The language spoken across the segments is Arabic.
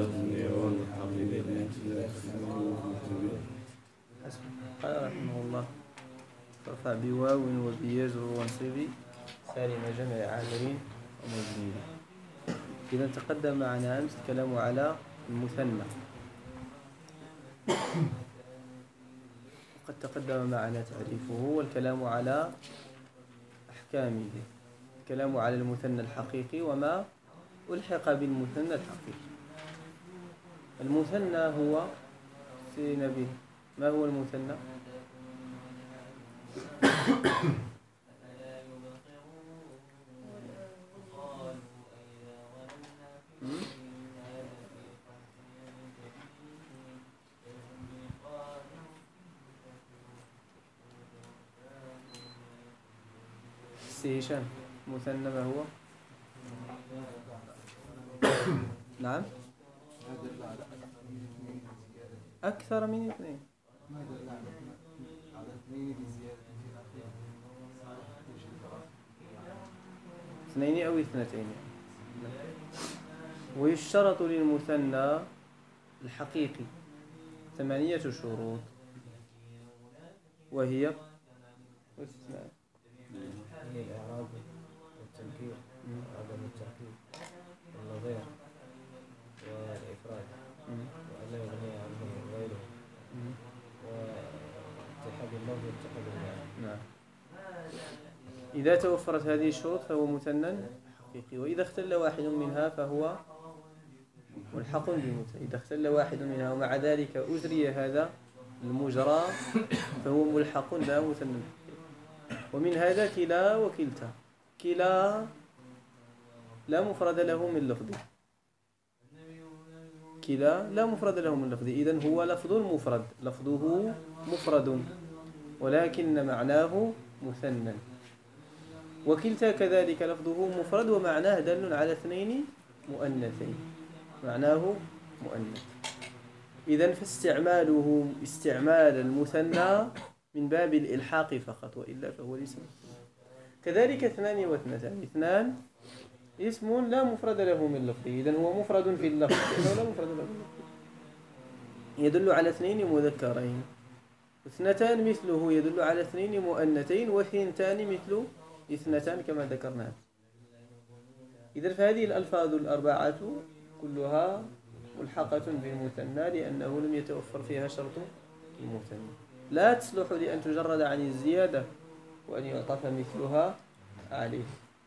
قال رحمه الله ترفع بواو وبيجر وانصبي سالم جمع عامرين ومزنين. إذا تقدم معنا أمس الكلام على المثنى، وقد تقدم معنا تعريفه والكلام على أحكامه، الكلام على المثنى الحقيقي وما ألحق بالمثنى الحقيقي. المثنى هو سينا به، ما هو المثنى؟ هشام، مثنى ما هو؟ نعم، أكثر من اثنين. اثنين أو اثنتين. ويشترط للمثنى الحقيقي 8 شروط، وهي الإعراب والتنكير وعدم التركيب والنظير والإفراد وألا يغني عنه غيره واتحاد اللفظ واتحاد المعنى. نعم، إذا توفرت هذه الشروط فهو مثنى حقيقي، وإذا اختل واحد منها فهو ملحق بالمثنى. إذا اختل واحد منها ومع ذلك أجري هذا المجرى فهو ملحق لا مثنى حقيقي. ومن هذا كلا وكلتا. كلا لا مفرد له من لفظه، كلا لا مفرد له من لفظه، إذن هو لفظ مفرد، لفظه مفرد ولكن معناه مثنى. وكلتا كذلك لفظه مفرد ومعناه دل على اثنين مؤنثين، معناه مؤنث. إذن فاستعماله استعمال المثنى من باب الإلحاق فقط، وإلا فهو الاسم. كذلك اثنان واثنتان، اثنان اسم لا مفرد له من لفظه، إذن هو مفرد في اللفظ لأنه لا مفرد له من لفظه، يدل على اثنين مذكرين. اثنتان مثله يدل على اثنين مؤنثين، وثنتان مثل اثنتان كما ذكرنا. إذن فهذه الألفاظ الأربعة كلها ملحقة بالمثنى لأنه لم يتوفر فيها شرط المثنى، لا تصلح لأن تجرد عن الزيادة وأن يعطف مثلها عليه.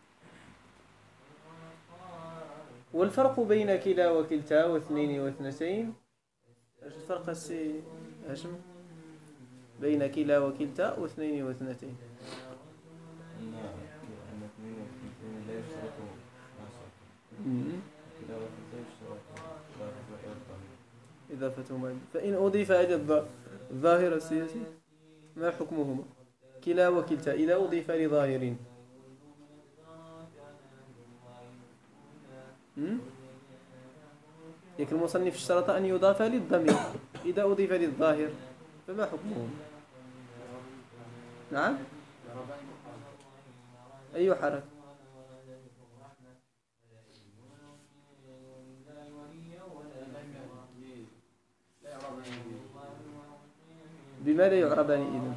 والفرق بين كلا وكلتا واثنين واثنتين، ايش الفرق السي هاشم بين كلا وكلتا واثنين واثنتين؟ أن اثنين واثنتين لا يشترطوا نصب، كلا وكلتا يشترطوا إضافتهما. فإن أضيف إلى الظاهر السياسي ما حكمهما؟ كلا وكلتا إذا أضيف لظاهرين يك المصنف اشترط أن يضاف للضمير، إذا أضيف للظاهر فما حكمهما؟ نعم، أي حركة؟ بماذا يعربان إذن؟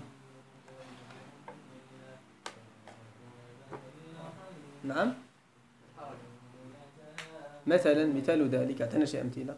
نعم، مثلا مثال ذلك اعطينا شيء أمثلة.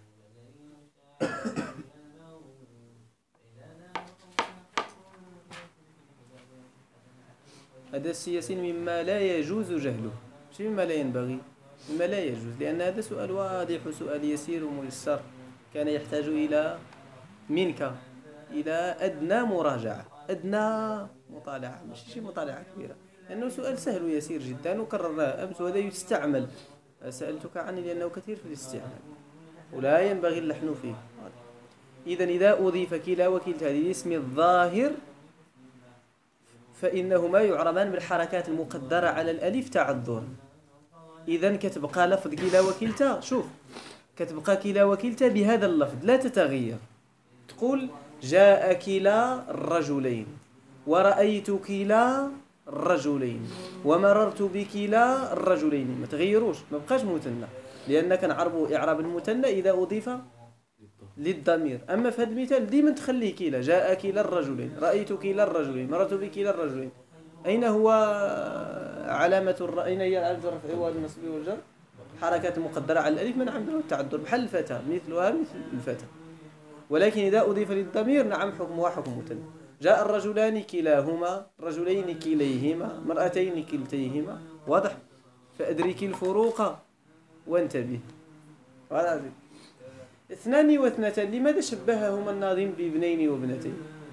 هذا السياسي مما لا يجوز جهله، شيء مما لا ينبغي، مما لا يجوز، لأن هذا سؤال واضح وسؤال يسير وميسر كان يحتاج إلى منك إلى أدنى مراجعة، أدنى مطالعة، مش شيء مطالعة كبيرة، لأنه سؤال سهل ويسير جدا وكررناه أمس، وهذا يستعمل، سألتك عنه لأنه كثير في الاستعمال ولا ينبغي اللحن فيه. إذن إذا أضيف كلا وكلتا للاسم الظاهر فإنهما يعربان بالحركات المقدرة على الألف تعذرا. إذن كتبقى لفظ كلا وكلتا، شوف كتبقى كلا وكلتا بهذا اللفظ لا تتغير، تقول جاء كلا الرجلين ورأيت كلا الرجلين ومررت بكلا الرجلين، ما تغيروش، ما بقاش مثنى. لأن كنعربوا إعراب المثنى إذا أضيف للضمير. أما في هذا المثال ديما تخليه كلا، جاء كلا الرجلين، رأيت كلا الرجلين، مررت بكلا الرجلين. أين هو أين هي علامة الرفع والنصب والجر؟ حركات مقدرة على الألف منع من التعذر بحال الفتى، مثلها مثل الفتى. ولكن إذا أضيف للضمير نعم حكمها حكم مثنى. جاء الرجلان كلاهما، رجلين كليهما، مرأتين كلتيهما. واضح؟ فأدرك الفروق وانتبه. واضح؟ اثنان واثنتان لماذا شبههما الناظم بابنين وابنتين؟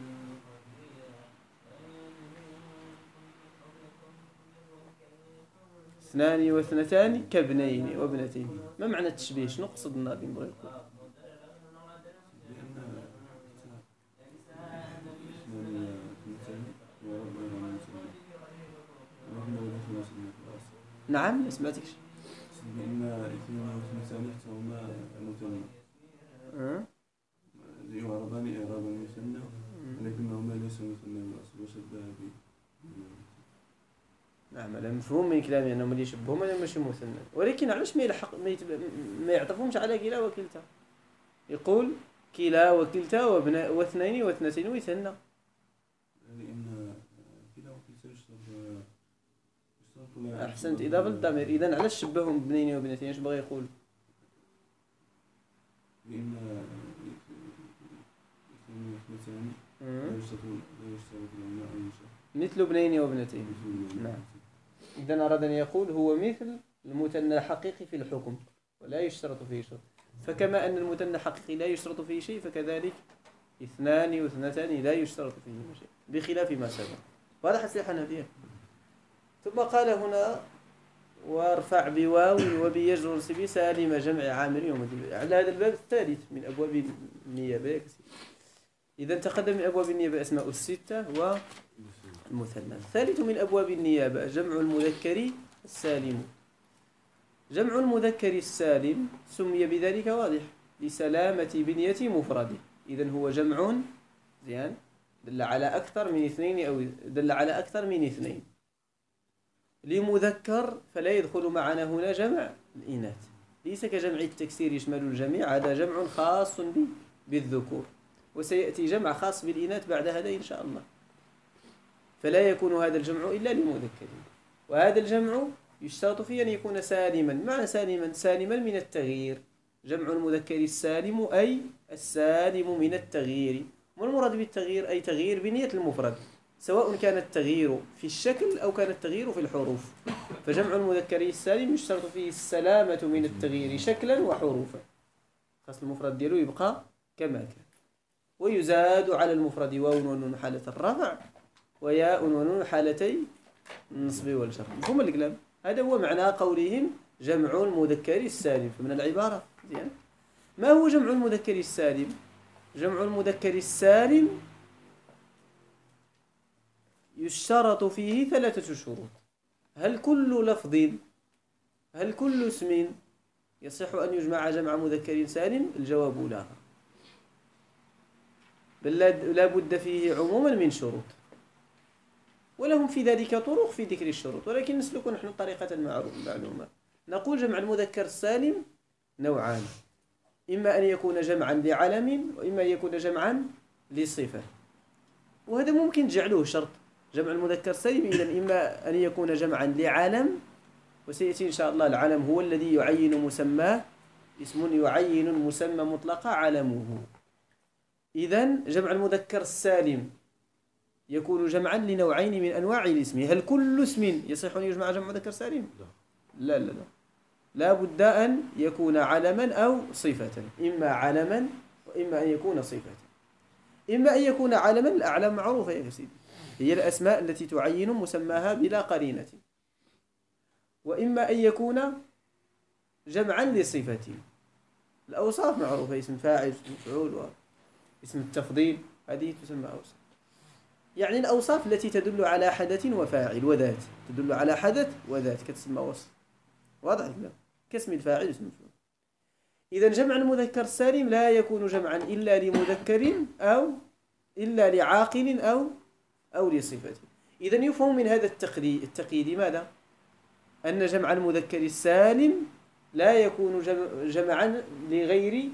اثنان واثنتان كابنين وابنتين. ما معنى التشبيه؟ شنو قصد الناظم بغى يقول؟ نعم ما سمعتكش. لأن اثنين واثنتان هما مثنى يعربان إعرابا مثنى ولكنهما ليسوا مثنى بالأصل وشبه به. نعم هذا مفهوم من كلامي أنهم اللي يشبههم أنا ماشي مثنى، ولكن علاش ما يعطفهمش على كلا وكلتا؟ يقول كلا وكلتا واثنين واثنتين ويثنى. لأن كلا وكلتا يشترط أحسنت إضافة للضمير. إذن علاش شبههم بابنين وابنتين؟ اش بغى يقول؟ لأن اثنين لا يشترط لهما أن مثل ابنين وابنتين. نعم. إذن أراد أن يقول هو مثل المثنى الحقيقي في الحكم ولا يشترط فيه شيء. فكما أن المثنى الحقيقي لا يشترط فيه شيء فكذلك اثنان واثنتان لا يشترط فيه شيء بخلاف ما سبق. وهذا حسي الحنفية. ثم قال هنا وارفع بواو وبيجر سبي سالم جمع عامر يوم على هذا الباب الثالث من أبواب النيابة. إذا تقدم من أبواب النيابة أسماء الستة والمثنى. الثالث من أبواب النيابة جمع المذكر السالم. جمع المذكر السالم سمي بذلك واضح لسلامة بنية مفرده. إذن هو جمع زين دل على أكثر من اثنين أو دل على أكثر من اثنين. لمذكر فلا يدخل معنا هنا جمع الإناث، ليس كجمع التكسير يشمل الجميع، هذا جمع خاص بالذكور، وسيأتي جمع خاص بالإناث بعد هذا إن شاء الله. فلا يكون هذا الجمع إلا لمذكر، وهذا الجمع يشترط فيه أن يكون سالما. معنى سالما من التغيير. جمع المذكر السالم أي السالم من التغيير. والمراد بالتغيير أي تغيير بنية المفرد، سواء كان التغيير في الشكل أو كان التغيير في الحروف. فجمع المذكر السالم يشترط فيه السلامة من التغيير شكلا وحروفا، خاص المفرد ديالو يبقى كما كان. ويزاد على المفرد واو ونون حالة الرفع وياء ونون حالتي النصب والجر. مفهوم الكلام؟ هذا هو معنى قولهم جمع المذكر السالم. فمن العبارة زين. ما هو جمع المذكر السالم؟ جمع المذكر السالم يشترط فيه ثلاثة شروط. هل كل اسم يصح أن يجمع جمع مذكر سالم؟ الجواب لا، بل لا بد فيه عموما من شروط، ولهم في ذلك طرق في ذكر الشروط، ولكن نسلك نحن طريقة معلومة. نقول جمع المذكر السالم نوعان، إما أن يكون جمعا لعلم وإما أن يكون جمعا لصفة، وهذا ممكن جعله شرط. جمع المذكر السالم إذن إما أن يكون جمعا لعلم، وسيأتي إن شاء الله العلم هو الذي يعين مسماه، اسم يعين مسمى مطلق علمه. إذن جمع المذكر السالم يكون جمعا لنوعين من أنواع الاسم. هل كل اسم يصح أن يجمع جمع مذكر سالم؟ لا لا لا، لا بد أن يكون علما أو صفة، إما علما وإما أن يكون صفة. إما أن يكون علما، الأعلام معروفة يا سيدي، هي الأسماء التي تعين مسماها بلا قرينة، وإما أن يكون جمعا لصفة. الأوصاف معروفة، اسم فاعل، اسم مفعول، واسم التفضيل، هذه تسمى أوصاف. يعني الأوصاف التي تدل على حدث وفاعل وذات، تدل على حدث وذات كتسمى وصف. واضح كده؟ كاسم الفاعل اسم المفعول. إذا جمع المذكر السالم لا يكون جمعا إلا لمذكر أو إلا لعاقل أو لصفة. إذا يفهم من هذا التقييد ماذا؟ أن جمع المذكر السالم لا يكون جمعا لغير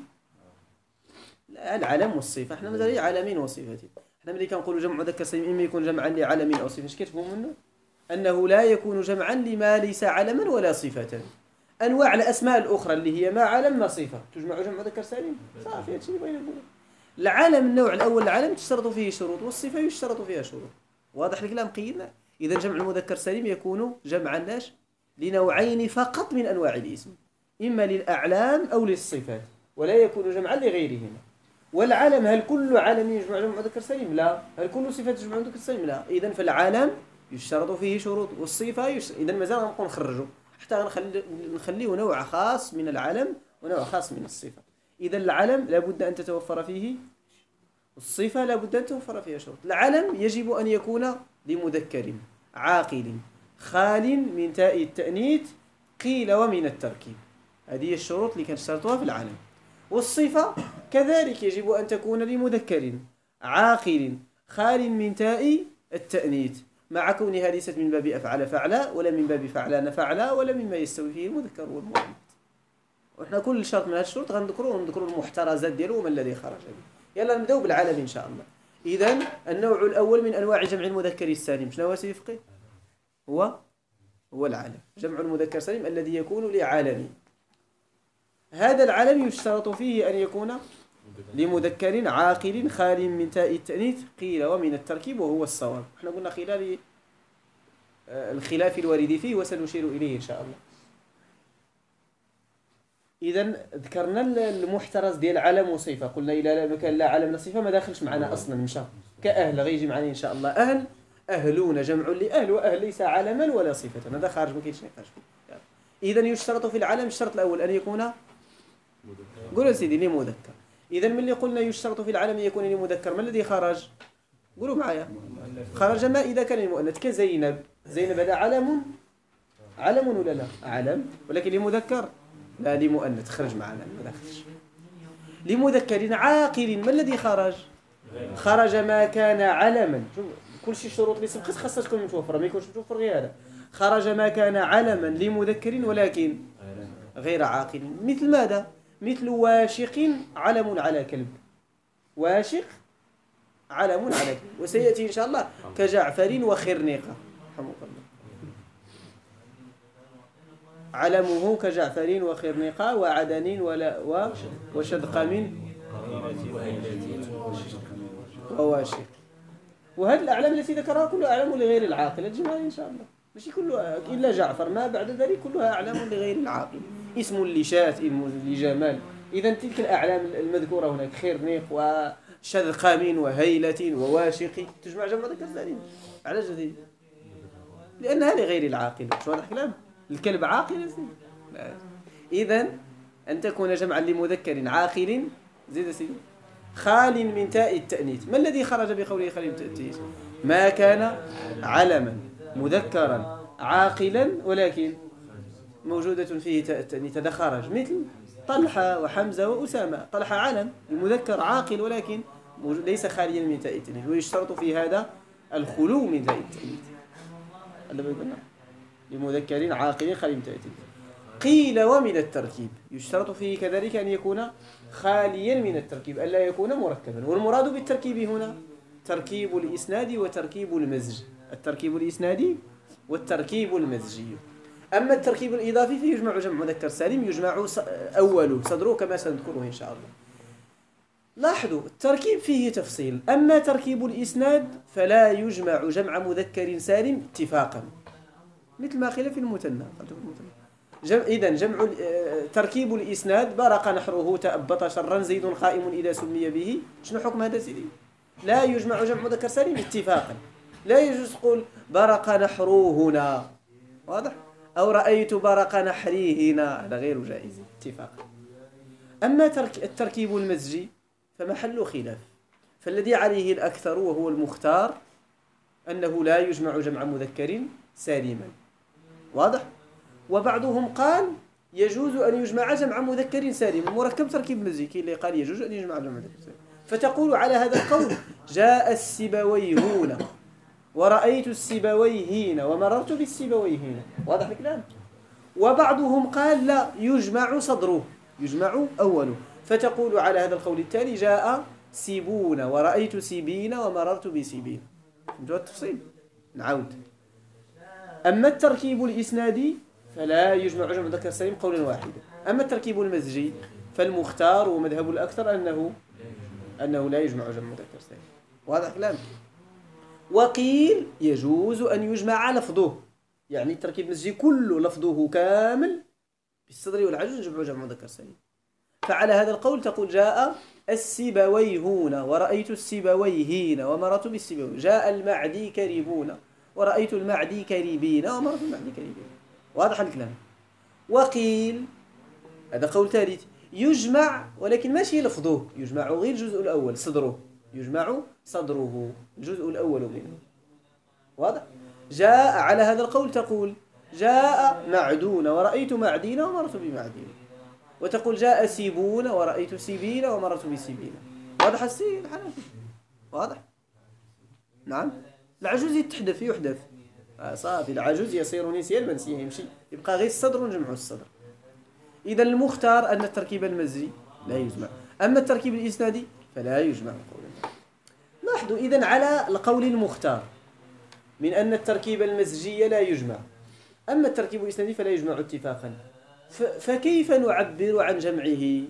العلم والصفة. احنا مازال علمين وصفتين. احنا ملي كنقولوا جمع مذكر سالم إما يكون جمعا لعلم أو صفة، اش كتفهموا منه؟ أنه لا يكون جمعا لما ليس علما ولا صفة. أنواع الأسماء الأخرى اللي هي ما علم ما صفة تجمع جمع مذكر سالم، صافي هادشي اللي بغينا نقولوا. العلم النوع الأول العلم تشترط فيه شروط، والصفة يشترط فيها شروط. واضح الكلام؟ قيدنا. إذا جمع المذكر سالم يكون جمعا لاش لنوعين فقط من أنواع الاسم، إما للأعلام أو للصفات، ولا يكون جمعا لغيرهما. والعلم هل كل علم يجمع جمع مذكر سالم؟ لا. هل كل صفة تجمع مذكر سالم؟ لا. إذا فالعلم يشترط فيه شروط، والصفة إذا مازال غنبقاو نخرجوا حتى نخليه نوع خاص من العلم ونوع خاص من الصفة. إذا العلم لابد أن تتوفر فيه، الصفة لابد أن تتوفر فيها شروط. العلم يجب أن يكون لمذكر عاقل خال من تاء التأنيث قيل ومن التركيب. هذه الشروط اللي كنشترطوها في العلم. والصفة كذلك يجب أن تكون لمذكر عاقل خال من تاء التأنيث، مع كونها ليست من باب أفعل فعلا، ولا من باب فعلان فعلا، ولا مما يستوي فيه المذكر والمؤنث. وإحنا كل شرط من هذه الشروط غنذكروا المحترزات ديالو وما الذي خرج به. يلا نبداو بالعلم إن شاء الله. إذن النوع الأول من أنواع جمع المذكر السالم شنو هو سيدي فقيه؟ هو العلم، جمع المذكر السالم الذي يكون لعالم. هذا العلم يشترط فيه أن يكون لمذكر عاقل خال من تاء التأنيث قيل ومن التركيب، وهو الصواب. احنا قلنا خلال الخلاف الوارد فيه وسنشير إليه إن شاء الله. إذا ذكرنا المحترز ديال علم وصفة، قلنا إلى مكان لا علم ولا صفة ما داخلش معنا أصلا مشى كأهل، غيجي معنا إن شاء الله. أهلون جمع لأهل، وأهل ليس علما ولا صفة، هذا خارج ما كاينش نقاش فيه. إذا يشترط في العلم الشرط الأول أن يكون قولوا سيدي لمذكر. إذا من اللي قلنا يشترط في العلم يكون لمذكر، ما الذي خرج؟ قولوا معايا. خرج ما إذا كان المؤنث كزينب. زينب هذا علم ولا لا؟ علم، ولكن لمذكر لا، لمؤنث خرج معنا ما دخلش. لمذكر عاقل ما الذي خرج؟ خرج ما كان علما. شوف كل شيء شروط اللي سبقت خاصها تكون متوفره، ما يكونش متوفر غير هذا. خرج ما كان علما لمذكر ولكن غير عاقل. مثل ماذا؟ مثل واشق علم على كلب. واشق علم على كلب، وسيأتي إن شاء الله كجعفر وخرنيقة رحمه الله. علمه كجعفر وخرنيقة وعدن وشدقم وواشق. وهذه الأعلام التي ذكرها كلها أعلام لغير العاقل الجماعي إن شاء الله، ماشي كلها إلا جعفر، ما بعد ذلك كلها أعلام لغير العاقل. اسم لشاة، اسم لجمال. إذا تلك الأعلام المذكورة هناك خرنيق وشدقم وهيلة وواشق تجمع جمع ذكر سالم على جديد، لأنها لغير العاقل. شو هذا الكلام؟ الكلب عاقل. إذا أن تكون جمعا لمذكر عاقل زيد سيدي خال من تاء التأنيث. ما الذي خرج بقوله خال من تاء التأنيث؟ ما كان علما مذكرا عاقلا ولكن موجودة فيه تاء التأنيث، هذا خرج. مثل طلحة وحمزة وأسامة. طلحة علم المذكر عاقل ولكن ليس خاليا من تاء التأنيث، ويشترط في هذا الخلو من تاء التأنيث. هذا بيقولنا لمذكر عاقل خالي من تاء التأنيث. قيل ومن التركيب يشترط فيه كذلك أن يكون خاليا من التركيب، ألا يكون مركبا. والمراد بالتركيب هنا تركيب الإسناد وتركيب المزج. التركيب الإسنادي والتركيب المزجي. أما التركيب الإضافي فيجمع جمع مذكر سالم، يجمع أوله صدره كما سنذكره إن شاء الله. لاحظوا التركيب فيه تفصيل. أما تركيب الإسناد فلا يجمع جمع مذكر سالم اتفاقا، مثل ما قيل في المثنى. إذن جمع تركيب الإسناد برق نحره تأبط شرا زيد قائم إذا سمي به. شنو حكم هذا سيدي؟ لا يجمع جمع مذكر سالم اتفاقا. لا يجوز تقول برق نحره هنا، واضح؟ أو رأيت برق نحري هنا، هذا غير جائز اتفاقا. أما التركيب المزجي فمحل خلاف، فالذي عليه الأكثر وهو المختار أنه لا يجمع جمع مذكر سالما، واضح؟ وبعضهم قال يجوز أن يجمع جمع مذكر سالم مركب تركيب مزجي، كي اللي قال يجوز أن يجمع جمع مذكر سالم. فتقول على هذا القول جاء السيبويهون ورأيت السيبويهين ومررت بالسيبويهين، واضح الكلام؟ وبعضهم قال لا، يجمع صدره، يجمع أوله. فتقول على هذا القول التالي: جاء سيبون ورأيت سيبين ومررت بسيبين. فهمتوا التفصيل؟ نعود. أما التركيب الإسنادي فلا يجمع جمع مذكر سالم قولا واحدا. أما التركيب المزجي فالمختار ومذهب الأكثر أنه لا يجمع جمع مذكر سالم. وهذا كلام. وقيل يجوز أن يجمع لفظه، يعني التركيب المزجي كله لفظه كامل بالصدر والعجز يجمع جمع مذكر سالم. فعلى هذا القول تقول: جاء السيبويهون ورأيت السيبويهين ومررت بالسيبويهين. جاء المعدي كريبون ورأيت المعدي كريبين ومررت المعدي كريبين. واضح الكلام. وقيل، هذا قول ثالث، يجمع ولكن ماشي لفظه، يجمع غير الجزء الأول صدره، يجمع صدره الجزء الأول منه. واضح؟ جاء على هذا القول تقول: جاء معدون ورأيت معدين ومررت بمعدين. وتقول: جاء سيبون ورأيت سيبين ومررت بسيبين. واضح السيد الحنفي؟ واضح؟ نعم. العجوز يحدث صافي، العجوز يصير نسيا المنسي، يمشي يبقى غير الصدر ونجمع الصدر. إذا المختار أن التركيب المزجي لا يجمع، أما التركيب الإسنادي فلا يجمع. لاحظوا إذن على القول المختار من أن التركيب المزجي لا يجمع، أما التركيب الإسنادي فلا يجمع اتفاقا. فكيف نعبر عن جمعه؟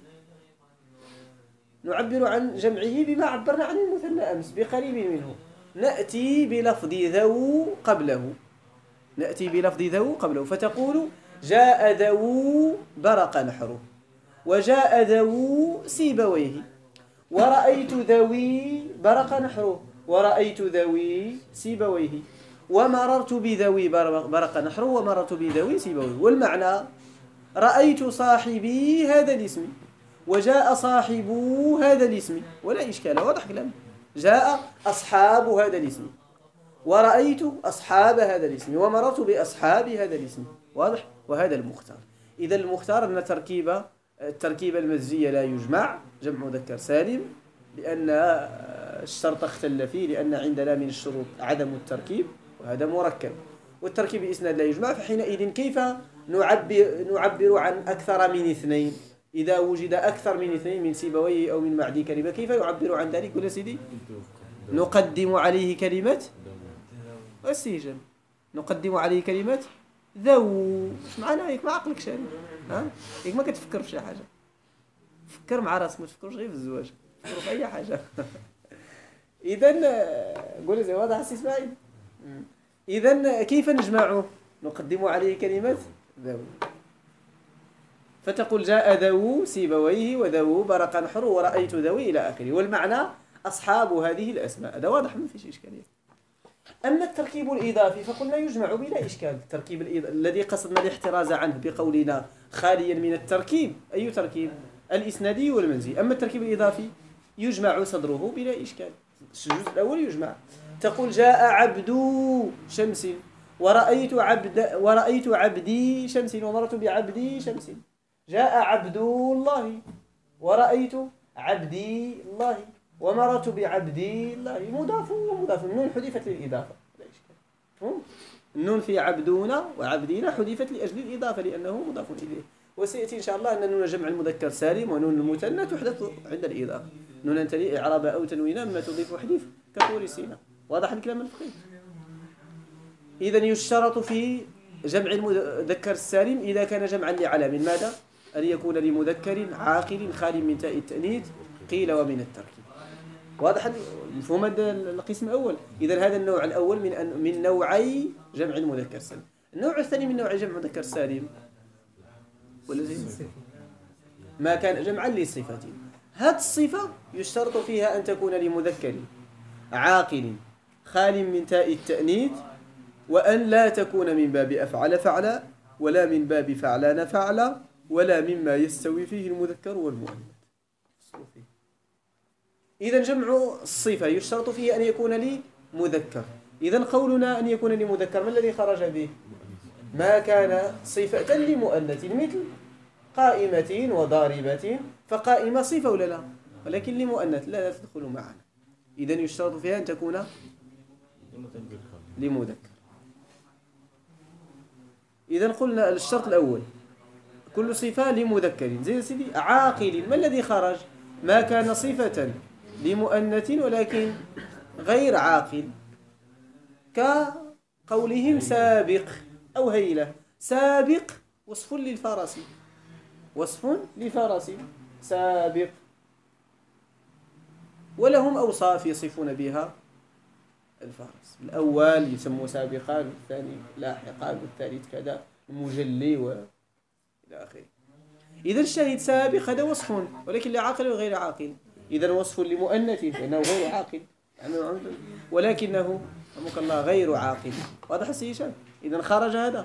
نعبر عن جمعه بما عبرنا عن المثنى أمس بقريب منه. نأتي بلفظ ذو قبله، نأتي بلفظ ذو قبله، فتقول: جاء ذو برق نحره، وجاء ذو سيبويه، ورأيت ذوي برق نحره، ورأيت ذوي سيبويه، ومررت بذوي برق نحره، ومررت بذوي سيبويه. والمعنى: رأيت صاحبي هذا الاسم، وجاء صاحب هذا الاسم، ولا إشكال. واضح كلام؟ جاء أصحاب هذا الاسم، ورأيت أصحاب هذا الاسم، ومررت بأصحاب هذا الاسم. واضح؟ وهذا المختار. إذا المختار أن التركيب المزجي لا يجمع جمع مذكر سالم، لأن الشرط اختل فيه، لأن عندنا من الشروط عدم التركيب، وهذا مركب. والتركيب الإسناد لا يجمع، فحينئذ كيف نعبر عن أكثر من اثنين؟ إذا وجد أكثر من اثنين من سيبويه أو من معدي كلمة، كيف يعبر عن ذلك؟ ولا سيدي؟ نقدم عليه كلمة السيجن، نقدم عليه كلمة ذو. مش معنى هيك؟ ما عقلك شاري، هيك ما كتفكر في شي حاجة. فكر مع راسك، ما تفكرش غير في الزواج، فكر في أي حاجة. إذن قول زي واضح سي إسماعيل. إذن كيف نجمعه؟ نقدم عليه كلمة ذو، فتقول: جاء ذو سيبويه وذو برق نحره ورأيت ذوي إلى آخره. والمعنى أصحاب هذه الأسماء. هذا واضح، ما فيش إشكالية. أما التركيب الإضافي فقلنا يجمع بلا إشكال. التركيب الذي قصدنا الاحتراز عنه بقولنا خاليا من التركيب، أي تركيب؟ الإسنادي والمنزي. أما التركيب الإضافي يجمع صدره بلا إشكال. الجزء الأول يجمع. تقول: جاء عبد شمس ورأيت عبدي شمس ومرت بعبدي شمس. جاء عبد الله ورأيت عبدي الله ومرت بعبدي الله. مضاف ومضاف، النون حذفت للإضافة، لا إشكال. النون في عبدون وعبدين حذفت لأجل الإضافة لأنه مضاف إليه. وسيأتي إن شاء الله أن نون جمع المذكر سالم ونون المثنى تحدث عند الإضافة. نون تلي إعراب أو تنوينا مما تضيف حديث كطور سينا. واضح الكلام الفقهي؟ إذن يشترط في جمع المذكر السالم إذا كان جمعا لعلم ماذا؟ أن يكون لمذكر عاقل خال من تاء التأنيث قيل ومن التركيب. واضح مفهوم القسم الأول؟ إذن هذا النوع الأول من نوعي جمع المذكر السالم. النوع الثاني من نوع جمع المذكر السالم ما كان جمعا للصفة. هذه الصفة يشترط فيها أن تكون لمذكر عاقل خال من تاء التأنيث، وأن لا تكون من باب أفعل فعل، ولا من باب فعلان فعل، ولا مما يستوي فيه المذكر والمؤنث. إذن جمع الصفة يشترط فيه أن يكون لي مذكر. إذن قولنا أن يكون لي مذكر ما الذي خرج به؟ ما كان صفة لمؤنث، مثل قائمة وضاربة، فقائمة صفة ولا لا؟ ولكن لمؤنث لا تدخل معنا. إذن يشترط فيها أن تكون لمذكر. إذا قلنا الشرط الأول كل صفة لمذكر زي سيدي عاقل. ما الذي خرج؟ ما كان صفة لمؤنث ولكن غير عاقل، كقولهم سابق أو هيلة. سابق وصف للفرس، وصف لفرس سابق، ولهم أوصاف يصفون بها الفرس. الأول يسمى سابقا، والثاني لاحقا، والثالث كذا مجلي إلى آخره. إذا الشاهد سابق هذا وصف ولكن لعاقل وغير عاقل. إذا وصف لمؤنث لأنه غير عاقل ولكنه رحمك الله غير عاقل. واضح السي هشام؟ إذا خرج هذا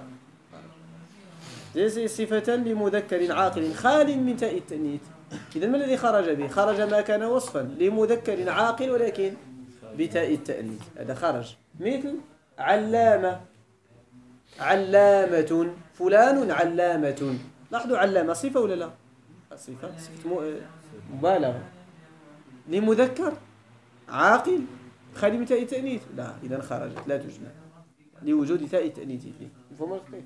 زي صفة لمذكر عاقل خال من تاء التأنيث. إذا ما الذي خرج به؟ خرج ما كان وصفا لمذكر عاقل ولكن بتاء التأنيث، هذا خرج. مثل علامة، علامة، فلان علامة. لاحظوا علامة صفة ولا لا؟ صفة مبالغة لمذكر عاقل خالي من تاء التأنيث، لا إذا خرجت لا تجمع لوجود تاء التأنيث فيه. مفهوم الخطيب؟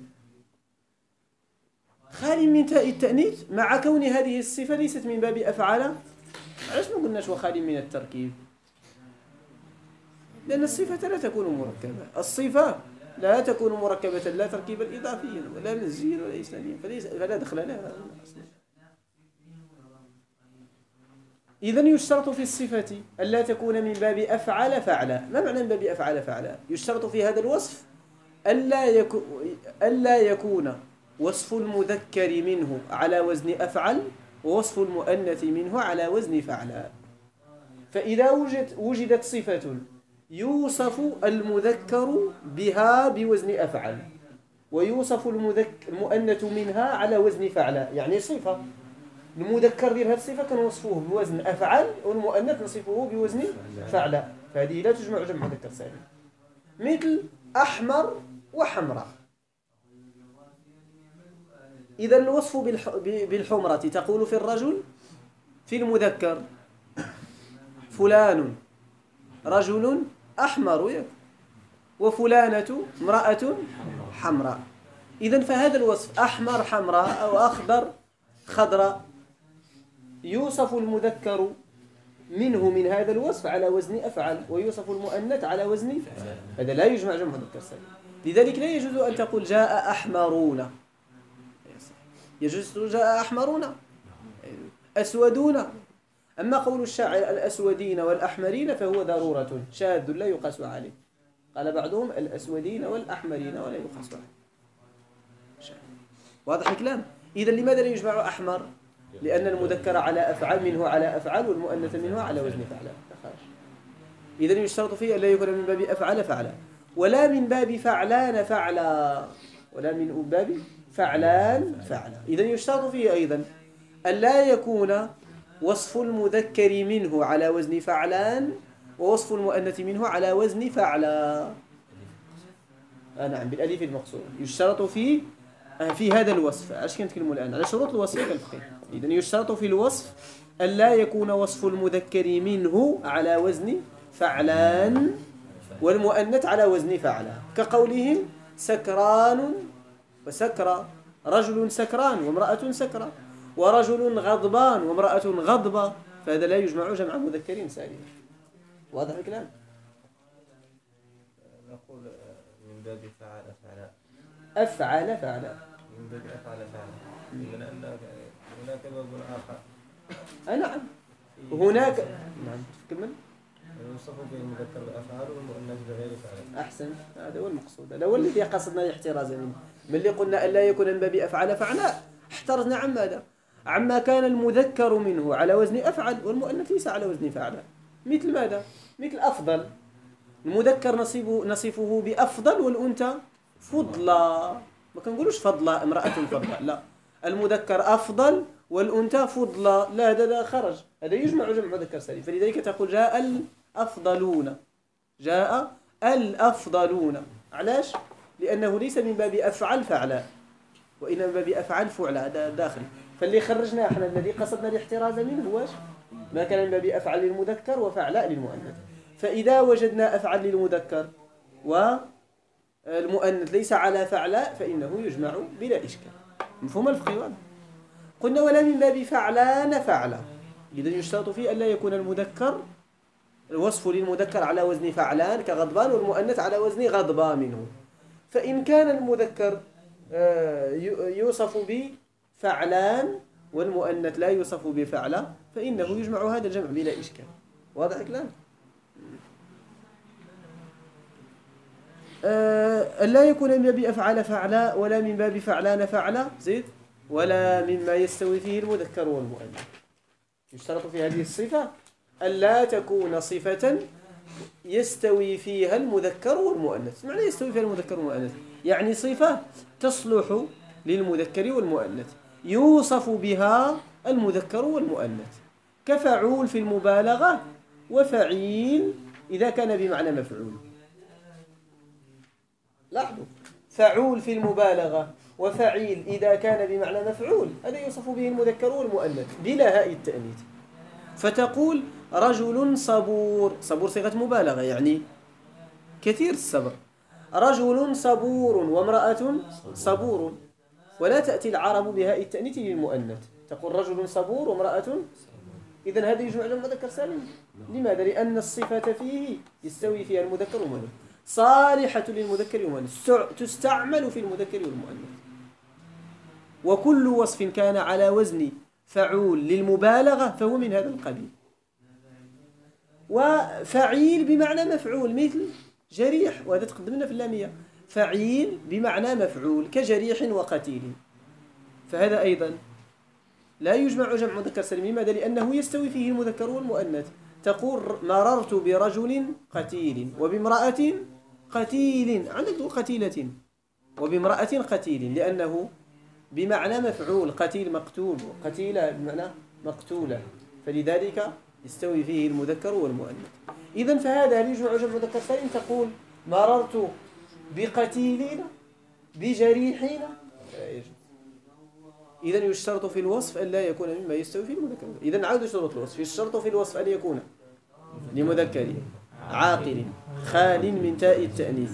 خالي من تاء التأنيث مع كون هذه الصفة ليست من باب أفعال. علاش ما قلناش وخالي من التركيب؟ لأن الصفة لا تكون مركبة، الصفة لا تكون مركبة لا تركيبا إضافيا ولا نسجيا ولا إسناديا، فلا دخل لها أصلا. إذن يشترط في الصفة ألا تكون من باب أفعل فعلا. ما معنى من باب أفعل فعلا؟ يشترط في هذا الوصف ألا يكون وصف المذكر منه على وزن أفعل ووصف المؤنث منه على وزن فعلا. فإذا وجدت صفة يوصف المذكر بها بوزن أفعل ويوصف المؤنث منها على وزن فعلا، يعني صفة المذكر ديال هذه الصفة كنوصفوه بوزن أفعل والمؤنث نصفه بوزن فعلا، فهذه لا تجمع جمع مذكر سالم. مثل أحمر وحمراء. إذا الوصف بالحمرة تقول في الرجل في المذكر فلان رجل أحمر وفلانة امرأة حمراء. إذا فهذا الوصف أحمر حمراء أو أخضر خضراء يوصف المذكر منه من هذا الوصف على وزن أفعل ويوصف المؤنث على وزن فعل. هذا لا يجمع جمع مذكر سالم. لذلك لا يجوز أن تقول جاء أحمرون، يجوز جاء أحمرون أسودون. أما قول الشاعر الأسودين والأحمرين فهو ضرورة شاذ لا يقاس عليه. قال بعضهم الأسودين والأحمرين ولا يقاس عليه. واضح الكلام؟ إذا لماذا لا يجمع أحمر؟ لأن المذكر على أفعال منه على أفعال والمؤنث منه على وزن فعلا. إذا يشترط فيه أن لا يكون من باب أفعل فعلا ولا من باب فعلان فعلا ولا من باب فعلان فعلا. إذا يشترط فيه أيضا أن لا يكون وصف المذكر منه على وزن فعلان ووصف المؤنث منه على وزن فعلا. نعم بالألف المقصورة. يشترط في هذا الوصف. ايش كنتكلموا الآن على شروط الوصف الفقهي. إذا يشترط في الوصف أن لا يكون وصف المذكر منه على وزن فعلان والمؤنث على وزن فعلا، كقولهم سكران وسكرى، رجل سكران وامرأة سكرى، ورجل غضبان وامرأة غضبة، فهذا لا يجمع جمع مذكر سالم. واضح الكلام؟ نقول من باب فعل فعلا أفعل فعلا من باب أفعل فعلا من أن هناك باب آخر. نعم هناك. نعم تكمل. يوصف به المذكر بأفعال والمؤنث بغير فعل. أحسن، هذا هو المقصود، هذا هو الذي قصدنا الاحتراز منه. من اللي قلنا أن لا يكون من باب أفعل فعلا احترزنا عن ماذا؟ عما كان المذكر منه على وزن أفعل والمؤنث ليس على وزن فعلا. مثل ماذا؟ مثل أفضل. المذكر نصفه بأفضل والأنثى فضلا. ما كنقولوش فضلا امرأة فضلا، لا، المذكر أفضل والأنثى فضلا، لا هذا خرج، هذا يجمع جمع مذكر سالم. فلذلك تقول جاء الأفضلون، جاء الأفضلون. علاش؟ لأنه ليس من باب أفعل فعلا وإنما من باب أفعل فعلا، هذا داخل. فاللي خرجنا احنا الذي قصدنا الاحتراز منه هو ما كان من باب أفعل للمذكر وفعلاء للمؤنث. فإذا وجدنا أفعل للمذكر المؤنث ليس على فعلاء فإنه يجمع بلا إشكال. مفهوم الفقه؟ قلنا ولا من باب فعلان فعلا، إذا يشترط فيه أن لا يكون المذكر الوصف للمذكر على وزن فعلان كغضبان والمؤنث على وزن غضبا منه. فإن كان المذكر يوصف بفعلان والمؤنث لا يوصف بفعلا فإنه يجمع هذا الجمع بلا إشكال. واضح الكلام؟ لا يكون من باب أفعل فعلا ولا من باب فعلان فعلا زيد ولا مما يستوي فيه المذكر والمؤنث. يشترط في هذه الصفة ألا تكون صفة يستوي فيها المذكر والمؤنث. معنى يستوي فيها المذكر والمؤنث يعني صفة تصلح للمذكر والمؤنث يوصف بها المذكر والمؤنث، كفعول في المبالغة وفعيل إذا كان بمعنى مفعول. لاحظوا، فعول في المبالغة وفعيل إذا كان بمعنى مفعول هذا يوصف به المذكر والمؤنث بلا هاء التأنيث. فتقول رجل صبور، صبور صيغة مبالغة يعني كثير الصبر. رجل صبور وامرأة صبور، ولا تأتي العرب بهاء التأنيث للمؤنث، تقول رجل صبور وامرأة. إذن هذا يجمع جمع مذكر سالم. لماذا؟ لأن الصفة فيه يستوي فيها المذكر والمؤنث، صالحة للمذكر والمؤنث، تستعمل في المذكر والمؤنث. وكل وصف كان على وزن فعول للمبالغة فهو من هذا القبيل. وفعيل بمعنى مفعول مثل جريح، وهذا تقدمنا في اللامية، فعيل بمعنى مفعول كجريح وقتيل، فهذا أيضا لا يجمع جمع مذكر سالم. لماذا؟ لأنه يستوي فيه المذكر والمؤنث. تقول مررت برجل قتيل وبامرأة قتيل، عندك تقول قتيلة وبامرأة قتيل لأنه بمعنى مفعول، قتيل مقتول وقتيلة بمعنى مقتولة، فلذلك يستوي فيه المذكر والمؤنث. إذن فهذا يجمع جمع مذكر سالم. تقول مررت بقتيلين بجريحين، إذن يشترط في الوصف أن لا يكون مما يستوي فيه المذكر. إذن عود شروط الوصف، يشترط في الوصف أن يكون لمذكر عاقل خال من تاء التأنيث،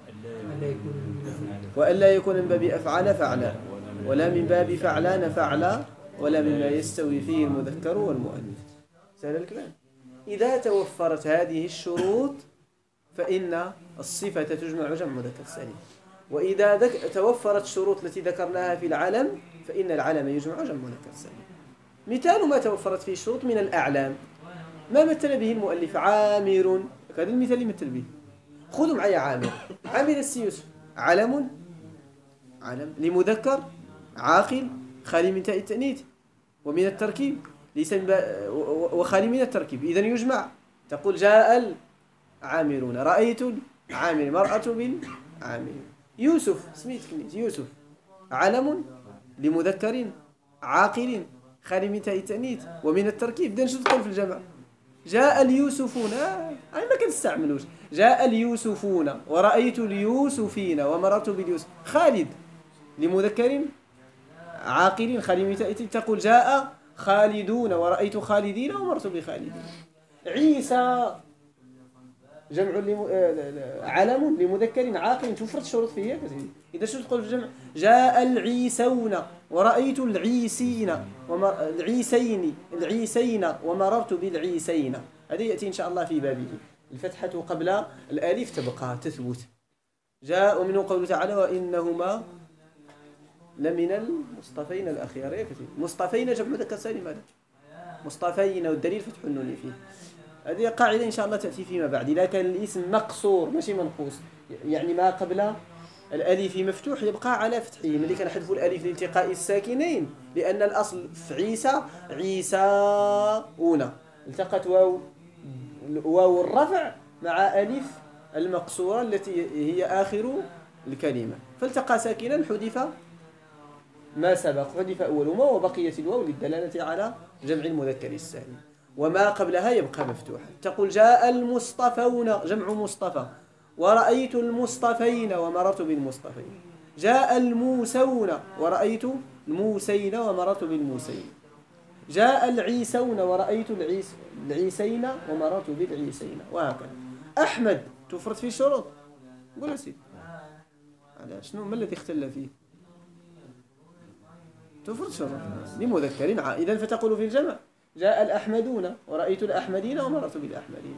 وأن لا يكون من باب أفعل فعلا ولا من باب فعلان فعلا ولا مما يستوي فيه المذكر والمؤنث. سهل الكلام. إذا توفرت هذه الشروط فإن الصفة تجمع جمع مذكر سالم. وإذا توفرت الشروط التي ذكرناها في العلم فإن العلم يجمع جمع مذكر سالم. مثال ما توفرت فيه الشروط من الأعلام ما مثل به المؤلف عامر، هذا المثال يمثل به. خذوا معي عامر. عامر السيوس علم لمذكر عاقل خالي من تاء التأنيث ومن التركيب ليس وخالي من التركيب، إذن يجمع. تقول جاء العامرون، رأيت العامر، مرأة بالعامر. يوسف سميت كنيت يوسف علم لمذكر عاقل خالي من تاء التأنيث ومن التركيب، إذن شو تقول في الجمع؟ جاء اليوسفون، ما كنستعملوش. جاء اليوسفون ورأيت اليوسفين ومررت باليوسف. خالد لمذكر عاقل خالي من تاء التأنيث، تقول جاء خالدون ورأيت خالدين ومررت بخالدين. عيسى جمع علم لمذكر عاقل، توفرت الشروط فيه. إذا شو تقول في الجمع؟ جاء العيسون ورأيت العيسين العيسين ومررت بالعيسين. هذا يأتي إن شاء الله في بابه. الفتحة قبل الألف تبقى تثبت. جاء ومنه قوله تعالى وإنهما لمن المصطفين الأخيار. مصطفين جمع مذكر سالم، هذا مصطفين والدليل فتح النون فيه. هذه قاعدة إن شاء الله تأتي فيما بعد. إذا كان الاسم مقصور ماشي منقوص، يعني ما قبل الألف مفتوح يبقى على فتحه. ملي كنحذف الألف لالتقاء الساكنين، لأن الأصل في عيسى عيساؤون، التقت واو الرفع مع ألف المقصورة التي هي آخر الكلمة، فالتقى ساكنا حذف ما سبق، حذف أولهما وبقيت الواو للدلالة على جمع المذكر السالم، وما قبلها يبقى مفتوحا. تقول جاء المصطفون جمع مصطفى ورأيت المصطفين ومررت بالمصطفين. جاء الموسون ورأيت الموسين ومررت بالموسين. جاء العيسون ورأيت العيسين ومررت بالعيسين، وهكذا. أحمد توفرت فيه الشروط؟ قول سيدي. شنو ما الذي اختل فيه؟ تفرد شرط لمذكر إذن فتقول في الجمع جاء الأحمدون ورأيت الأحمدين ومررت بالأحمدين.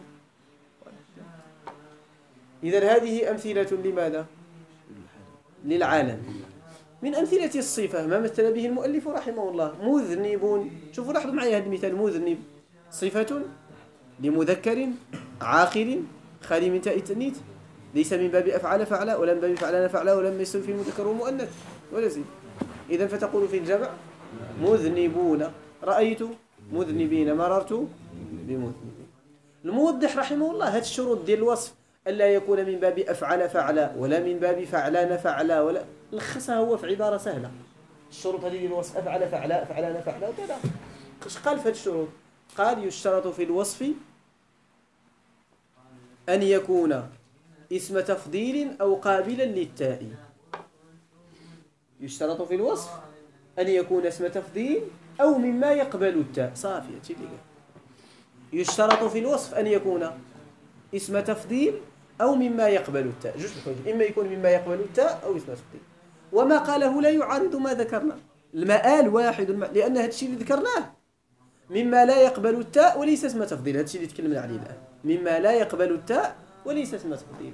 إذن هذه أمثلة لماذا؟ للعالم. من أمثلة الصفة ما مثل به المؤلف رحمه الله مذنب. شوفوا لاحظوا معي هذا المثال مذنب صفة لمذكر عاقل خالي من تاء التأنيث ليس من باب أفعل فعل ولا من باب فعلان فعل ولا من يستوي في المذكر والمؤنث ولا زين. إذن فتقول في الجمع مذنبون رأيت مذنبين مررت بمذنبين. الموضح رحمه الله هذه الشروط ديال الوصف ألا يكون من باب أفعل فعل ولا من باب فعلان فعل ولا لخصها هو في عبارة سهلة. الشروط هذه ديال الوصف أفعل فعل فعلان فعل وكذا. ايش قال في هذه الشروط؟ قال يشترط في الوصف أن يكون اسم تفضيل أو قابلا للتاء. يشترط في الوصف أن يكون اسم تفضيل أو مما يقبل التاء. صافي يشترط في الوصف أن يكون اسم تفضيل أو مما يقبل التاء. جوج الحجج إما يكون مما يقبل التاء أو اسم تفضيل. وما قاله لا يعارض ما ذكرنا. المآل واحد لأن هذا الشيء اللي ذكرناه مما لا يقبل التاء وليس اسم تفضيل. هذا الشيء اللي تكلمنا عليه الآن مما لا يقبل التاء وليس اسم تفضيل.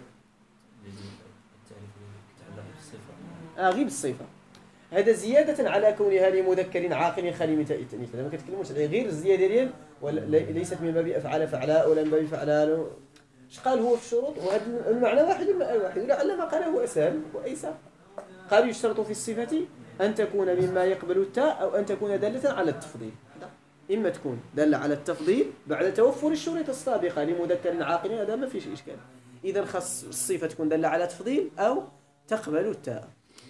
غير الصفة هذا زيادة على كونها لمذكر عاقل خالي من تاء التأنيث. ما كتكلموش عليه غير الزيادة ديال ليست من باب أفعل فعلاء ولا من باب فعلان. اش قال هو في الشروط؟ وهذا المعنى واحد والمعنى واحد ولعل ما قاله أسهل وأيسر. قال يشترط في الصفة أن تكون مما يقبل التاء أو أن تكون دالة على التفضيل. إما تكون دالة على التفضيل بعد توفر الشروط السابقة لمذكر عاقل هذا ما فيش إشكال. إذا خاص الصفة تكون دالة على تفضيل أو تقبل التاء.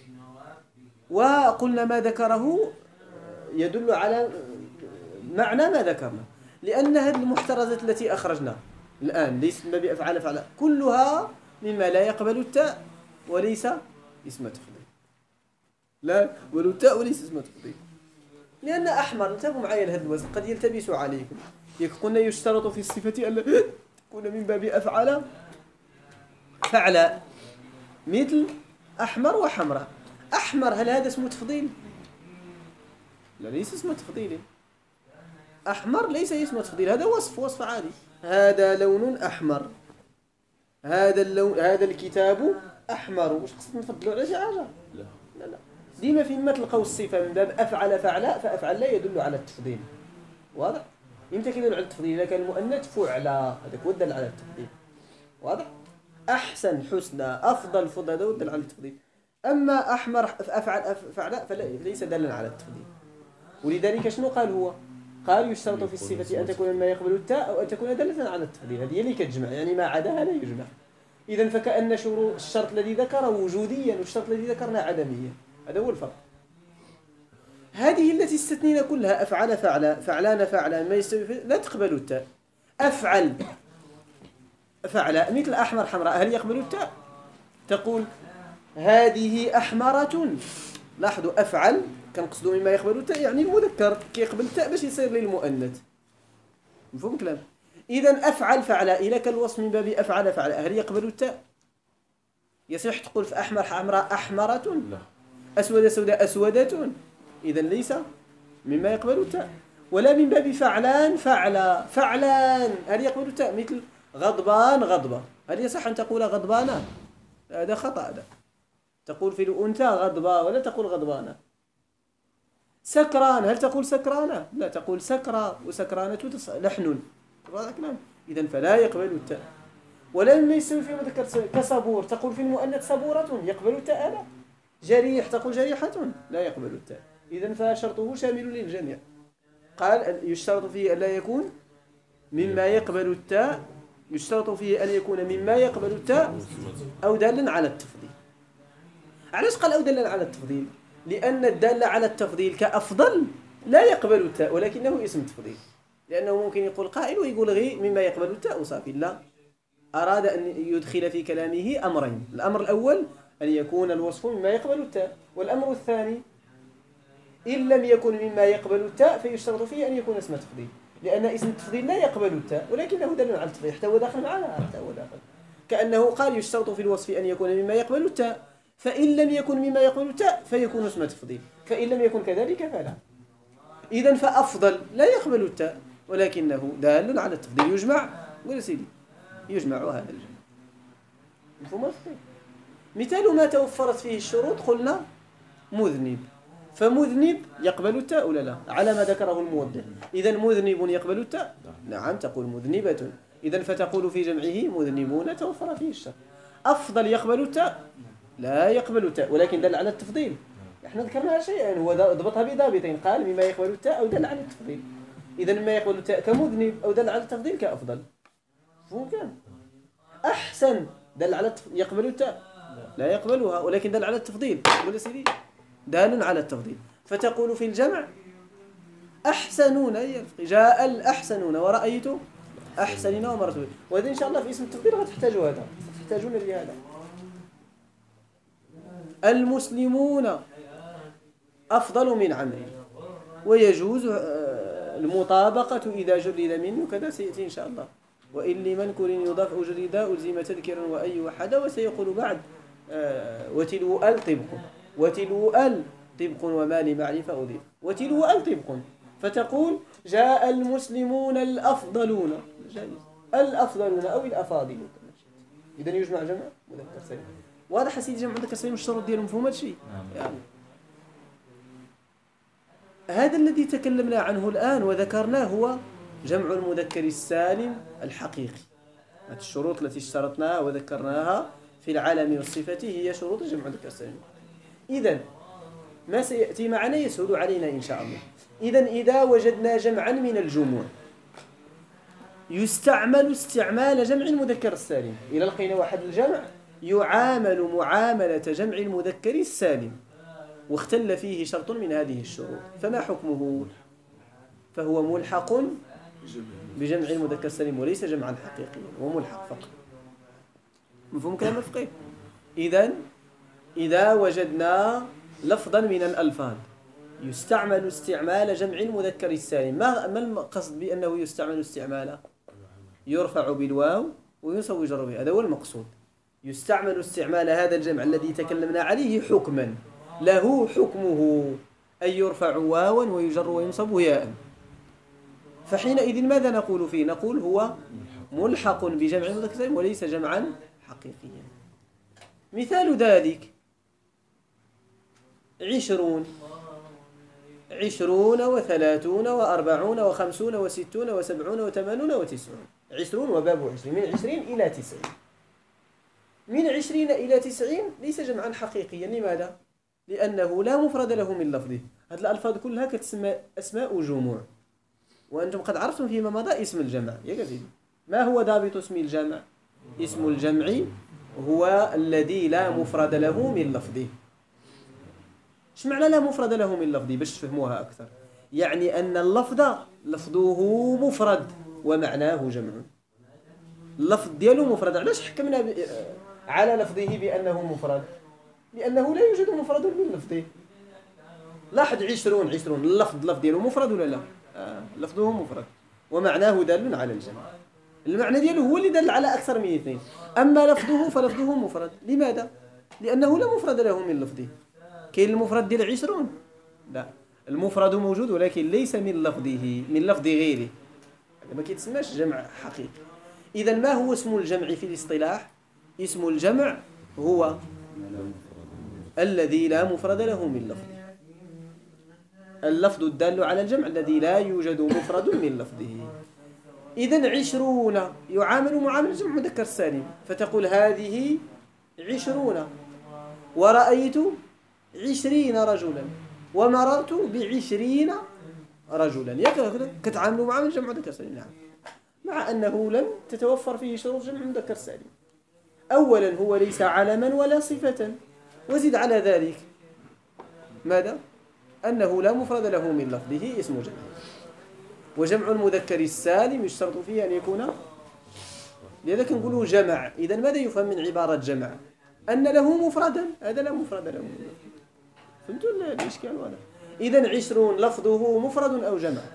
وقلنا ما ذكره يدل على معنى ما ذكرنا لأن هذه المحترزات التي أخرجنا الآن ليس ما بأفعال فعل كلها مما لا يقبل التاء وليس اسم تفضيل. لا ولو التاء وليس اسم تفضيل لأن أحمر انتبهوا معي لهذا الوزن قد يلتبس عليكم. قلنا يشترط في الصفة أن تكون من باب أفعل فعل مثل أحمر وحمراء. أحمر هل هذا اسم تفضيل؟ لا ليس اسم تفضيل. أحمر ليس اسم تفضيل هذا وصف عادي. هذا لون أحمر هذا اللون هذا الكتاب أحمر. وش قصد نفضلوا على شي حاجة؟ لا ديما فيما تلقوا الصفة من باب أفعل فعل فأفعل لا يدل على التفضيل. واضح؟ إمتى كيدل على التفضيل؟ إذا كان المؤنث فعل هذاك هو الدل على التفضيل. واضح؟ أحسن حسنى أفضل فضل هذا هو الدل على التفضيل. أما أحمر أفعل فليس دالا على التفضيل. ولذلك شنو قال هو؟ قال يشترط في الصفة أن تكون مما يقبل التاء أو أن تكون دالة على التفضيل. هذه اللي كتجمع يعني ما عداها لا يجمع. إذن فكأن شروط الشرط الذي ذكره وجوديا والشرط الذي ذكرنا عدميا. هذا هو الفرق. هذه التي استثنينا كلها أفعل فعل فعلان فعلا ما يستوي لا تقبل التاء. أفعل فعل مثل أحمر حمراء هل يقبل التاء؟ تقول هذه أحمرة. لاحظوا أفعل كنقصدوا مما يقبل التاء يعني المذكر كيقبل التاء باش يصير للمؤنث. مفهوم كلام؟ إذا أفعل فعل إلى كالوصف من باب أفعل فعل هل يقبل التاء؟ يصح تقول في أحمر حمراء أحمرة أسود سوداء أسودة. إذا ليس مما يقبل التاء. ولا من باب فعلان فعلان هل يقبل التاء مثل غضبان غضبة. هل يصح أن تقول غضبانة؟ هذا خطأ. هذا تقول في الأنثى غضبة ولا تقول غضبانة. سكران هل تقول سكرانة؟ لا تقول سكرة وسكرانة لحن. إذن فلا يقبل التاء. ولا مما يستوي في مذكر كصبور تقول في المؤنث صبورة يقبل التاء. لا جريح تقول جريحة لا يقبل التاء. إذن فشرطه شامل للجميع. قال يشترط فيه أن لا يكون مما يقبل التاء. يشترط فيه أن يكون مما يقبل التاء أو دالا على التفضيل. علاش قال أو دالا على التفضيل؟ لأن الدال على التفضيل كأفضل لا يقبل التاء ولكنه اسم تفضيل. لأنه ممكن يقول قائل ويقول غير مما يقبل التاء وصافي. لا أراد أن يدخل في كلامه أمرين. الأمر الأول أن يكون الوصف مما يقبل التاء. والأمر الثاني إن لم يكن مما يقبل التاء فيشترط فيه أن يكون اسم تفضيل. لأن اسم التفضيل لا يقبل التاء ولكنه دل على التفضيل. حتى هو داخل معنا حتى هو داخل. كأنه قال يشترط في الوصف أن يكون مما يقبل التاء فإن لم يكن مما يقبل التاء فيكون اسم تفضيل، فإن لم يكن كذلك فلا. إذن فأفضل لا يقبل التاء ولكنه دال على التفضيل، يجمع ولا سيدي يجمع هذا الجمع. مفهوم؟ مثال ما توفرت فيه الشروط قلنا مذنب، فمذنب يقبل التاء ولا لا على ما ذكره الموضح. إذن مذنب يقبل التاء، نعم تقول مذنبة. إذن فتقول في جمعه مذنبون توفر فيه الشرط. أفضل يقبل التاء لا يقبل التاء ولكن دل على التفضيل. احنا ذكرنا شيئا هو ضبطها بضابطين، قال مما يقبل التاء أو دل على التفضيل. إذن مما يقبل التاء كمذنب أو دل على التفضيل كأفضل. ممكن أحسن دل على يقبل التاء لا يقبلها ولكن دل على التفضيل، ولا سيدي دال على التفضيل. فتقول في الجمع أحسنون، جاء الأحسنون ورأيت أحسنين ومرت به. وهذا إن شاء الله في اسم التفضيل غتحتاجوا هذا، تحتاجون لهذا. المسلمون أفضل من عمرو، ويجوز المطابقة إذا جرد منه كذا سيأتي إن شاء الله. وإن لمنكر يضاف أجرد ألزم تذكرا وأي وحدا. وسيقول بعد وتلو ال طبق، وتلو ال طبق وما لمعرفة أضيف، وتلو ال طبق. فتقول جاء المسلمون الأفضلون، الأفضلون أو الأفاضلون. إذا يجمع جمع مذكر سالم. واضح سيدي جمع مذكر سالم الشروط ديالهم مفهوم هادشي يعني. هذا الذي تكلمنا عنه الآن وذكرناه هو جمع المذكر السالم الحقيقي. هذه الشروط التي اشترطناها وذكرناها في العالم والصفة هي شروط جمع المذكر السالم. إذن ما سيأتي معنا يسهل علينا إن شاء الله. إذن إذا وجدنا جمعا من الجموع يستعمل استعمال جمع المذكر السالم، إذا لقينا واحد الجمع يعامل معاملة جمع المذكر السالم واختل فيه شرط من هذه الشروط، فما حكمه؟ فهو ملحق بجمع المذكر السالم وليس جمعا حقيقيا، هو ملحق فقط. مفهوم كلام الفقيه؟ إذن إذا وجدنا لفظا من الألفاظ يستعمل استعمال جمع المذكر السالم، ما القصد بأنه يستعمل استعمالا؟ يرفع بالواو وينصب ويجر به، هذا هو المقصود. يستعمل استعمال هذا الجمع الذي تكلمنا عليه حكما له حكمه، أي يرفع واوا ويجر وينصب ياء. فحينئذ ماذا نقول فيه؟ نقول هو ملحق بجمع المذكر السالم وليس جمعا حقيقيا. مثال ذلك 20 و30 و40 و50 و60 و70 و80 و90. 20 وباب 20 من 20 إلى 90. من 20 إلى 90 ليس جمعا حقيقيا. لماذا؟ لأنه لا مفرد له من لفظه. هذه الألفاظ كلها كتسمى أسماء جموع، وأنتم قد عرفتم فيما مضى اسم الجمع. يا جزيل ما هو ضابط اسم الجمع؟ اسم الجمع هو الذي لا مفرد له من لفظه. ايش معنى لا مفرد له من لفظه باش تفهموها أكثر؟ يعني أن اللفظ لفظه مفرد ومعناه جمع. اللفظ ديالو مفرد. علاش حكمنا على لفظه بأنه مفرد؟ لأنه لا يوجد مفرد من لفظه. لاحظ 20 اللفظ ديالو مفرد ولا لا؟ لفظه مفرد ومعناه دال على الجمع. المعنى ديالو هو اللي دل على أكثر من اثنين. أما لفظه فلفظه مفرد. لماذا؟ لأنه لا مفرد له من لفظه. كاين المفرد ديال 20؟ لا، المفرد موجود ولكن ليس من لفظه، من لفظ غيره. هذا ما كيتسماش جمع حقيقي. إذا ما هو اسم الجمع في الاصطلاح؟ اسم الجمع هو الذي لا مفرد له من لفظه. اللفظ الدال على الجمع الذي لا يوجد مفرد من لفظه. إذن 20 يعامل معاملة جمع مذكر السالم، فتقول هذه 20 ورأيت 20 رجلا ومررت ب20 رجلا. كتعاملوا معاملة جمع مذكر سالم. نعم، مع أنه لم تتوفر فيه شروط جمع مذكر سالم. أولا هو ليس علما ولا صفة، وزد على ذلك ماذا؟ أنه لا مفرد له من لفظه اسم جمع. وجمع المذكر السالم يشترط فيه أن يكون، لذا كنقولوا جمع. إذا ماذا يفهم من عبارة جمع؟ أن له مفردا، هذا لا مفرد له من لفظه. فهمتوا الإشكال هذا؟ إذا 20 لفظه مفرد أو جمع؟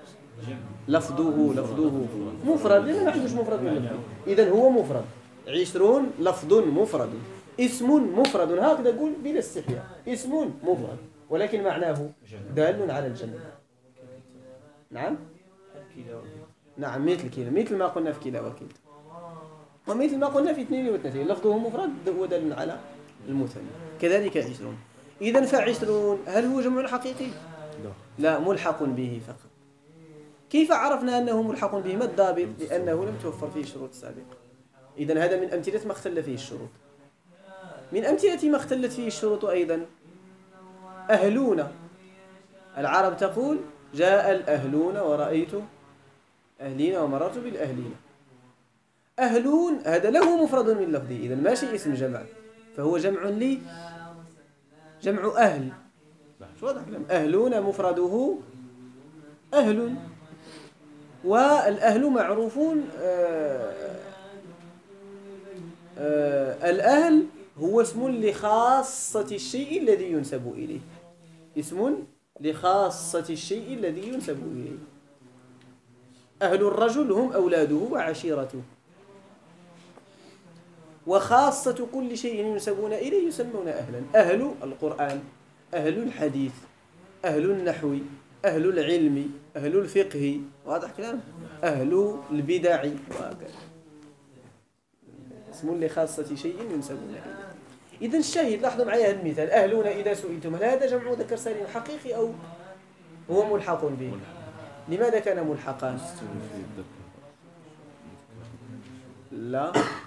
لفظه مفرد، لأنه ما عندوش مفرد من لفظه. إذا هو مفرد. 20 لفظ مفرد اسم مفرد، هكذا قول بلا استحياء، اسم مفرد ولكن معناه دال على الجمع. نعم نعم، مثل كلا، مثل ما قلنا في كلا وكلتا، ومثل ما قلنا في اثنين واثنتين، لفظه مفرد ودل على المثنى. كذلك 20. إذن ف20 هل هو جمع حقيقي؟ لا، ملحق به فقط. كيف عرفنا أنه ملحق به؟ ما الضابط؟ لأنه لم توفر فيه الشروط السابقة. إذن هذا من أمثلة ما اختل فيه الشروط. من أمثلة ما اختلت فيه الشروط أيضا أهلون. العرب تقول جاء الأهلون ورأيت أهلين ومررت بالأهلين. أهلون هذا له مفرد من لفظه، إذن ماشي اسم جمع، فهو جمع لي جمع أهل. شو هذا الكلام؟ أهلون مفرده أهل، والأهل معروفون. الأهل هو اسم لخاصة الشيء الذي ينسب إليه، اسم لخاصة الشيء الذي ينسب إليه. أهل الرجل هم أولاده وعشيرته، وخاصة كل شيء ينسبون إليه يسمون أهلا. أهل القرآن، أهل الحديث، أهل النحو، أهل العلم، أهل الفقه، واضح كلام؟ أهل البدع، وهكذا. اسم لخاصة شيء ينسبون إليه. إذن الشاهد، لاحظوا معي هذا المثال، أهلون إذا سئلتم هل هذا جمع مذكر سالم حقيقي أو هو ملحق به؟ لماذا كان ملحقا؟ لا،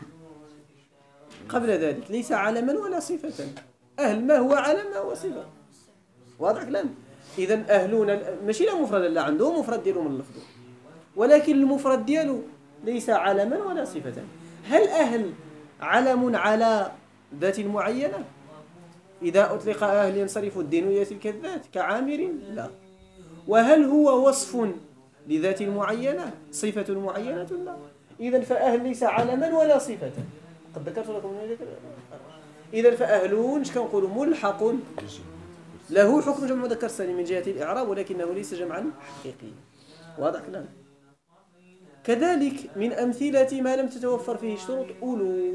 قبل ذلك ليس علما ولا صفة. أهل ما هو علم ما هو صفة، واضح كلام؟ إذن أهلون ماشي لا مفرد، لا عنده مفرد ديالو من لفظه، ولكن المفرد ديالو ليس علما ولا صفة. هل أهل علم على ذات معينة؟ إذا أطلق أهل ينصرف الدين إلى تلك الذات كعامر؟ لا. وهل هو وصف لذات معينة، صفة معينة؟ لا. إذن فأهل ليس علما ولا صفة. قد ذكرت لكم من ذلك. إذن فأهلون اش كنقولوا؟ ملحق له حكم جمع مذكر سالم من جهة الإعراب، ولكنه ليس جمعا حقيقيا. واضح كلام؟ كذلك من أمثلة ما لم تتوفر فيه الشروط أولو.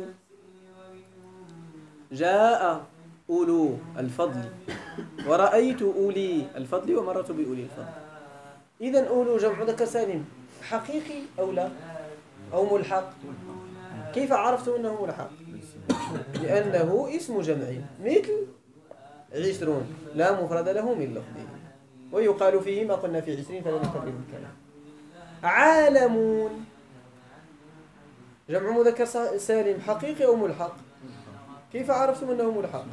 جاء أولو الفضل ورأيت أولي الفضل ومررت بأولي الفضل. إذن أولو جمع مذكر سالم حقيقي أو لا أو ملحق؟ كيف عرفتم أنه ملحق؟ لأنه اسم جمع، مثل 20 لا مفرد له من لفظه، ويقال فيه ما قلنا في 20 فلا نكرر الكلام. عالمون جمع مذكر سالم حقيقي أو ملحق؟ كيف عرفتم أنه ملحق؟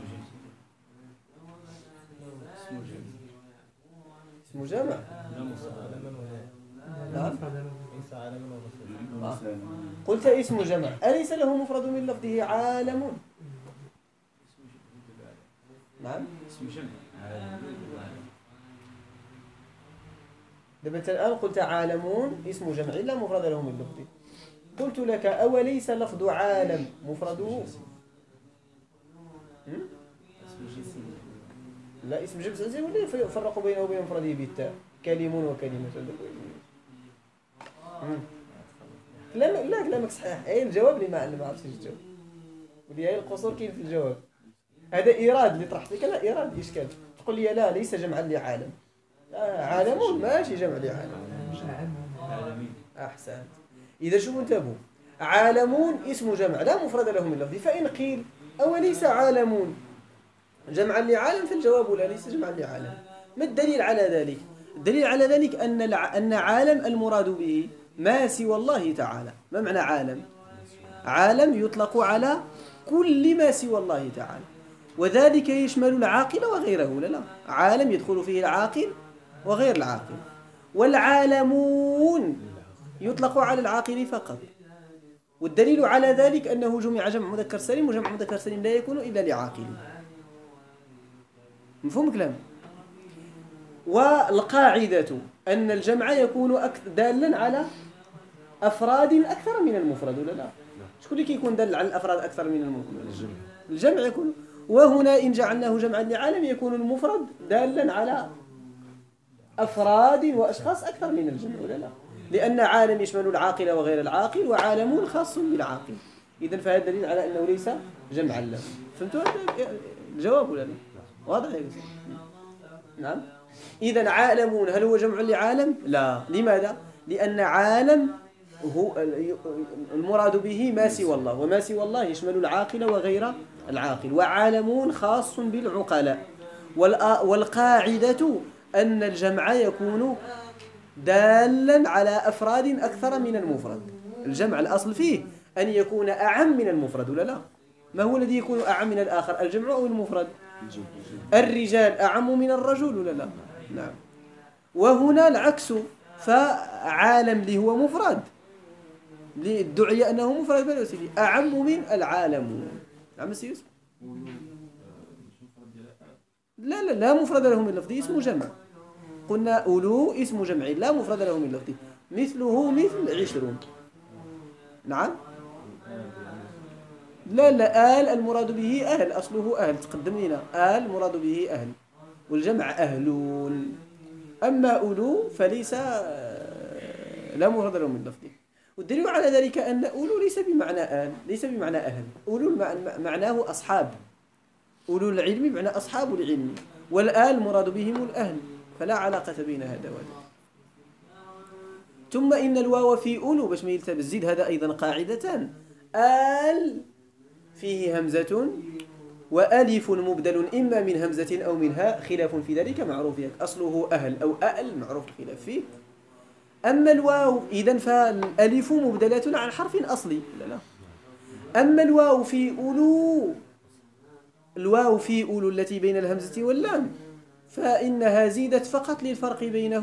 اسم جمع. نعم. قلت اسم جمع، أليس له مفرد من لفظه عالم؟ نعم. اسم جمع. دابا الآن قلت عالمون اسم جمع لا مفرد له من لفظه. قلت لك أوليس لفظ عالم مفرده؟ لا، اسم جمع زي ولا يفرق بينه وبين مفرده بالتاء، كلم وكلمة. لا كلامك صحيح. أي الجواب اللي ما عرفتش الجواب، ودي هي القصور كاين في الجواب. هذا إيراد اللي طرحت لك، أنا إيراد إشكال. تقول لي لا ليس جمعا لعالم. عالمون ماشي جمع لعالم. أحسنت. إذا شوفوا انتبهوا، عالمون اسم جمع لا مفرد له من لفظه، فإن قيل أوليس عالمون جمعا لعالم فالجواب لا ليس جمعا لعالم. ما الدليل على ذلك؟ الدليل على ذلك أن عالم المراد به ما سوى الله تعالى. ما معنى عالم؟ عالم يطلق على كل ما سوى الله تعالى، وذلك يشمل العاقل وغيره. لا عالم يدخل فيه العاقل وغير العاقل. والعالمون يطلق على العاقل فقط، والدليل على ذلك أنه جمع جمع مذكر سالم، وجمع مذكر سالم لا يكون إلا لعاقل. مفهوم كلام؟ والقاعدة أن الجمع يكون دالا على أفراد أكثر من المفرد، ولا لا؟ شكون اللي كيكون دال على الأفراد أكثر من المفرد؟ الجمع يكون. وهنا إن جعلناه جمعا لعالم يكون المفرد دالا على أفراد وأشخاص أكثر من الجمع، ولا لا؟ لأن عالم يشمل العاقل وغير العاقل، وعالم خاص بالعاقل. إذا فهذا دليل على أنه ليس جمعا له. فهمتوا الجواب ولا لا؟ واضح يا جماعة؟ نعم. إذا عالمون هل هو جمع لعالم؟ لا. لماذا؟ لأن عالم هو المراد به ما سوى الله، وما سوى الله يشمل العاقل وغير العاقل، وعالمون خاص بالعقلاء. والقاعدة أن الجمع يكون دالا على أفراد أكثر من المفرد. الجمع الأصل فيه أن يكون أعم من المفرد ولا لا؟ ما هو الذي يكون أعم من الآخر، الجمع أو المفرد؟ الرجال أعم من الرجل ولا لا؟ نعم. وهنا العكس، فعالم لي هو مفرد للدعية أنه مفرد بل سيدي أعم من العالم. نعم سيدي. لا مفرد له من لفظه، اسمه جمع. قلنا أولو اسم جمع لا مفرد له من لفظه، مثله مثل 20. نعم. لا آل المراد به أهل، أصله أهل، تقدم لنا آل المراد به أهل، والجمع أهلون. أما أولو فليس لا مفرد له من لفظه. والدليل على ذلك أن أولو ليس بمعنى آل، ليس بمعنى أهل. أولو معناه أصحاب، أولو العلم بمعنى أصحاب العلم، والآل مراد بهم الأهل، فلا علاقة بين هذا وذاك. ثم إن الواو في أولو باش ما يلتبس زيد، هذا أيضا قاعدتان. آل فيه همزة وألف مبدل إما من همزة أو منها، خلاف في ذلك معروف فيه، أصله أهل أو أأل معروف الخلاف فيه. أما الواو إذن فالألف مبدلة عن حرف أصلي لا. أما الواو في أولو، الواو في أولو التي بين الهمزة واللام فإنها زيدت فقط للفرق بينه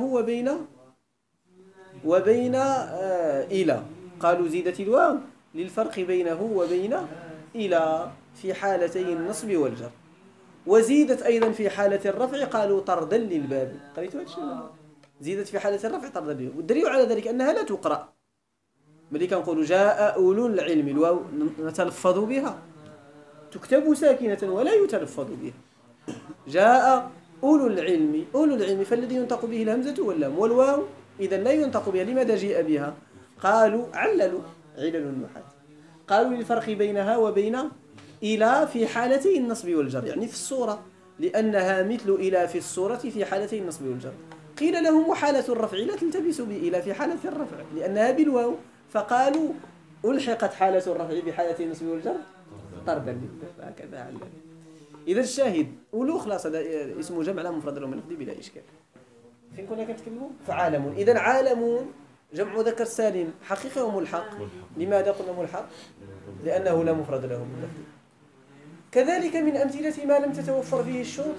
وبين إلى. قالوا زيدت الواو للفرق بينه وبين إلى في حالتي النصب والجر، وزيدت أيضا في حالة الرفع قالوا طردا للباب. قريتوا هذا الشيء؟ زيدت في حالة الرفع طردا للباب. والدليل على ذلك أنها لا تقرأ. ملي كنقولوا جاء أولو العلم، الواو نتلفظ بها، تكتب ساكنة ولا يتلفظ بها. جاء أولو العلم فالذي ينطق به الهمزة واللام، والواو إذا لا ينطق بها. لماذا جاء بها؟ قالوا علل النحاة، قالوا للفرق بينها وبين إلى في حالتي النصب والجر، يعني في الصورة، لأنها مثل إلى في الصورة في حالتي النصب والجر. قيل لهم وحالة الرفع لا تلتبس بإلى في حالة الرفع لأنها بالواو، فقالوا ألحقت حالة الرفع بحالة النصب والجر طردا للباب. هكذا علل. إذا الشاهد أولو خلاص هذا اسمه جمع لا مفرد له من لفظه بلا إشكال. فين كنا كنتكلموا؟ فعالمون. إذا عالمون جمع ذكر سالم حقيقي وملحق. لماذا قلنا ملحق؟ لأنه لا مفرد له من لفظه. كذلك من أمثلة ما لم تتوفر فيه الشروط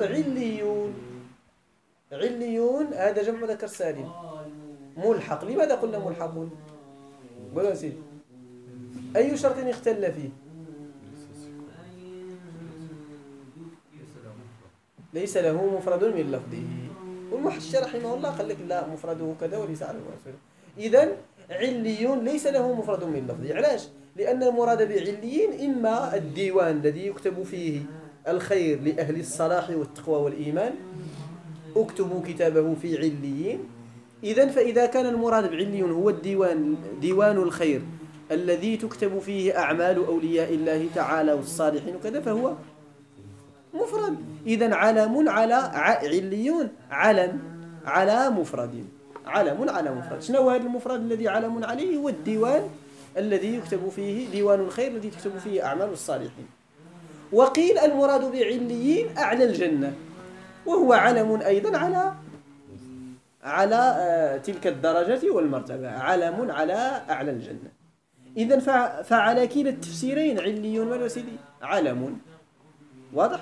عليون هذا جمع ذكر سالم ملحق. لماذا قلنا ملحقون؟ قولوا سيدي أي شرط اختل فيه؟ ليس له مفرد من لفظه. والمحشي رحمه الله قال لك لا مفرده كذا وليس على المفرد. إذن عليون ليس له مفرد من لفظه. علاش؟ لأن المراد بعليين إما الديوان الذي يكتب فيه الخير لأهل الصلاح والتقوى والإيمان، اكتبوا كتابه في عليين. إذن فإذا كان المراد بعليون هو ديوان الخير الذي تكتب فيه أعمال أولياء الله تعالى والصالحين وكذا فهو مفرد. إذن علم على عليون علم على مفرد. علم على مفرد. شنو هذا المفرد الذي علم عليه؟ هو الديوان الذي يكتب فيه ديوان الخير الذي تكتب فيه أعمال الصالحين. وقيل المراد بعليين أعلى الجنة، وهو علم أيضا على تلك الدرجة والمرتبة. علم على أعلى الجنة. إذن فعلى كلا التفسيرين عليون ماذا سيدي؟ علم. واضح؟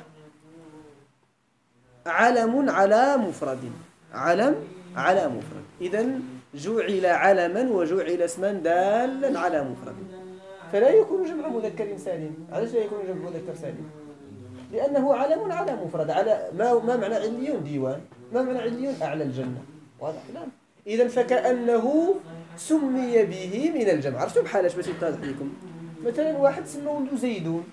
علم على مفرد. علم على مفرد. إذن جعل علما وجعل اسما دالا على مفرد، فلا يكون جمع مذكر سالم. علاش لا يكون جمع مذكر سالم؟ لأنه علم على مفرد. على ما معنى عليون؟ ديوان. ما معنى عليون؟ أعلى الجنة. واضح الكلام؟ إذن فكأنه سمي به من الجمع. عرفتوا بحالاش باش يتضح لكم؟ مثلا واحد سموه زيدون،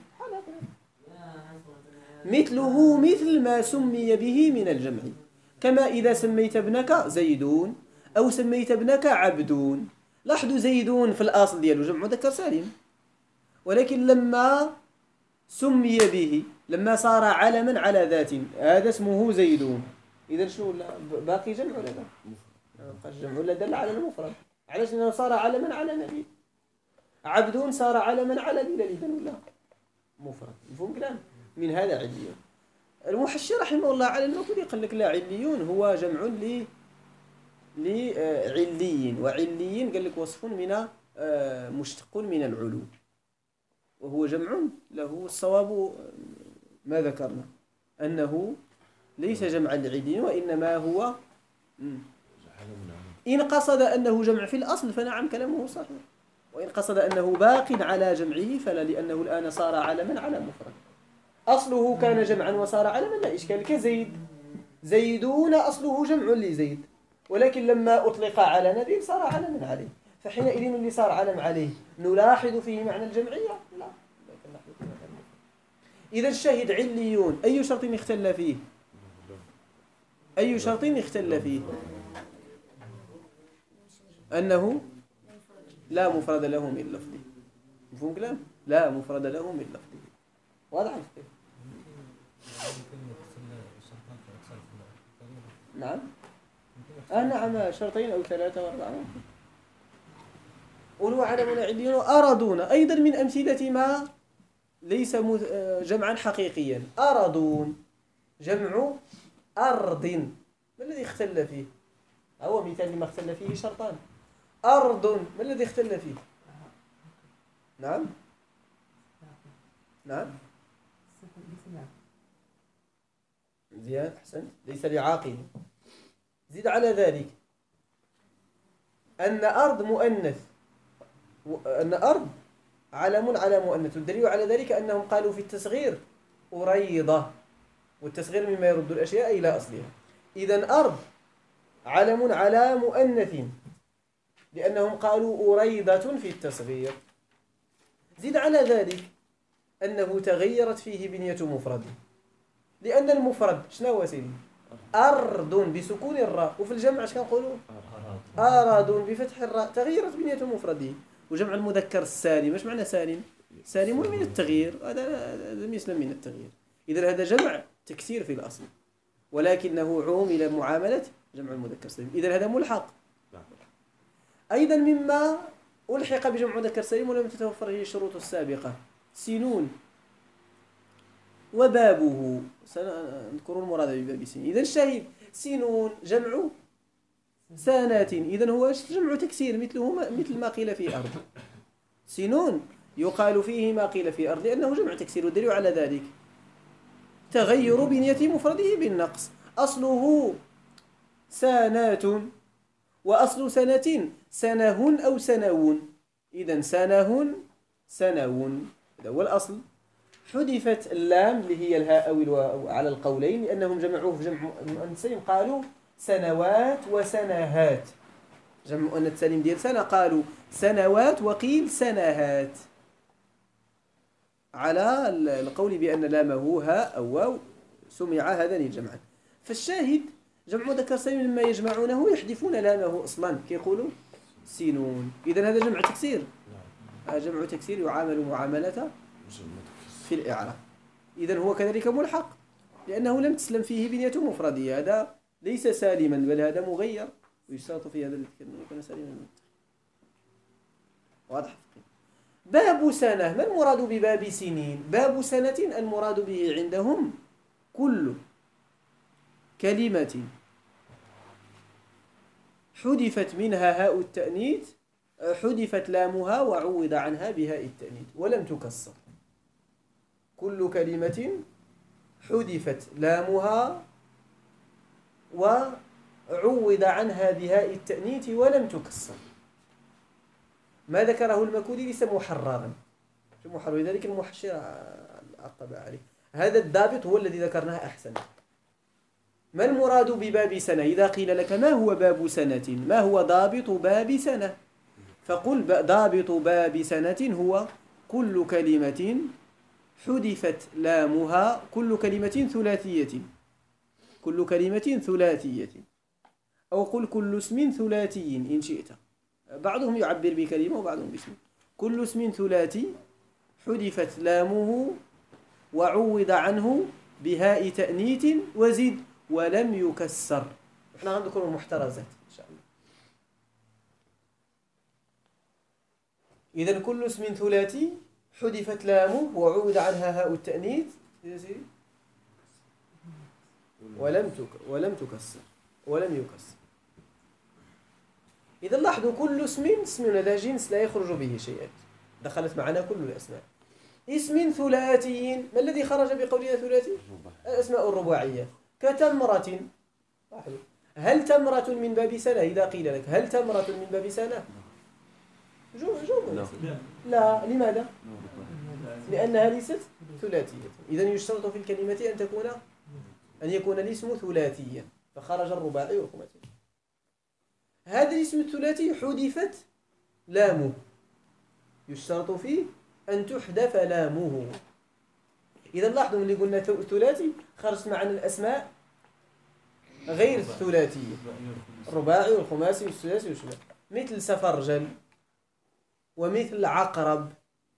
مثله مثل ما سمي به من الجمع. كما إذا سميت ابنك زيدون أو سميت ابنك عبدون. لاحظوا زيدون في الأصل ديالو جمع مذكر سالم، ولكن لما سمي به، لما صار علما على ذات، هذا اسمه زيدون. إذا شنو باقي جمع ولا لا؟ ما بقاش جمع ولا دل على المفرد. علاش؟ لأنه صار علما على نبي. عبد صار علما على بلال، إذا ولا مفرد. مفهوم كلام؟ من هذا عليون. المحشي رحمه الله على المكودي قال لك لا، عليون هو جمع لعلي، وعلي قال لك وصف من مشتق من العلو، وهو جمع له. الصواب ما ذكرنا أنه ليس جمعا لعلي، وإنما هو إن قصد أنه جمع في الأصل فنعم كلامه صحيح، وإن قصد أنه باق على جمعه فلا، لأنه الآن صار علما على مفرد. أصله كان جمعا وصار علما لا إشكال، كزيد. زيدون أصله جمع لزيد، ولكن لما أطلق على نبي صار علما عليه، فحينئذ اللي صار علم عليه نلاحظ فيه معنى الجمعية؟ لا. إذا الشاهد عليون أي شرط اختل فيه؟ أي شرط اختل فيه؟ أنه لا مفرد له من لفظه. مفهوم كلام؟ لا مفرد له من لفظه. واضح الفكرة؟ نعم. نعم، شرطين أو ثلاثة وأربعة. قولوا علمنا عليون أرادون أيضا من أمثلة ما ليس جمعا حقيقيا. أرادون جمع أرض، ما الذي اختل فيه؟ هو مثال لما اختل فيه شرطان. أرض ما الذي اختل فيه؟ نعم نعم زياد أحسنت، ليس لعاقل. زيد على ذلك أن أرض مؤنث، أن أرض علم على مؤنث، والدليل على ذلك أنهم قالوا في التصغير أريضة، والتصغير مما يرد الأشياء إلى أصلها. إذن أرض علم على مؤنث لأنهم قالوا أريضة في التصغير. زد على ذلك أنه تغيرت فيه بنية مفرد، لأن المفرد شنو هو سيدي؟ أرض بسكون الراء، وفي الجمع اش كنقولوا؟ أراد بفتح الراء. تغيرت بنية مفرده. وجمع المذكر السالم، ايش معنى سالم؟ سالم من التغيير، هذا لم يسلم من التغيير. إذا هذا جمع تكسير في الأصل، ولكنه عومل معاملة جمع المذكر السالم. إذا هذا ملحق. أيضا مما ألحق بجمع مذكر سالم ولم تتوفر فيه الشروط السابقة سنون وبابه، سنذكر المراد بباب سنين. إذا الشاهد سنون جمع سانات، إذا هو جمع تكسير مثل ما قيل في أرض. سنون يقال فيه ما قيل في أرض لأنه جمع تكسير، والدليل على ذلك تغير بنية مفرده بالنقص. أصله سانات، وأصل سنة سنه أو سنون. إذن سنه سنون، هذا هو الأصل. حذفت اللام اللي هي الهاء أو الواو على القولين، لأنهم جمعوه في جمع مؤنث سالم قالوا سنوات وسنهات. جمع مؤنث سالم ديال سنة قالوا سنوات، وقيل سنهات، على القول بأن لامه هاء أو واو سمع هذان جمعا. فالشاهد جمع مذكر سالم لما يجمعونه يحذفون لامه أصلا كيقولوا سينون. إذن هذا جمع تكسير، جمع تكسير يعامل معاملة في الإعراب. إذن هو كذلك ملحق لأنه لم تسلم فيه بنية مفردية. هذا ليس سالما بل هذا مغير، ويشترط في هذا يكون سالما. واضح؟ باب سنة، ما المراد بباب سنين؟ باب سنة المراد به عندهم كل كلمة حذفت منها هاء التأنيث، حذفت لامها وعوض عنها بهاء التأنيث ولم تكسر. كل كلمة حذفت لامها وعوض عنها بهاء التأنيث ولم تكسر. ما ذكره المكودي ليس محررا، محرر، لذلك المحشر عقب عليه. هذا الضابط هو الذي ذكرناه أحسن. ما المراد بباب سنة؟ إذا قيل لك ما هو باب سنة، ما هو ضابط باب سنة، فقل ضابط باب سنة هو كل كلمة حذفت لامها، كل كلمة ثلاثية، كل كلمة ثلاثية، أو قل كل اسم ثلاثي إن شئت. بعضهم يعبر بكلمة وبعضهم باسم. كل اسم ثلاثي حذفت لامه وعوض عنه بهاء تأنيث وزد ولم يكسر. احنا غنذكروا المحترزات إن شاء الله. إذا كل اسم ثلاثي حذفت لامه وعوض عنها هاء التأنيث ولم يكسر. إذا لاحظوا كل اسم هذا جنس لا يخرج به شيئا، دخلت معنا كل الأسماء. اسم ثلاثي، ما الذي خرج بقولنا ثلاثي؟ الأسماء الرباعية كتمرة. لاحظوا، هل تمرة من باب سنة؟ إذا قيل لك هل تمرة من باب سنة؟ لا. لماذا؟ لأنها ليست ثلاثية. إذن يشترط في الكلمة أن يكون الاسم ثلاثيا، فخرج الرباعي والخماسي. هذا الاسم الثلاثي حذفت لامه، يشترط فيه أن تحذف لامه. إذا لاحظوا اللي قلنا ثلاثي خرجت معنا الأسماء غير الثلاثية، الرباعي والخماسي والسداسي والسباعي، مثل سفرجل ومثل عقرب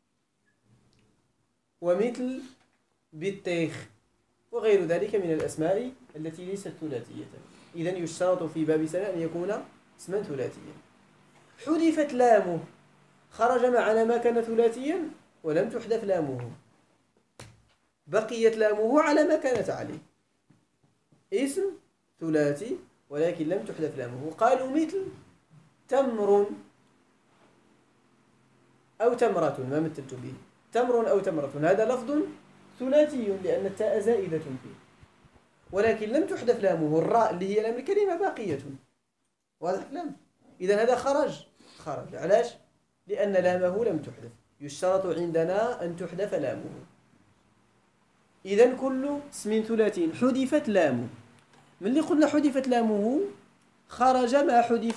ومثل بطيخ وغير ذلك من الأسماء التي ليست ثلاثية. إذن يشترط في باب سنة أن يكون اسما ثلاثيا. حذفت لامه، خرج معنا ما كان ثلاثيا ولم تحذف لامه، بقيت لامه على ما كانت عليه، اسم ثلاثي ولكن لم تحذف لامه. قالوا مثل تمر أو تمرة، ما مثلت به، تمر أو تمرة، هذا لفظ ثلاثي لأن التاء زائدة فيه، ولكن لم تحذف لامه، الراء اللي هي لام الكلمة باقية، واضح لام. إذا هذا خرج. علاش؟ لأن لامه لم تحذف، يشترط عندنا أن تحذف لامه. إذا كل اسم ثلاثي حذفت لامه، من اللي قلنا حذفت لامه خرج ما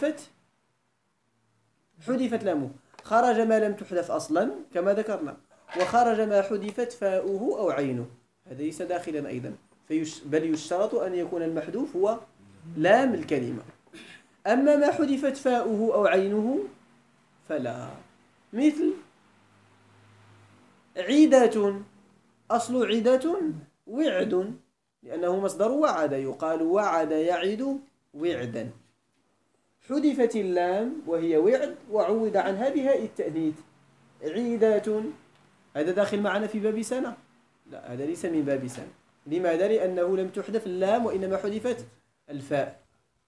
حذفت لامه، خرج ما لم تحذف أصلا كما ذكرنا، وخرج ما حذفت فاؤه أو عينه، هذا ليس داخلا أيضا، بل يشترط أن يكون المحذوف هو لام الكلمة. أما ما حذفت فاؤه أو عينه فلا، مثل عيدة، أصل عيدة وعد، لأنه مصدر وعد، يقال وعد يعد وعدا. حذفت اللام وهي وعد وعوض عنها بهاء التأنيث، عيدات، هذا داخل معنا في باب سنة؟ لا، هذا ليس من باب سنة. لماذا؟ لأنه لم تحذف اللام وإنما حذفت الفاء.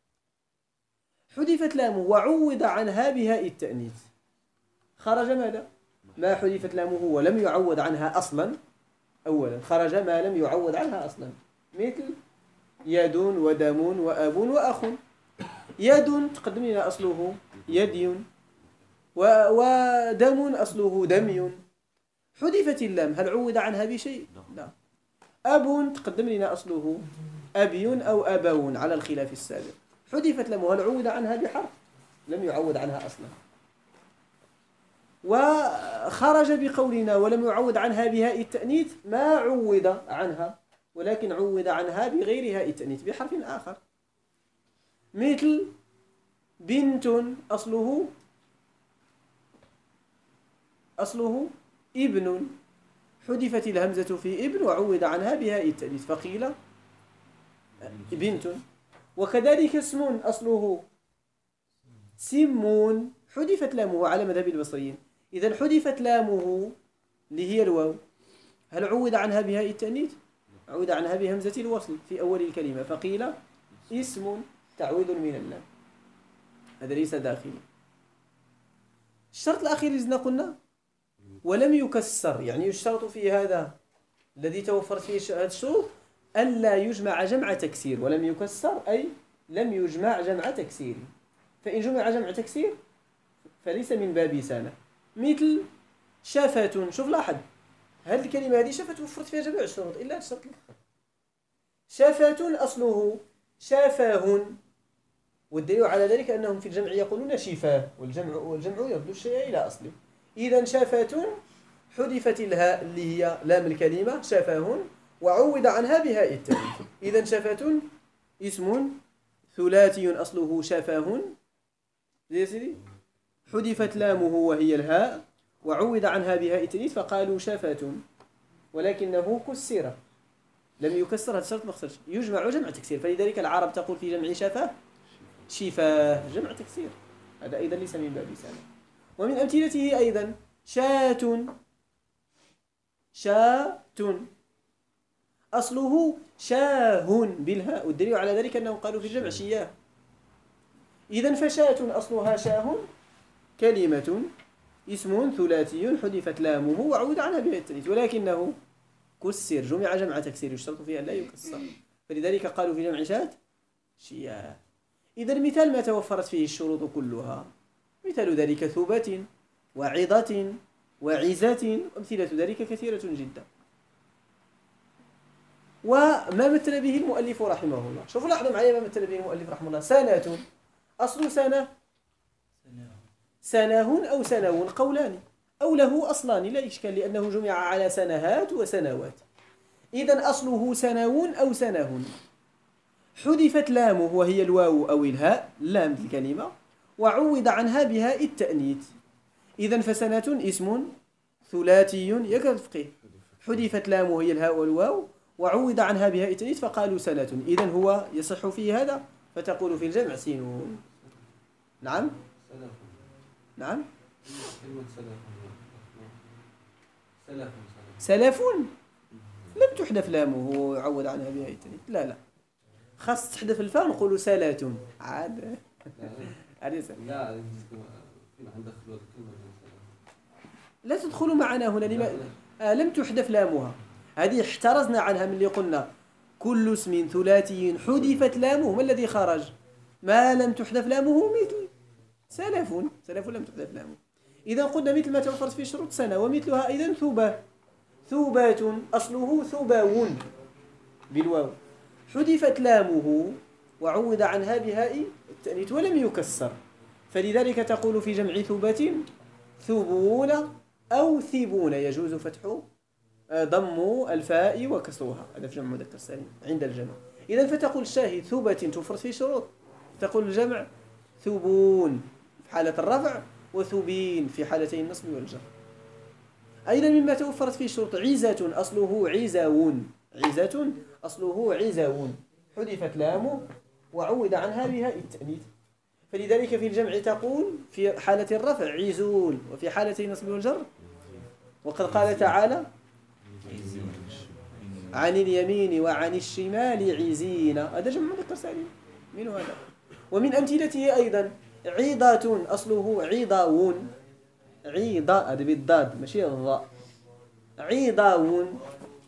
حذفت لام وعوض عنها بهاء التأنيث، خرج ماذا؟ ما حذفت لامه ولم يعوض عنها أصلا، أولا خرج ما لم يعوض عنها أصلا، مثل يد ودم وأب وأخ. يد تقدم لنا أصله يدي، ودم أصله دمي. حذفت اللام، هل عوض عنها بشيء؟ لا. أب تقدم لنا أصله أبي أو أبون على الخلاف السابق، حذفت لام، هل عوض عنها بحرف؟ لم يعوض عنها أصلا. وخرج بقولنا ولم يعوض عنها بهاء التأنيث ما عوض عنها، ولكن عوض عنها بغير هاء التأنيث بحرف آخر، مثل بنت أصله ابن، حذفت الهمزة في ابن وعوض عنها بهاء التأنيث فقيل بنت. وكذلك اسم أصله سمون، حذفت لامه على مذهب البصريين. إذا حذفت لامه اللي هي الواو، هل عوض عنها بهاء التأنيث؟ عوض عنها بهمزة الوصل في أول الكلمة فقيل اسم تعويض من اللام، هذا ليس داخلي. الشرط الأخير إذا قلنا ولم يكسر، يعني يشترط في هذا الذي توفرت فيه هذه الشروط ألا يجمع جمع تكسير. ولم يكسر أي لم يجمع جمع تكسير، فإن جمع جمع تكسير فليس من باب سنة. مثل شفة، شوف لاحظ هذه الكلمة هذه شفة توفرت فيها جميع الشروط إلا الشرط الأخير. شفة أصله شافاه، والدليل على ذلك أنهم في الجمع يقولون شفاه، والجمع يرد الشيء إلى أصله. إذا شفة حذفت الهاء اللي هي لام الكلمة شفاه وعوض عنها بهاء التأنيث. إذا شفة اسم ثلاثي أصله شفاه، حذفت لامه وهي الهاء وعوض عنها بهاء التأنيث فقالوا شفة، ولكنه كسر، لم يكسر. هذا الشرط ما خسرش. يجمع جمع تكسير، فلذلك العرب تقول في جمع شفة شفاه، جمع تكسير. هذا أيضا ليس من باب سنة. ومن أمثلته أيضا شاة، شاة أصله شاه بالهاء، والدليل على ذلك أنهم قالوا في الجمع شياه. إذن فشاة أصلها شاه كلمة اسم ثلاثي حذفت لامه وعود عنها بهاء التأنيث، ولكنه كسر، جمع جمع تكسير يشترط فيها لا يكسر، فلذلك قالوا في جمع شاة شياه. إذن مثال ما توفرت فيه الشروط كلها، مثال ذلك ثوبة وعظة وعزة، أمثلة ذلك كثيرة جدا. وما مثل به المؤلف رحمه الله، شوفوا لاحظوا معي ما مثل به المؤلف رحمه الله. سنة، أصل سنة سنه أو سنون، قولان، أو له أصلان لا إشكال، لأنه جمع على سنهات وسنوات. إذن أصله سنون أو سنهن، حذفت لامه وهي الواو أو الهاء، لام في الكلمة، وعوض عنها بهاء التأنيث. إذن فسنة اسم ثلاثي يكاد الفقيه، حذفت لامه هي الهاء والواو وعوض عنها بهاء التأنيث فقالوا سنة. إذن هو يصح فيه هذا، فتقول في الجمع سينون. نعم نعم. سلف لم تحذف لامه وعوض عنها بهاء التأنيث، لا خاص تحذف الفاء نقولوا سلة عاد. لا تدخلوا معنا هنا، لما لم تحذف لامها، هذه احترزنا عنها من اللي قلنا كل اسم ثلاثي حذفت لامه، ما الذي خرج؟ ما لم تحذف لامه، مثل سلف لم تحذف لامه. إذا قلنا مثل ما توفرت في شروط سنة، ومثلها أيضا ثوبات أصله ثوباون بالواو، حذفت لامه وعوض عنها بهاء التأنيث ولم يكسر، فلذلك تقول في جمع ثوبة ثوبون أو ثيبون، يجوز فتح ضم الفاء وكسرها، هذا في جمع مذكر سالم عند الجمع. إذا فتقول الشاهد ثوبة توفرت في شروط، تقول الجمع ثوبون في حالة الرفع وثوبين في حالتي النصب والجر. أيضا مما توفرت في شروط عزة أصله عزاون، عزة أصله عزاون، حذفت لامه وعوض عنها بهاء التأنيث، فلذلك في الجمع تقول في حالة الرفع عزون، وفي حالتي النصب والجر وقد قال تعالى عن اليمين وعن الشمال عزين، هذا جمع مذكر سالم منه هذا. ومن أمثلته أيضا عيضة أصله عيضاون، عيضة هذا بالضاد ماشي الضاء، عيضاون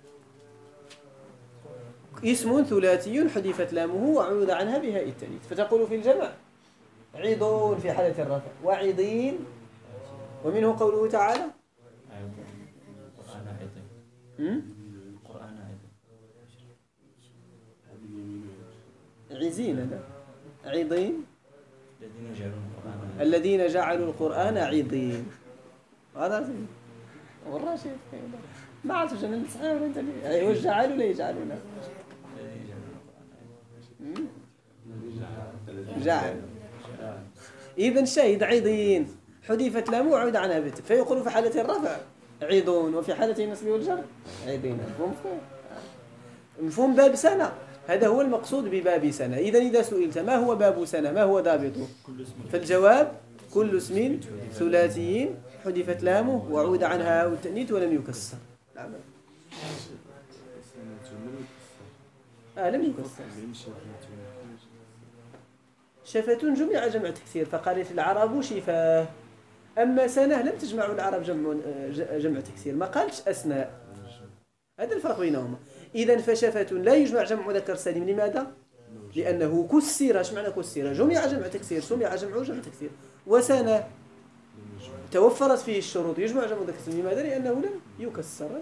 اسم ثلاثي حذفت لامه وعوض عنها بهاء التأنيث، فتقول في الجمع عيضون في حالة الرفع وعيضين. ومنه قوله تعالى عزين، هذا عيضين الذين جعلوا القرآن عيضين، هذا والراشد ما عرفتش انا نصحى ولا انت واش جعلوا ولا يجعلون جعل. إذن شاهد عيضين حذفت لامه وعود عنها بت، فيقول في حالة الرفع عيضون وفي حالة النصب والجر عيضين. مفهوم باب سنة، هذا هو المقصود بباب سنة. إذا سئلت ما هو باب سنة، ما هو ضابطه، فالجواب كل اسم ثلاثي حذفت لامه وعود عنها التأنيث ولم يكسر. نعم لم يكسر. شفة جمع جمع تكسير، فقالت العرب شفاه، أما سنة لم تجمع العرب جمع تكسير، ما قالتش أسناء، هذا الفرق بينهما. إذن فشفة لا يجمع جمع مذكر سالم، لماذا؟ لأنه كسر. ايش معنى كسر؟ جمع جمع تكسير، سمع جمع جمع تكسير. وسنة توفرت فيه الشروط يجمع جمع مذكر سالم، لماذا؟ لأنه لم يكسر.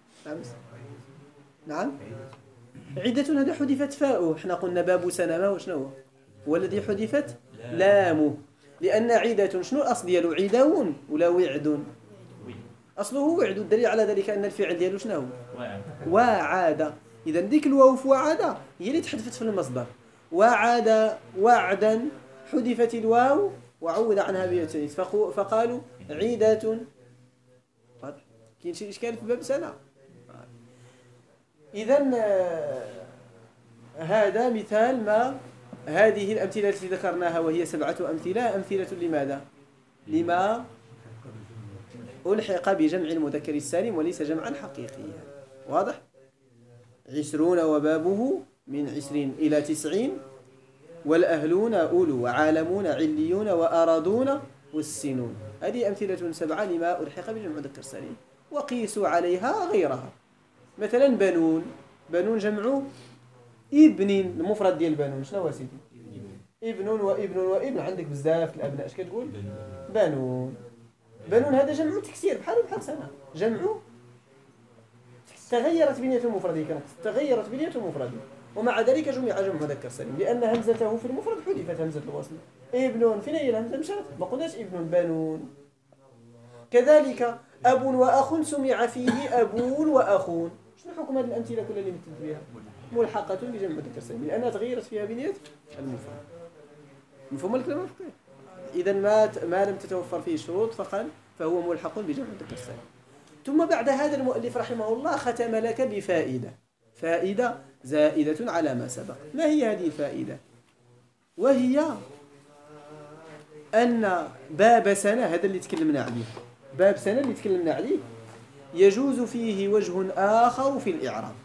نعم عدة هذا حذفت فاؤه، احنا قلنا باب سنة ما هو شنو هو الذي حذفت لامه، لأن عدة شنو الأصل ديالو؟ عداون ولا وعد؟ أصله وعد، الدليل على ذلك أن الفعل ديالو شنو هو؟ وعاد. إذا ديك الواو في وعد هي اللي تحذفت في المصدر، وعاد وعدا حذفت الواو وعود عنها بالتأنيث، فقالوا عيدة كاين شي إشكال في باب سنة؟ إذن هذا مثال ما هذه الأمثلة التي ذكرناها وهي 7 أمثلة أمثلة لماذا؟ لما ألحق بجمع المذكر السالم وليس جمعا حقيقيا. واضح؟ 20 وبابه من 20 إلى 90 والأهلون أولو وعالمون عليون وأرادون والسنون. هذه أمثلة 7 لما ألحق بجمع المذكر السالم. وقيسوا عليها غيرها. مثلا بنون. بنون جمع ابن. المفرد ديال بنون شنو هو سيدي؟ ابن وابن وابن. عندك بزاف الأبناء. اش كتقول؟ بنون. بنون هذا جمع تكسير بحال سنة. جمع تغيرت بنية المفرد. كانت تغيرت بنية المفرد ومع ذلك جمع جمع مذكر سالم لأن همزته في المفرد حذفت همزة الوصل. ابن فين هي الهمزة؟ مشات. ما قلناش ابن. بنون. كذلك أب وأخ سمع فيه أبون وأخون. شنو حكم هذه الأمثلة كلها اللي مثلت بها؟ ملحقة بجمع مذكر سالم لأنها تغيرت فيها بنية المفرد. مفهوم الكلام الفقهي؟ إذا ما لم تتوفر فيه الشروط فهو ملحق بجمع مذكر سالم. ثم بعد هذا المؤلف رحمه الله ختم لك بفائدة. فائدة زائدة على ما سبق. ما هي هذه الفائدة؟ وهي أن باب سنة هذا اللي تكلمنا عليه. باب سنة اللي تكلمنا عليه يجوز فيه وجه آخر في الإعراب.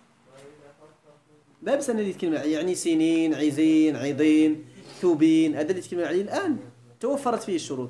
باب سنة اللي تكلمنا عليه يعني سنين عزين عضين ثوبين. هذا اللي تكلمنا عليه الآن توفرت فيه الشروط.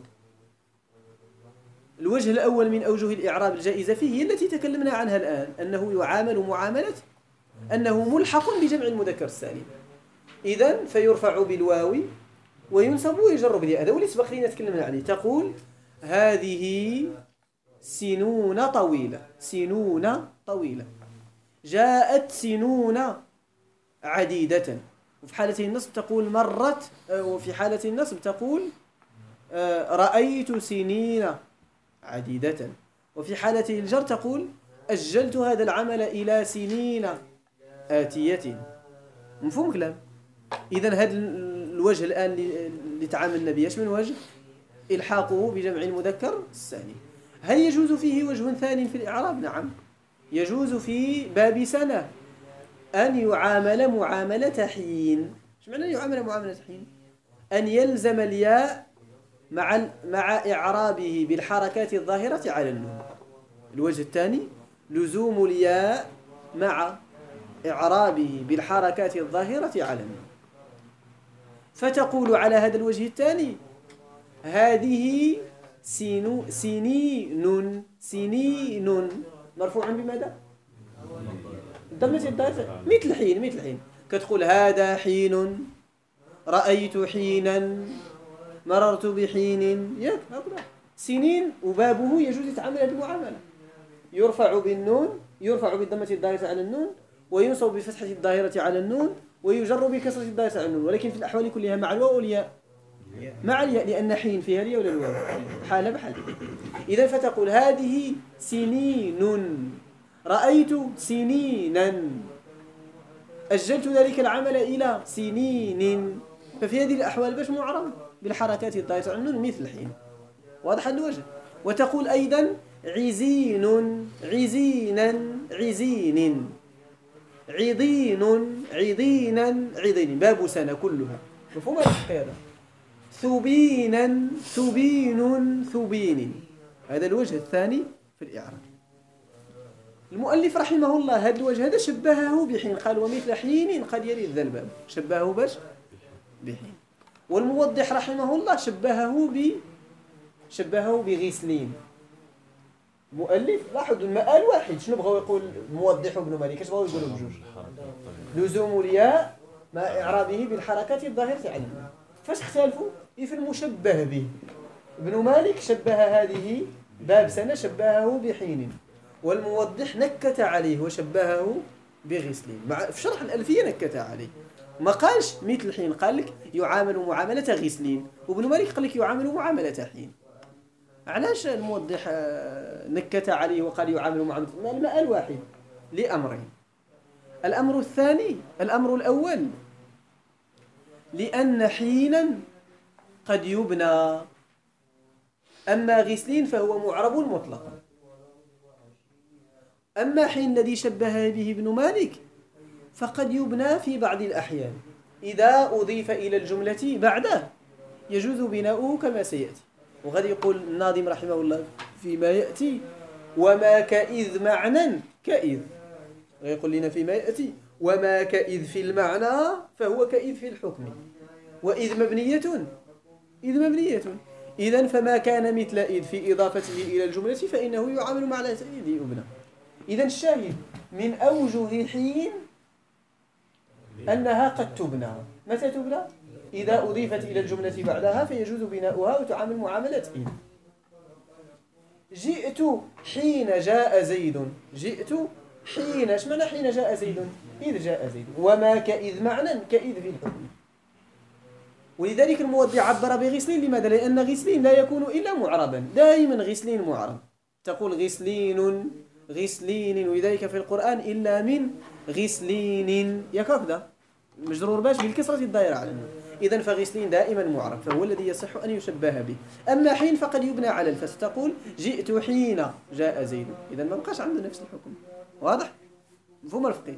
الوجه الأول من أوجه الإعراب الجائزة فيه هي التي تكلمنا عنها الآن أنه يعامل معاملة أنه ملحق بجمع المذكر السالم. إذن فيرفع بالواو وينصب ويجر بالياء. هذا هو اللي سبق لنا تكلمنا عليه. تقول هذه سنون طويلة. سنون طويلة. جاءت سنون عديدة. وفي حالة النصب تقول مرت. وفي حالة النصب تقول رأيت سنين عديدة. وفي حالة الجر تقول أجلت هذا العمل إلى سنين آتية. مفهوم كلام؟ إذن هذا الوجه الآن اللي تعاملنا به من وجه إلحاقه بجمع المذكر السالم. هل يجوز فيه وجه ثاني في الإعراب؟ نعم يجوز في باب سنة أن يعامل معاملة حين. ايش معنى يعامل معاملة حين؟ أن يلزم الياء مع إعرابه بالحركات الظاهرة على النون. الوجه الثاني لزوم الياء مع إعرابه بالحركات الظاهرة على النون. فتقول على هذا الوجه الثاني هذه سنين. سنين مرفوع بماذا؟ ضمة الظاهرة مثل حين. مثل حين كتقول هذا حين رأيت حينا مررت بحين. ياك هكذا. سنين وبابه يجوز يتعامل هذه المعاملة. يرفع بالنون. يرفع بالضمة الظاهرة على النون وينصب بفتحة الظاهرة على النون ويجر بكسرة الظاهرة على النون. ولكن في الأحوال كلها مع الواو والياء. مع الياء لأن حين فيها الياء ولا الواو حال بحال. إذا فتقول هذه سنين رأيت سنينا أجلت ذلك العمل إلى سنين. ففي هذه الأحوال باش معرب بالحركات الظاهرة على النون مثل حين. واضح الوجه. وتقول أيضا عزين عزينا عزين عضين عضينا عضين. باب سنة كلها. مفهوم هذا؟ ثبينا ثبين ثبين. هذا الوجه الثاني في الإعراب. المؤلف رحمه الله هذا الوجه هذا شبهه بحين. قال ومثل حين قد يلي ذا الباب. شبهه باش بحين. والموضح رحمه الله شبهه بغسلين. مؤلف لاحظوا المآل واحد. شنو بغاو يقول الموضح ابن مالك؟ اش بغاو يقولوا بجوج؟ لزوم الياء مع إعرابه بالحركات الظاهرة عليه. فاش اختلفوا؟ في المشبه به. ابن مالك شبه هذه باب سنة شبهه بحين والموضح نكت عليه وشبهه بغسلين. في شرح الألفية نكت عليه ما قالش مثل حين. قال لك يعامل معاملة غسلين وابن مالك قال لك يعامل معاملة حين. علاش الموضح نكت عليه وقال يعامل معاملة؟ المآل واحد لأمرين. الأمر الثاني الأمر الأول لأن حينا قد يبنى. أما غسلين فهو معرب مطلقا. أما حين الذي شبه به ابن مالك فقد يبنى في بعض الأحيان إذا أضيف إلى الجملة بعده يجوز بناؤه كما سيأتي. وقد يقول الناظم رحمه الله فيما يأتي وما كإذ معنى كإذ، ويقول لنا فيما يأتي وما كإذ في المعنى فهو كإذ في الحكم، وإذ مبنية إذ مبنية. إذن فما كان مثل إذ في إضافته إلى الجملة فإنه يعامل مع إذ يبنى. إذن الشاهد من أوجه حين أنها قد تبنى. متى تبنى؟ إذا أضيفت إلى الجملة بعدها فيجوز بناؤها وتعامل معاملة إذ. جئت حين جاء زيد. جئت حين، ايش معنى حين جاء زيد؟ إذ جاء زيد. وما كإذ معنى كإذ في الحكم. ولذلك الموضع عبر بغسلين. لماذا؟ لأن غسلين لا يكون إلا معربا، دائما غسلين معرب. تقول غسلين غسلين، ولذلك في القرآن إلا من غسلين يكفدا مجرور باش بالكسرة الدائرة على النون. إذن فغسلين دائما معرب فهو الذي يصح أن يشبه به. أما حين فقد يبنى على الفتح. تقول جئت حين جاء زيد، إذن ما بقاش عنده نفس الحكم. واضح؟ مفهوم الفقه؟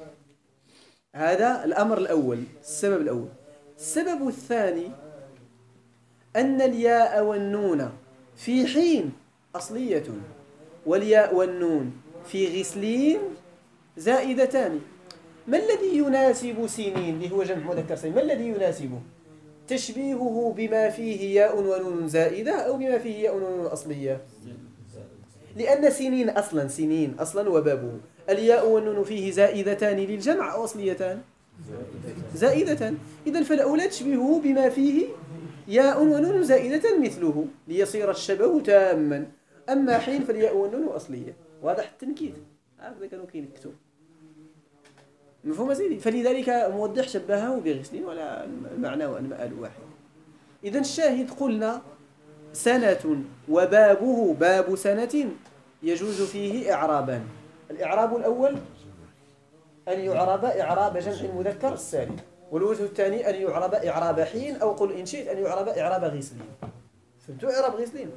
هذا الأمر الأول، السبب الأول. السبب الثاني أن الياء والنون في حين أصلية، والياء والنون في غسلين زائدتان. ما الذي يناسب سنين اللي هو جمع مذكر سليم؟ ما الذي يناسبه؟ تشبيهه بما فيه ياء ونون زائدة أو بما فيه ياء ونون أصلية؟ لأن سنين أصلا وبابه الياء والنون فيه زائدتان للجمع أو أصليتان؟ زائدتان. إذن فالأولى تشبهه بما فيه ياء ونون زائدة مثله ليصير الشبه تاما. أما حين فالياء والنون أصلية. واضح التنكيد؟ هكذا كانوا كينكتوا. مفهوم سيدي؟ فلذلك موضح شبهه بغسلين ولا المعنى والمآل واحد. إذن الشاهد قلنا سنة وبابه باب سنة يجوز فيه إعرابان. الإعراب الأول أن يعرب إعراب جمع المذكر السالم، والوجه الثاني أن يعرب إعراب حين، أو قل إن شئت أن يعرب إعراب غسلين. فهمتوا إعراب غسلين؟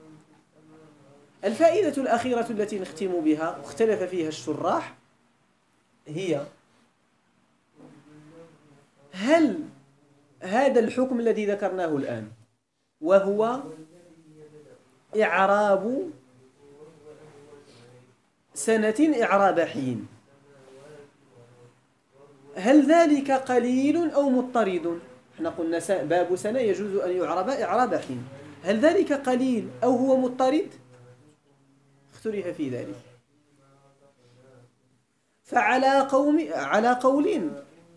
الفائدة الأخيرة التي نختم بها واختلف فيها الشراح هي هل هذا الحكم الذي ذكرناه الآن وهو إعراب سنة إعراب حين، هل ذلك قليل أو مضطرد؟ احنا قلنا باب سنة يجوز أن يعرب إعراب حين، هل ذلك قليل أو هو مضطرد؟ اختلف في ذلك. على قول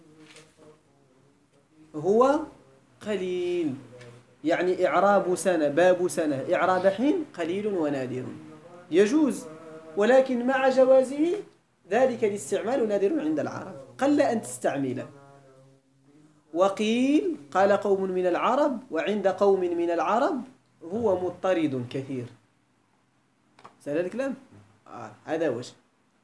هو قليل، يعني إعراب سنة باب سنة إعراب حين قليل ونادر يجوز، ولكن مع جوازه ذلك الاستعمال نادر عند العرب، قل أن تستعمله. وقيل قال قوم من العرب وعند قوم من العرب هو مضطرد كثير. سهل الكلام؟ هذا وجه.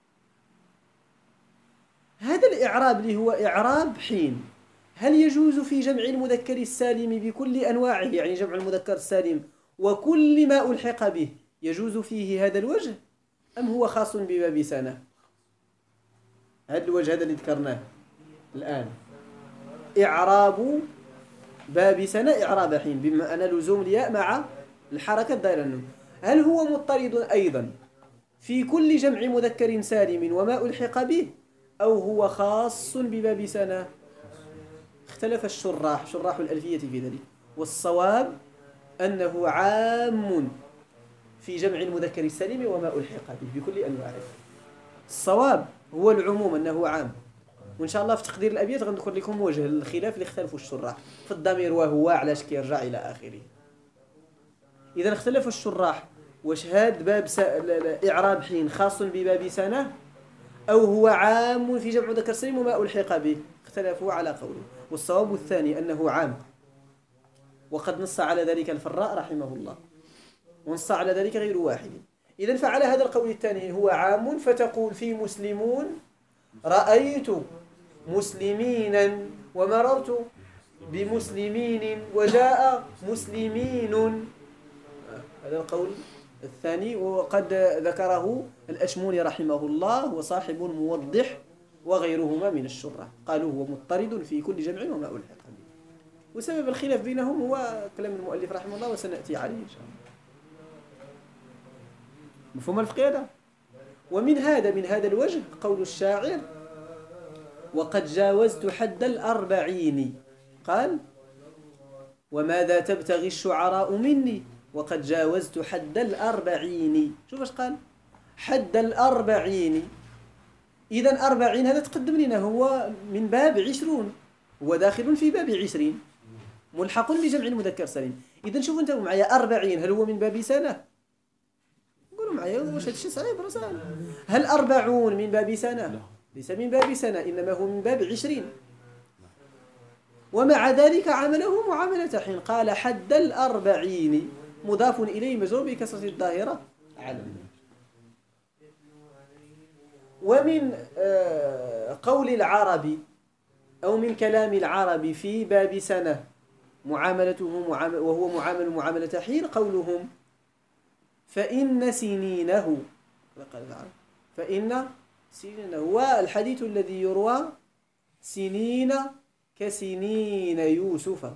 هذا الإعراب اللي هو إعراب حين هل يجوز في جمع المذكر السالم بكل أنواعه، يعني جمع المذكر السالم وكل ما ألحق به يجوز فيه هذا الوجه، أم هو خاص بباب سنة؟ هذا الوجه هذا اللي ذكرناه الآن إعراب باب سنة إعراب حين بما أن لزوم الياء مع الحركة دائرة النون، هل هو مضطرد أيضا في كل جمع مذكر سالم وما ألحق به، أو هو خاص بباب سنة؟ اختلف شراح الألفية في ذلك، والصواب أنه عام في جمع المذكر السالم وما ألحق به بكل أنواعه. الصواب هو العموم أنه عام، وإن شاء الله في تقدير الأبيات غنذكر لكم وجه الخلاف اللي اختلفوا الشراح في الضمير وهو علاش كيرجع إلى آخره. إذا اختلف الشراح واش هاد باب إعراب حين خاص بباب سنة أو هو عام في جمع مذكر سالم وما ألحق به، اختلفوا على قوله، والصواب الثاني أنه عام، وقد نص على ذلك الفراء رحمه الله، ونص على ذلك غير واحد. إذن فعلى هذا القول الثاني هو عام، فتقول في مسلمون رأيت مسلمينا ومررت بمسلمين وجاء مسلمين. هذا القول الثاني وقد ذكره الأشموني رحمه الله وصاحب موضح وغيرهما من الشراح، قالوا هو مضطرد في كل جمع وما ألحق به. وسبب الخلاف بينهم هو كلام المؤلف رحمه الله وسنأتي عليه إن شاء الله. مفهوم الفقه هذا؟ ومن هذا الوجه قول الشاعر: وقد جاوزت حد الأربعين، قال: وماذا تبتغي الشعراء مني وقد جاوزت حد الأربعين. شوف ايش قال؟ حد الأربعين. إذن 40 هذا تقدم لنا هو من باب 20، هو داخل في باب 20 ملحق بجمع المذكر السالم. إذن شوفوا انتم معايا 40 هل هو من باب سنة؟ قولوا معايا واش هذا الشيء صعيب ولا سهل؟ هل 40 من باب سنة؟ ليس من باب سنة، إنما هو من باب 20. ومع ذلك عمله معاملة حين، قال حد الأربعين مضاف إليه مجرور بكسرة الظاهرة على. ومن قول العرب أو من كلام العرب في باب سنة معاملته وهو معاملة حين قولهم: فإن سنينه، فإن سنينه، والحديث الذي يروى سنين كسنين يوسف،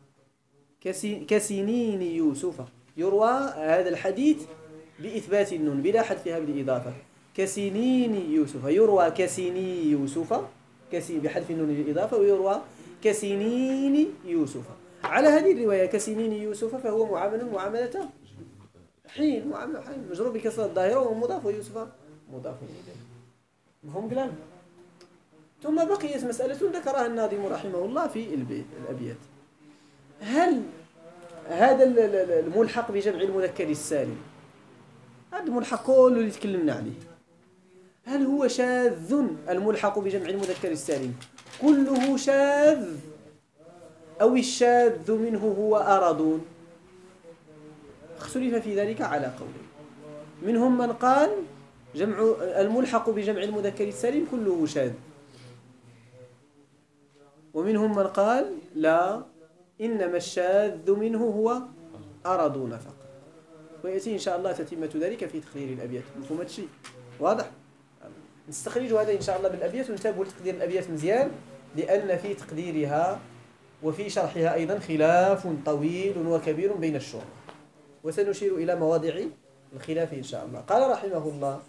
كسنين يوسف، يروى هذا الحديث بإثبات النون بلا حذفها بالإضافة. كسنين يوسف يروى كسنين يوسف بحذف النون بالإضافة، ويروى كسنين يوسف. على هذه الرواية كسنين يوسف فهو معاملة حين، مجرور بكسر الظاهرة ومضاف، ويوسف مضاف إليه. مفهوم كلام؟ ثم بقيت مسألة ذكرها الناظم رحمه الله في الأبيات: هل هذا الملحق بجمع المذكر السالم، هذا الملحق كله اللي تكلمنا عليه، هل هو شاذ؟ الملحق بجمع المذكر السالم كله شاذ أو الشاذ منه هو أرض؟ اختلف في ذلك على قولين. منهم من قال الملحق بجمع المذكر السالم كله شاذ، ومنهم من قال لا، إنما الشاذ منه هو أرضون فقط. ويأتي إن شاء الله تتمة ذلك في تقرير الأبيات. مفهوم الشيء واضح؟ نستخرج هذا إن شاء الله بالأبيات، ونتابع تقدير الأبيات مزيان، لأن في تقديرها وفي شرحها أيضا خلاف طويل وكبير بين الشراح، وسنشير إلى مواضع الخلاف إن شاء الله. قال رحمه الله: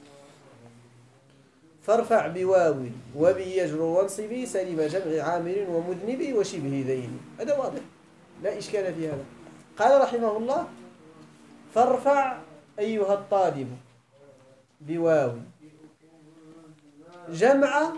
فارفع بواو وبيجر وانصبي سلم جمع عامر ومذنب وشبه ذين. هذا واضح لا إشكال في هذا. قال رحمه الله: فارفع أيها الطالب بواو جمع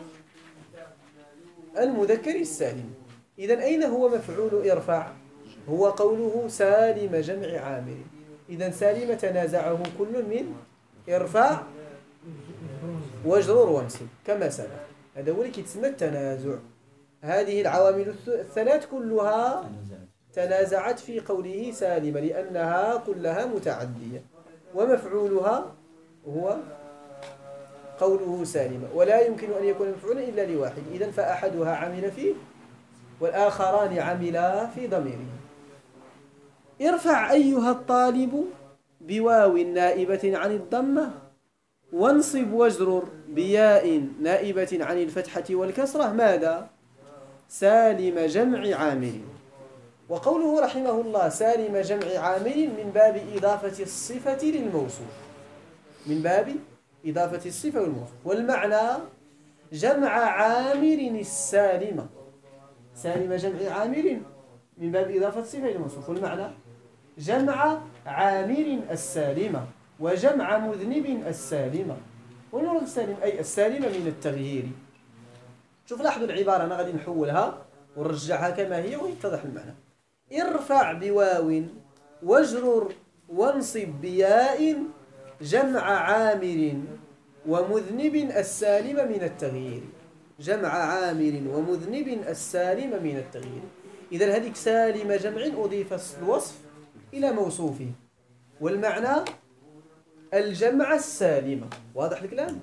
المذكر السالم. إذن أين هو مفعول ارفع؟ هو قوله سالم جمع عامر. إذن سالم تنازعه كل من ارفع واجرر وانصب كما سبق. هذا هو اللي كيتسمى التنازع. هذه العوامل الثلاث كلها تنازعت في قوله سالم، لأنها كلها متعدية، ومفعولها هو قوله سالم، ولا يمكن أن يكون مفعولا إلا لواحد. إذن فأحدها عمل فيه والآخران عملا في ضميره. ارفع أيها الطالب بواو نائبة عن الضمة، وانصب واجرر بياء نائبة عن الفتحة والكسرة ماذا؟ سالم جمع عامر. وقوله رحمه الله سالم جمع عامر من باب إضافة الصفة للموصوف، من باب إضافة الصفة والموصوف. والمعنى جمع عامر السالمة، سالم جمع عامر من باب إضافة الصفة للموصوف، والمعنى جمع عامر السالمة وجمع مذنب السالمة. والمراد السالم أي السالمة من التغيير. شوف لاحظوا العبارة، أنا غادي نحولها ونرجعها كما هي ويتضح المعنى. ارفع بواو واجرر وانصب بياء جمع عامر ومذنب السالم من التغيير. جمع عامر ومذنب السالم من التغيير. إذن هذيك سالم جمع أضيف الوصف إلى موصوفه، والمعنى الجمع السالمة. واضح الكلام؟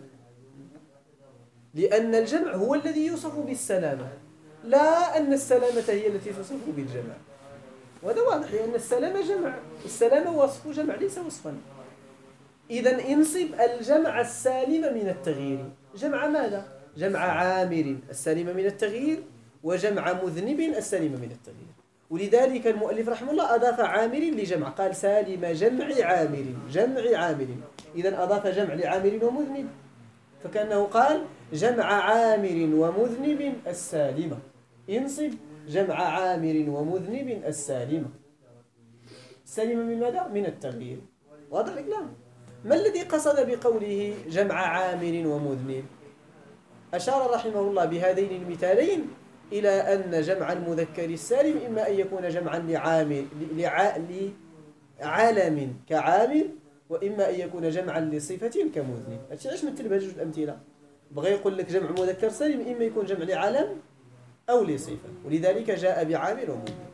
لأن الجمع هو الذي يوصف بالسلامة، لا أن السلامة هي التي تصف بالجمع. وهذا واضح، لأن السلامة جمع، السلامة وصف جمع ليس وصفا. إذن انصب الجمع السالم من التغيير. جمع ماذا؟ جمع عامر السالم من التغيير، وجمع مذنب السالم من التغيير. ولذلك المؤلف رحمه الله أضاف عامر لجمع، قال سالم جمع عامر، جمع عامر. إذن أضاف جمع لعامر ومذنب، فكأنه قال جمع عامر ومذنب السالمة. انصب جمع عامر ومذنب السالمة. السالمة من ماذا؟ من التغيير. واضح الكلام؟ ما الذي قصد بقوله جمع عامر ومذنب؟ أشار رحمه الله بهذين المثالين إلى أن جمع المذكر السالم إما أن يكون جمعا لعالم كعامر، وإما أن يكون جمعا لصفة كمذنب. علاش مثل بهذه الأمثلة؟ بغى يقول لك جمع مذكر سالم إما يكون جمع لعالم أو لصفة، ولذلك جاء بعامر ومذنب.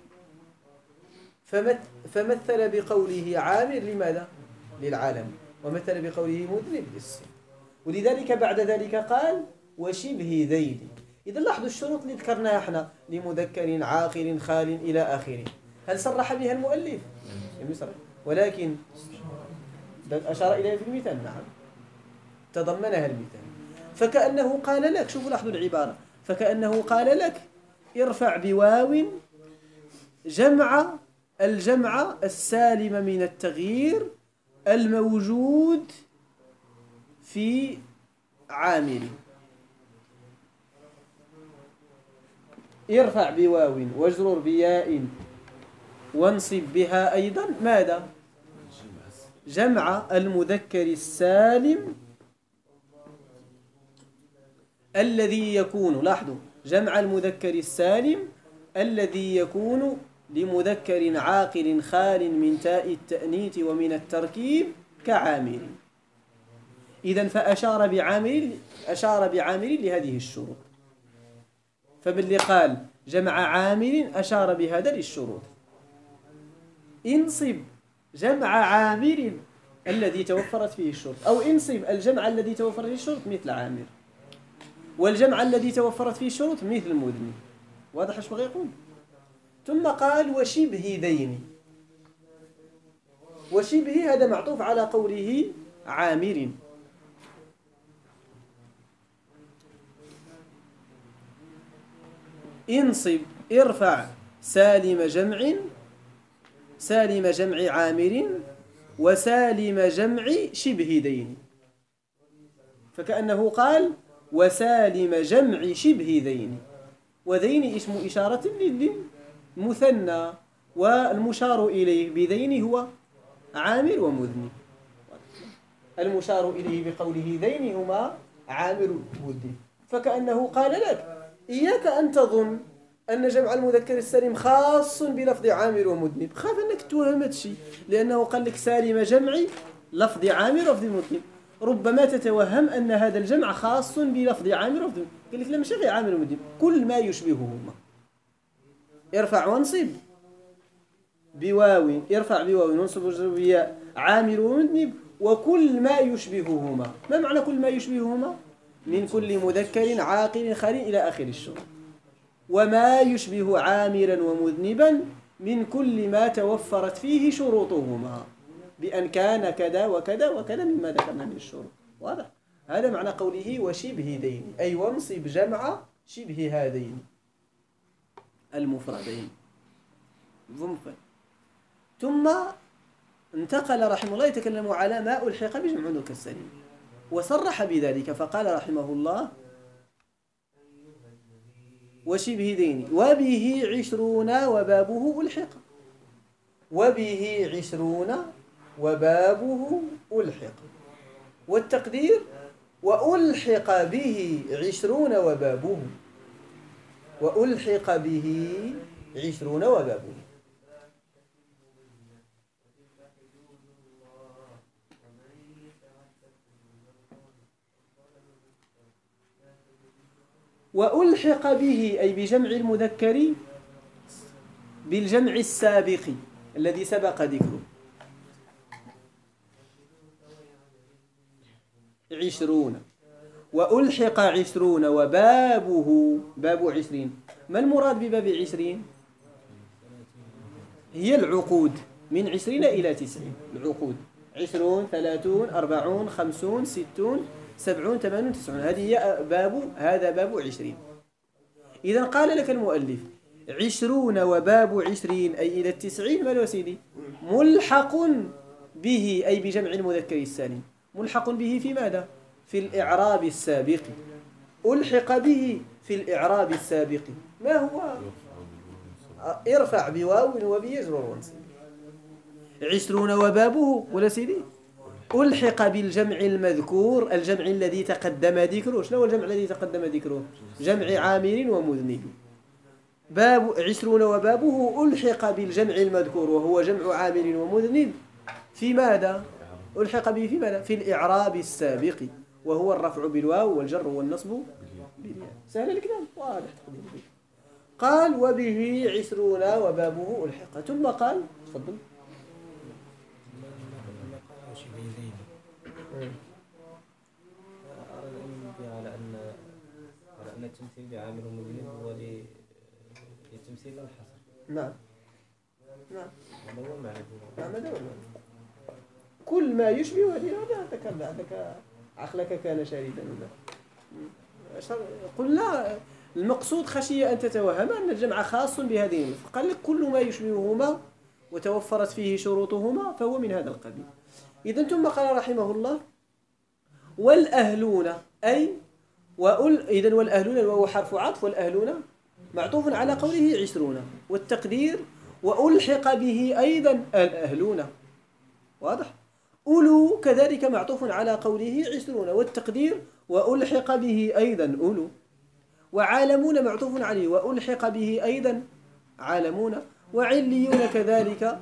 فمثل بقوله عامر لماذا؟ للعالم، ومثل بقوله مذنب للصفة. ولذلك بعد ذلك قال وشبه ذيل. إذا لاحظوا الشروط اللي ذكرناها احنا لمذكر عاقل خال إلى آخره، هل صرح بها المؤلف؟ لم يصرح، ولكن أشار إليها في المثال. نعم، تضمنها المثال. فكأنه قال لك، شوفوا لاحظوا العبارة، فكأنه قال لك ارفع بواو الجمع السالم من التغيير الموجود في عامل. ارفع بواو واجرر بياء وانصب بها أيضا ماذا؟ جمع المذكر السالم الذي يكون، لاحظوا، جمع المذكر السالم الذي يكون لمذكر عاقل خال من تاء التأنيث ومن التركيب كعامل. إذن فأشار بعامل لهذه الشروط. فباللي قال جمع عامل أشار بهذا للشروط. انصب جمع عامل الذي توفرت فيه الشروط، أو انصب الجمع الذي توفرت فيه الشروط مثل عامر، والجمع الذي توفرت فيه الشروط مثل مذنب. واضح ايش بغى يقول؟ ثم قال وشبه ذين. وشبه هذا معطوف على قوله عامر. انصب ارفع سالم جمع عامر وسالم جمع شبه ذين. فكأنه قال وسالم جمع شبه ذين. وذين اسم إشارة للمثنى، والمشار إليه بذين هو عامر ومذنب. المشار إليه بقوله ذين هما عامر ومذنب. فكأنه قال لك إياك أن تظن أن جمع المذكر السالم خاص بلفظ عامر ومذنب، خاف أنك توهم شيء، لأنه قال لك سالم جمع لفظ عامر ولفظ مذنب. ربما تتوهم أن هذا الجمع خاص بلفظ عامر وفظ مذنب. قال لك لا، مش غير عامر ومذنب، كل ما يشبههما. ارفع وانصب بواو، ارفع بواو وانصب بياء عامر ومذنب وكل ما يشبههما. ما معنى كل ما يشبههما؟ من كل مذكر عاقل خال إلى آخر الشروط. وما يشبه عامرا ومذنبا من كل ما توفرت فيه شروطهما، بأن كان كذا وكذا وكذا مما ذكرنا من الشروط. واضح؟ هذا معنى قوله وشبه ذين، أي وانصب جمع شبه هذين المفردين. ثم انتقل رحمه الله يتكلم على ما ألحق بجمع المذكر السالم، وصرح بذلك فقال رحمه الله وشبه ذين وبه 20 وبابه ألحق. وبه 20 وبابه ألحق، والتقدير وألحق به 20 وبابه. وألحق به 20 وبابه. وألحق به أي بجمع المذكر بالجمع السابق الذي سبق ذكره. 20 وألحق 20 وبابه باب 20. ما المراد بباب 20؟ هي العقود من 20 إلى 90. العقود 20 30 40 50 60 70 80 90. هذا باب 20. إذا قال لك المؤلف 20 وباب 20 أي إلى 90. ما له سيدي؟ ملحق به أي بجمع المذكر السالم، ملحق به في ماذا؟ في الإعراب السابق. ألحق به في الإعراب السابق ما هو؟ ارفع بواو وبيجرر وانصب. 20 وبابه ولا سيدي؟ ألحق بالجمع المذكور، الجمع الذي تقدم ذكره. شنو هو الجمع الذي تقدم ذكره؟ جمع عامل ومذنب. باب 20 وبابه ألحق بالجمع المذكور وهو جمع عامل ومذنب في ماذا؟ ألحق به في ماذا؟ في الإعراب السابق وهو الرفع بالواو والجر والنصب بالياء. سهل الكلام واضح. قال وبه 20 وبابه ألحق. ثم قال تفضل. على أن التمثيل بعامل ومذنب هو للتمثيل الحصر. نعم نعم هذا هو المعنى. نعم هذا هو المعنى. كل ما يشبه هذه ذكرنا عندك عقلك كان شاردا. قلنا المقصود خشية أن تتوهم أن الجمع خاص بهذه. قال لك كل ما يشبههما وتوفرت فيه شروطهما فهو من هذا القبيل. إذن ثم قال رحمه الله والأهلون أي إذن والأهلون وهو حرف عطف، والأهلون معطوف على قوله 20 والتقدير وألحق به أيضا الأهلون. واضح؟ أولو كذلك معطوف على قوله 20 والتقدير وألحق به أيضا أولو. وعالمون معطوف عليه وألحق به أيضا عالمون. وعليون كذلك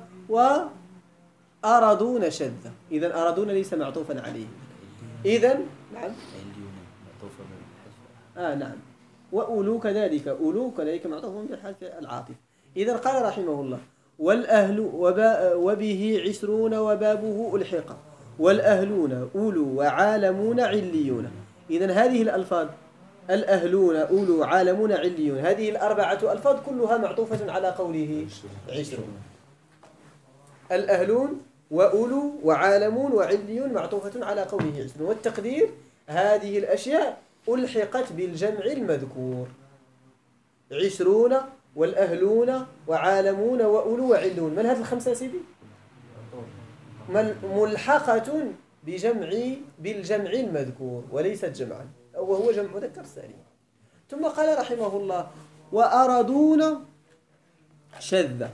وأرضون شذ. إذن أرضون ليس معطوفا عليه. إذن نعم نعم. وأولو كذلك معطوف بالحذف العاطف. إذن قال رحمه الله والأهل وبه 20 وبابه ألحق والأهلون أولو وعالمون عليون. إذن هذه الألفاظ الأهلون أولو عالمون عليون هذه الأربعة ألفاظ كلها معطوفة على قوله 20. الأهلون وأولو وعالمون وعليون معطوفة على قوله 20. والتقدير هذه الأشياء ألحقت بالجمع المذكور 20 والأهلون وعالمون وأولو وعلون. من هذه الخمسة سيدي؟ ملحقة بالجمع المذكور وليست جمعا وهو جمع مذكر سالم. ثم قال رحمه الله وأرضون شذ.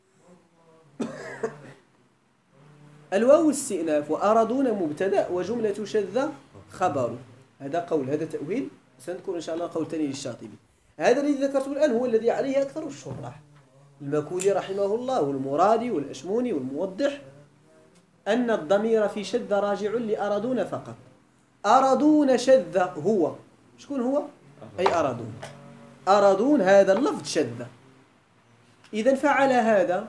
الواو استئناف وأرضون مبتدأ وجملة شذ خبر. هذا قول، هذا تأويل سنذكر إن شاء الله قول ثاني للشاطبي. هذا الذي ذكرته الآن هو الذي عليه أكثر الشراح. المكولي رحمه الله والمرادي والأشموني والموضح أن الضمير في شذ راجع لأرضون فقط. أرضون شذ هو شكون هو؟ أي أرضون هذا اللفظ شذ. إذن فعل هذا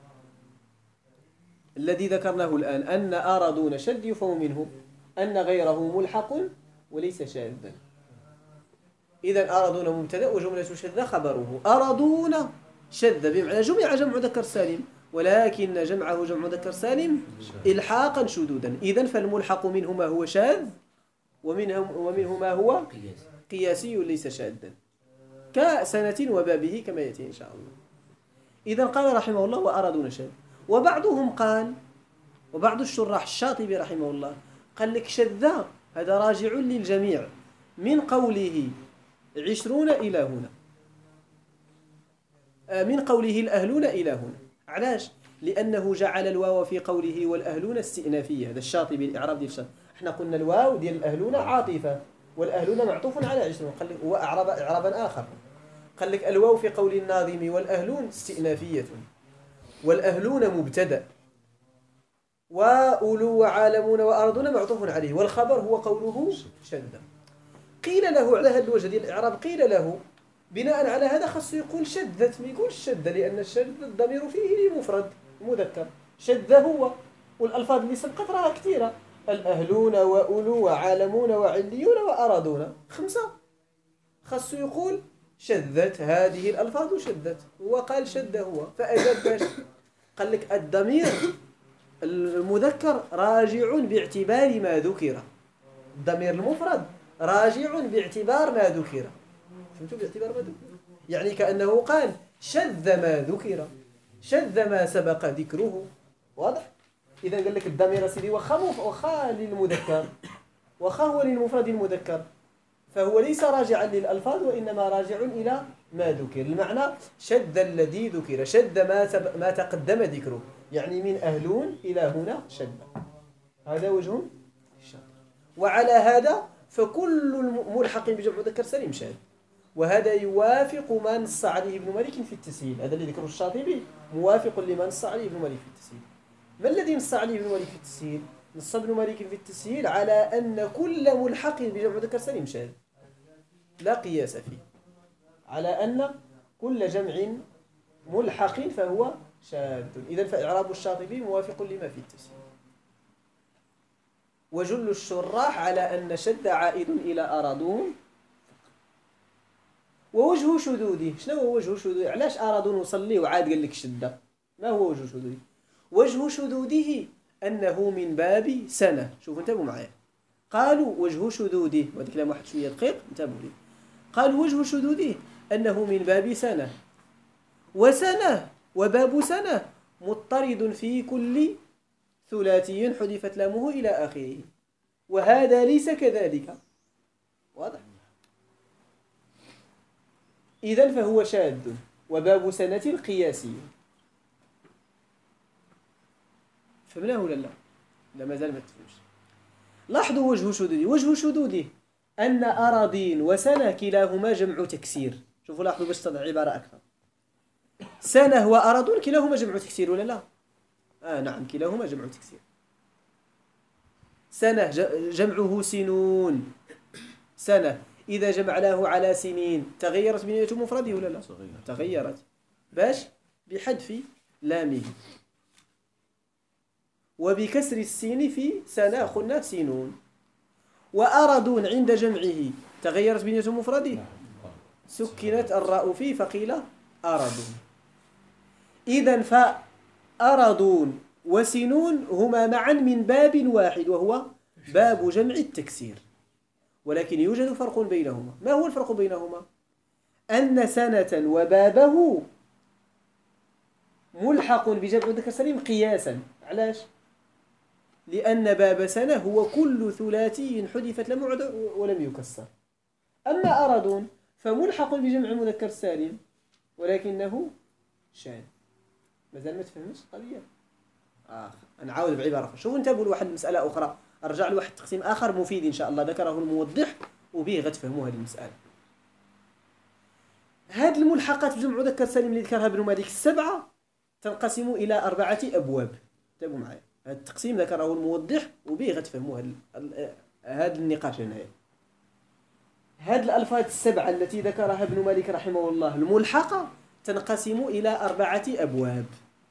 الذي ذكرناه الآن أن أرضون شذ يفهم منه أن غيره ملحق وليس شاذا. إذن أرضون مبتدأ وجملة شذ خبره. أرضون شذ بمعنى جمع مذكر سالم ولكن جمعه جمع مذكر سالم إلحاقا شذوذا. إذن فالملحق منه ما هو شاذ ومنه ما هو قياسي ليس شاذا كسنة وبابه كما يأتي إن شاء الله. إذن قال رحمه الله وأرضون شذ. وبعضهم قال وبعض الشراح الشاطبي رحمه الله قال لك شذ هذا راجع للجميع من قوله 20 إلى هنا، من قوله الأهلون إلى هنا. علاش؟ لأنه جعل الواو في قوله والأهلون استئنافية. هذا الشاطبي الإعراب ديال الشاطبي. احنا قلنا الواو ديال الأهلون عاطفة والأهلون معطوف على 20. قال لك هو إعرابا آخر. قال لك الواو في قول الناظم والأهلون استئنافية والأهلون مبتدأ وأولو وعالمون وأرضون معطوف عليه والخبر هو قوله شذ. قيل له على هذا الوجه ديال الإعراب قيل له بناء على هذا خاصه يقول شذت، ما يقولش شذ لأن الشذ الضمير فيه مفرد مذكر. شذ هو والألفاظ اللي سبقت راها كثيرة الأهلون وأولو وعالمون وعليون وأرضون 5. خاصه يقول شذت هذه الألفاظ وشذت. هو قال شذ هو فأجاب باش قال لك الضمير المذكر راجع باعتبار ما ذكر، الضمير المفرد راجع باعتبار ما ذكر. فهمتوا؟ باعتبار ما ذكر يعني كأنه قال شذ ما ذكر، شذ ما سبق ذكره. واضح؟ إذا قال لك الضمير سيدي وخا للمذكر وخا هو للمفرد المذكر، فهو ليس راجعا للألفاظ وإنما راجع إلى ما ذكر. المعنى شد الذي ذكر، شد ما تقدم ذكره، يعني من أهلون إلى هنا شد. هذا وجه الشرط. وعلى هذا فكل ملحق بجمع مذكر سالم شاذ، وهذا يوافق ما نص عليه ابن مالك في التسهيل. هذا اللي ذكره الشاطبي موافق لما نص عليه ابن مالك في التسهيل. ما الذي نص عليه ابن مالك في التسهيل؟ نص ابن مالك في التسهيل على أن كل ملحق بجمع مذكر سالم شاذ لا قياس فيه، على أن كل جمع ملحق فهو شاذ. إذن فإعراب الشاطبي موافق لما في التسهيل. وجل الشراح على أن شد عائد إلى أرادون. ووجه شذوذه، شنو هو وجه شذوذه؟ علاش أرادون وصلي وعاد قال لك شدة؟ ما هو وجه شذوذه؟ وجه شذوذه أنه من باب سنة. شوفوا انتبهوا معايا، قالوا وجه شذوذه، وهذا كلام واحد شوية دقيق، انتبهوا لي. قالوا وجه شذوذه أنه من باب سنة، وسنة وباب سنة مضطرد في كل ثلاثي حذفت لامه إلى آخره، وهذا ليس كذلك. واضح؟ إذن فهو شاذ، وباب سنة قياسي. فهمناه ولا لا؟ لا ما زال ما تفهمش. لاحظوا وجه شذوذه، وجه شذوذه أن أراضين وسنة كلاهما جمع تكسير. شوفوا لاحظوا باش تضع عبارة أكثر. سنة وأراضون كلاهما جمع تكسير ولا لا؟ نعم كلاهما جمع تكسير. سنة جمعه سنون، سنة إذا جمعناه على سنين تغيرت بنية مفرده ولا لا؟ تغيرت باش بحذف لامه، وبكسر السين في سنة قلنا سنون. وأرادون عند جمعه تغيرت بنية مفرده، سكنت الراء فيه فقيل أرادون. إذن فأرادون وسنون هما معا من باب واحد وهو باب جمع التكسير، ولكن يوجد فرق بينهما. ما هو الفرق بينهما؟ أن سنة وبابه ملحق بجمع مذكر سالم قياسا. علاش؟ لأن باب سنة هو كل ثلاثي حذفت لم ولم يكسر. أما أرادون فملحق بجمع مذكر سالم ولكنه شاذ. مازال ما تفهمش القضية؟ أنا عاود بعبارة. شوفوا انتبهوا لواحد المسألة أخرى، أرجع لواحد تقسيم آخر مفيد إن شاء الله ذكره الموضح وبه غتفهموا هذه المسألة. هذه الملحقات بجمع مذكر سالم اللي ذكرها ابن مالك السبعة تنقسم إلى 4 أبواب. انتبهوا معايا، هذا التقسيم ذكره الموضح وبه غتفهموا هذا النقاش هنا. هذه الألفاظ السبعة التي ذكرها ابن مالك رحمه الله الملحقة تنقسم إلى 4 أبواب.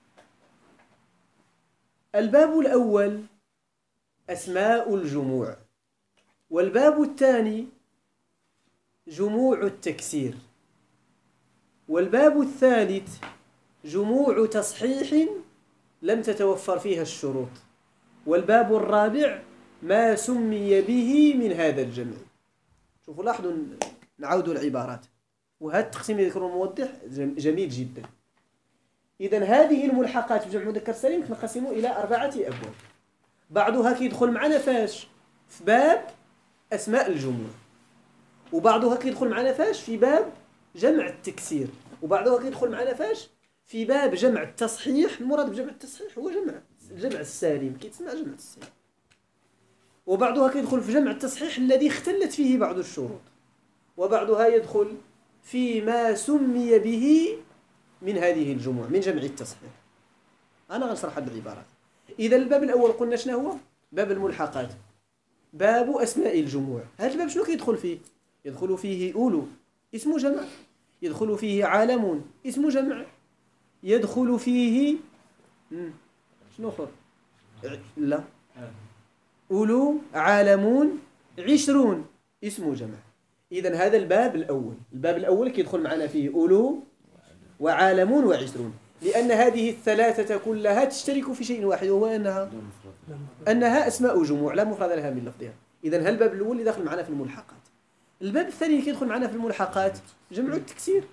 الباب الأول أسماء الجموع، والباب الثاني جموع التكسير، والباب الثالث جموع تصحيح لم تتوفر فيها الشروط، والباب الرابع ما سمي به من هذا الجمع. شوفوا لاحظوا نعودوا العبارات، وهذا التقسيم يذكر الموضح جميل جدا. إذن هذه الملحقات بجمع مذكر سالم تنقسم إلى 4 أبواب. بعضها كيدخل معنا فاش؟ في باب أسماء الجموع، وبعضها كيدخل معنا فاش؟ في باب جمع التكسير، وبعضها كيدخل معنا فاش؟ في باب جمع التصحيح. المراد بجمع التصحيح هو جمع السالم، كيتسمى جمع السالم. وبعضها كيدخل في جمع التصحيح الذي اختلت فيه بعض الشروط، وبعضها يدخل في ما سمي به من هذه الجموع من جمع التصحيح. أنا غنشرح هذه العبارات. إذا الباب الأول قلنا شنو هو؟ باب الملحقات، باب أسماء الجموع. هذا الباب شنو كيدخل فيه؟ يدخل فيه أولو اسم جمع، يدخل فيه عالم اسم جمع، يدخل فيه شنو آخر؟ لا، أولو عالمون 20 اسم جمع. إذن هذا الباب الأول. الباب الأول كيدخل معنا فيه أولو وعالمون و20. لأن هذه الثلاثة كلها تشترك في شيء واحد، وهو أنها أسماء جموع لا مفرد لها من لفظها. إذن هل الباب الأول اللي داخل معنا في الملحقات. الباب الثاني اللي يدخل معنا في الملحقات جمع التكسير،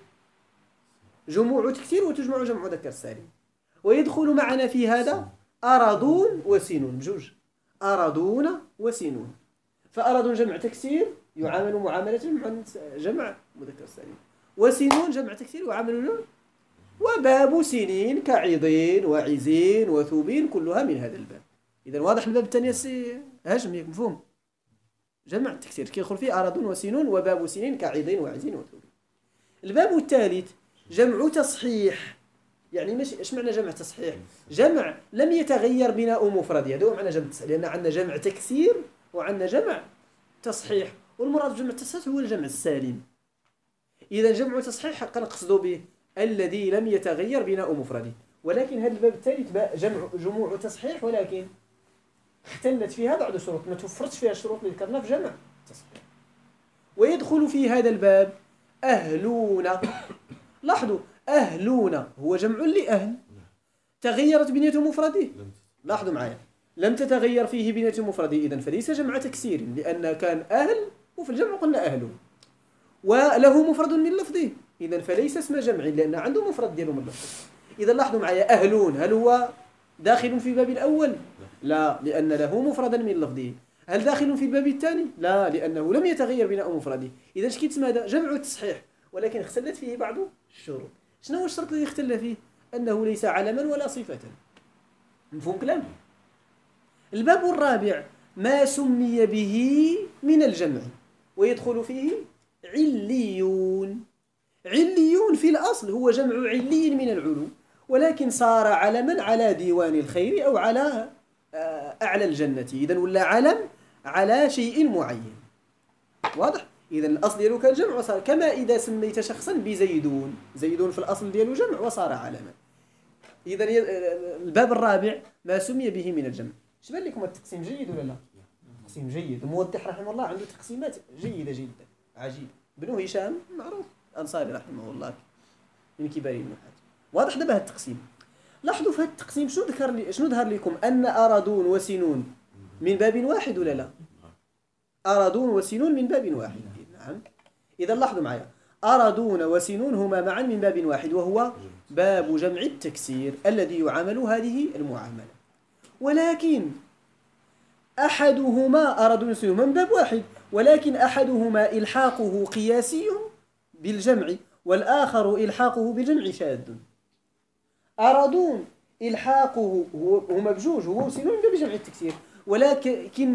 جموع تكسير وتجمع جمع ذكر سالم. ويدخل معنا في هذا أرضون وسينون بجوج، أرضون وسينون. فأرضون جمع تكسير يعامل معاملة جمع مذكر سالم، وسينون جمع تكسير يعامل له. وباب سنين كعظين وعزين وثوبين كلها من هذا الباب. إذا واضح الباب الثاني هاجم ياك مفهوم. جمع التكسير كيدخل فيه أرضون وسينون وباب سنين كعظين وعزين وثوبين. الباب الثالث جمع تصحيح. يعني ماشي ايش معنى جمع تصحيح؟ جمع لم يتغير بناء مفرد، هذا هو معنى جمع تصحيح، لأن عندنا جمع تكسير وعندنا جمع تصحيح، والمراد بجمع التصحيح هو الجمع السالم. إذا جمع تصحيح قنقصد به الذي لم يتغير بناء مفرد. ولكن هذا الباب الثالث جموع تصحيح، ولكن اختلت فيها بعض الشروط، ما توفرتش فيها الشروط اللي ذكرنا في جمع تصحيح. ويدخل في هذا الباب أهلون. لاحظوا أهلون هو جمع لأهل، تغيرت بنية مفرده. لاحظوا معايا لم تتغير فيه بنية مفرده، إذن فليس جمع تكسير، لأن كان أهل وفي الجمع قلنا أهلون، وله مفرد من لفظه، إذن فليس اسم جمع لأن عنده مفرد دياله من لفظه. إذا لاحظوا معايا أهلون هل هو داخل في الباب الأول؟ لا، لأن له مفردا من لفظه. هل داخل في الباب الثاني؟ لا، لأنه لم يتغير بناء مفرده. إذا اش كيتسمى هذا؟ جمع التصحيح، ولكن اختلت فيه بعض الشروط. شنو هو الشرط الذي اختل فيه؟ أنه ليس علما ولا صفة. مفهوم كلام؟ الباب الرابع ما سمي به من الجمع، ويدخل فيه عليون. عليون في الأصل هو جمع علي من العلو، ولكن صار علما على ديوان الخير أو على أعلى الجنة. إذن ولا علم على شيء معين. واضح؟ إذن الأصل ديالو كان جمع وصار، كما إذا سميت شخصا بزيدون، زيدون في الأصل ديالو جمع وصار علما. إذن الباب الرابع ما سمي به من الجمع. شبان لكم التقسيم جيد ولا لا؟ تقسيم جيد. الموضح رحمه الله عنده تقسيمات جيدة جدا عجيب. بنو هشام معروف أنصاري رحمه الله من كبار النحاة. واضح دابا هذا التقسيم. لاحظوا في هذا التقسيم شنو ظهر لكم؟ أن أرضون وسنون من باب واحد ولا لا؟ أرضون وسنون من باب واحد. نعم. إذا لاحظوا معايا أرضون وسنون هما معا من باب واحد، وهو باب جمع التكسير الذي يعامل هذه المعاملة. ولكن أحدهما أرضون وسنون من باب واحد، ولكن أحدهما إلحاقه قياسي بالجمع، والآخر إلحاقه بالجمع شاذ. أرضون إلحاقه هما بجوج، هو وسنون من باب جمع التكسير، ولكن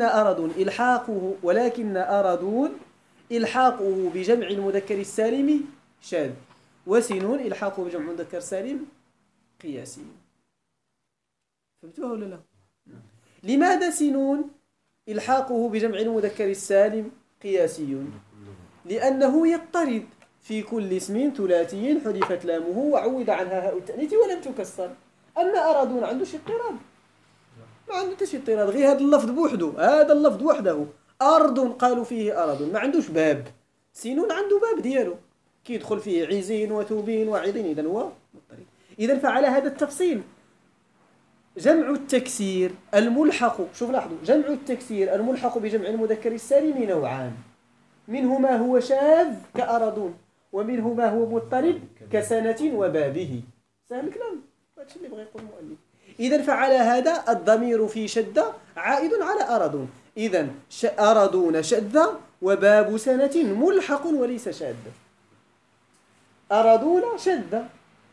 أرضون إلحاقه بجمع المذكر السالم شاذ، وسنون إلحاقه بجمع المذكر السالم قياسي. فهمتوها ولا لا؟ لماذا سنون إلحاقه بجمع المذكر السالم قياسي؟ لأنه يضطرد في كل اسم ثلاثي حذفت لامه وعوض عنها هاء التأنيث ولم تكسر. أما أرضون عنده شي اضطراد؟ ما عنده شي اضطراد، غير هذا اللفظ بوحده، هذا اللفظ وحده. أرض قالوا فيه أرض، ما عندوش باب. سينون عنده باب ديالو كيدخل فيه عزين وثوبين وعظين، إذن هو مضطرد. إذن فعلى هذا التفصيل جمع التكسير الملحق، شوف لاحظوا، جمع التكسير الملحق بجمع المذكر السالم نوعان، منه ما هو شاذ كأرضون، ومنه ما هو مضطرد كسنة وبابه. سهل الكلام، هذا اللي بغى يقول المؤلف. إذن فعلى هذا الضمير في شدة عائد على أرضون. إذن أرضون شدة وباب سنة ملحق وليس شاذ. أرضون شدة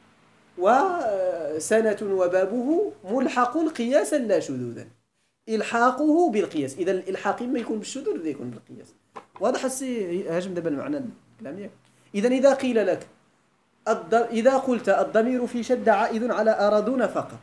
وسنة وبابه ملحق قياسا لا شذوذا، إلحاقه بالقياس. إذا الإلحاق ما يكون بالشذوذ ولا يكون بالقياس. واضح هاجم دابا المعنى الكلام. إذا إذا قيل لك إذا قلت الضمير في شدة عائد على أرضون فقط،